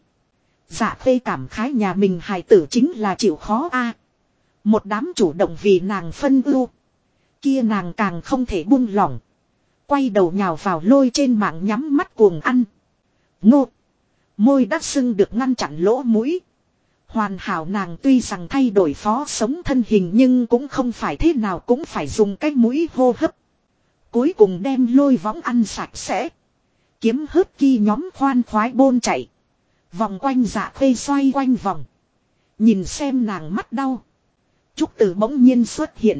Dạ khê cảm khái nhà mình hài tử chính là chịu khó a. Một đám chủ động vì nàng phân ưu. Kia nàng càng không thể buông lỏng. Quay đầu nhào vào lôi trên mạng nhắm mắt cuồng ăn. Ngô. Môi đắt sưng được ngăn chặn lỗ mũi. Hoàn hảo nàng tuy rằng thay đổi phó sống thân hình nhưng cũng không phải thế nào cũng phải dùng cái mũi hô hấp. Cuối cùng đem lôi võng ăn sạch sẽ. Kiếm hớt ki nhóm khoan khoái bôn chạy. Vòng quanh dạ khê xoay quanh vòng. Nhìn xem nàng mắt đau. Trúc Tử bỗng nhiên xuất hiện.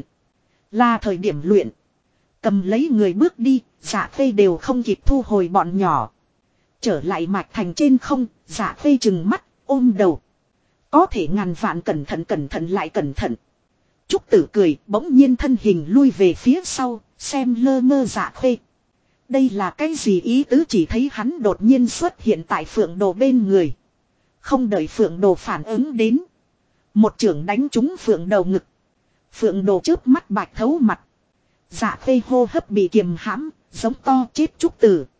Là thời điểm luyện. Cầm lấy người bước đi, dạ khê đều không kịp thu hồi bọn nhỏ. Trở lại mạch thành trên không, dạ khê chừng mắt, ôm đầu. Có thể ngàn vạn cẩn thận lại cẩn thận. Trúc Tử cười, bỗng nhiên thân hình lui về phía sau, xem lơ ngơ dạ khê. Đây là cái gì ý tứ chỉ thấy hắn đột nhiên xuất hiện tại Phượng Đồ bên người. Không đợi Phượng Đồ phản ứng đến. Một chưởng đánh trúng Phượng Đầu ngực. Phượng Đồ chớp mắt bạch thấu mặt. Dạ khê hô hấp bị kiềm hãm, giống to chết Trúc Tử.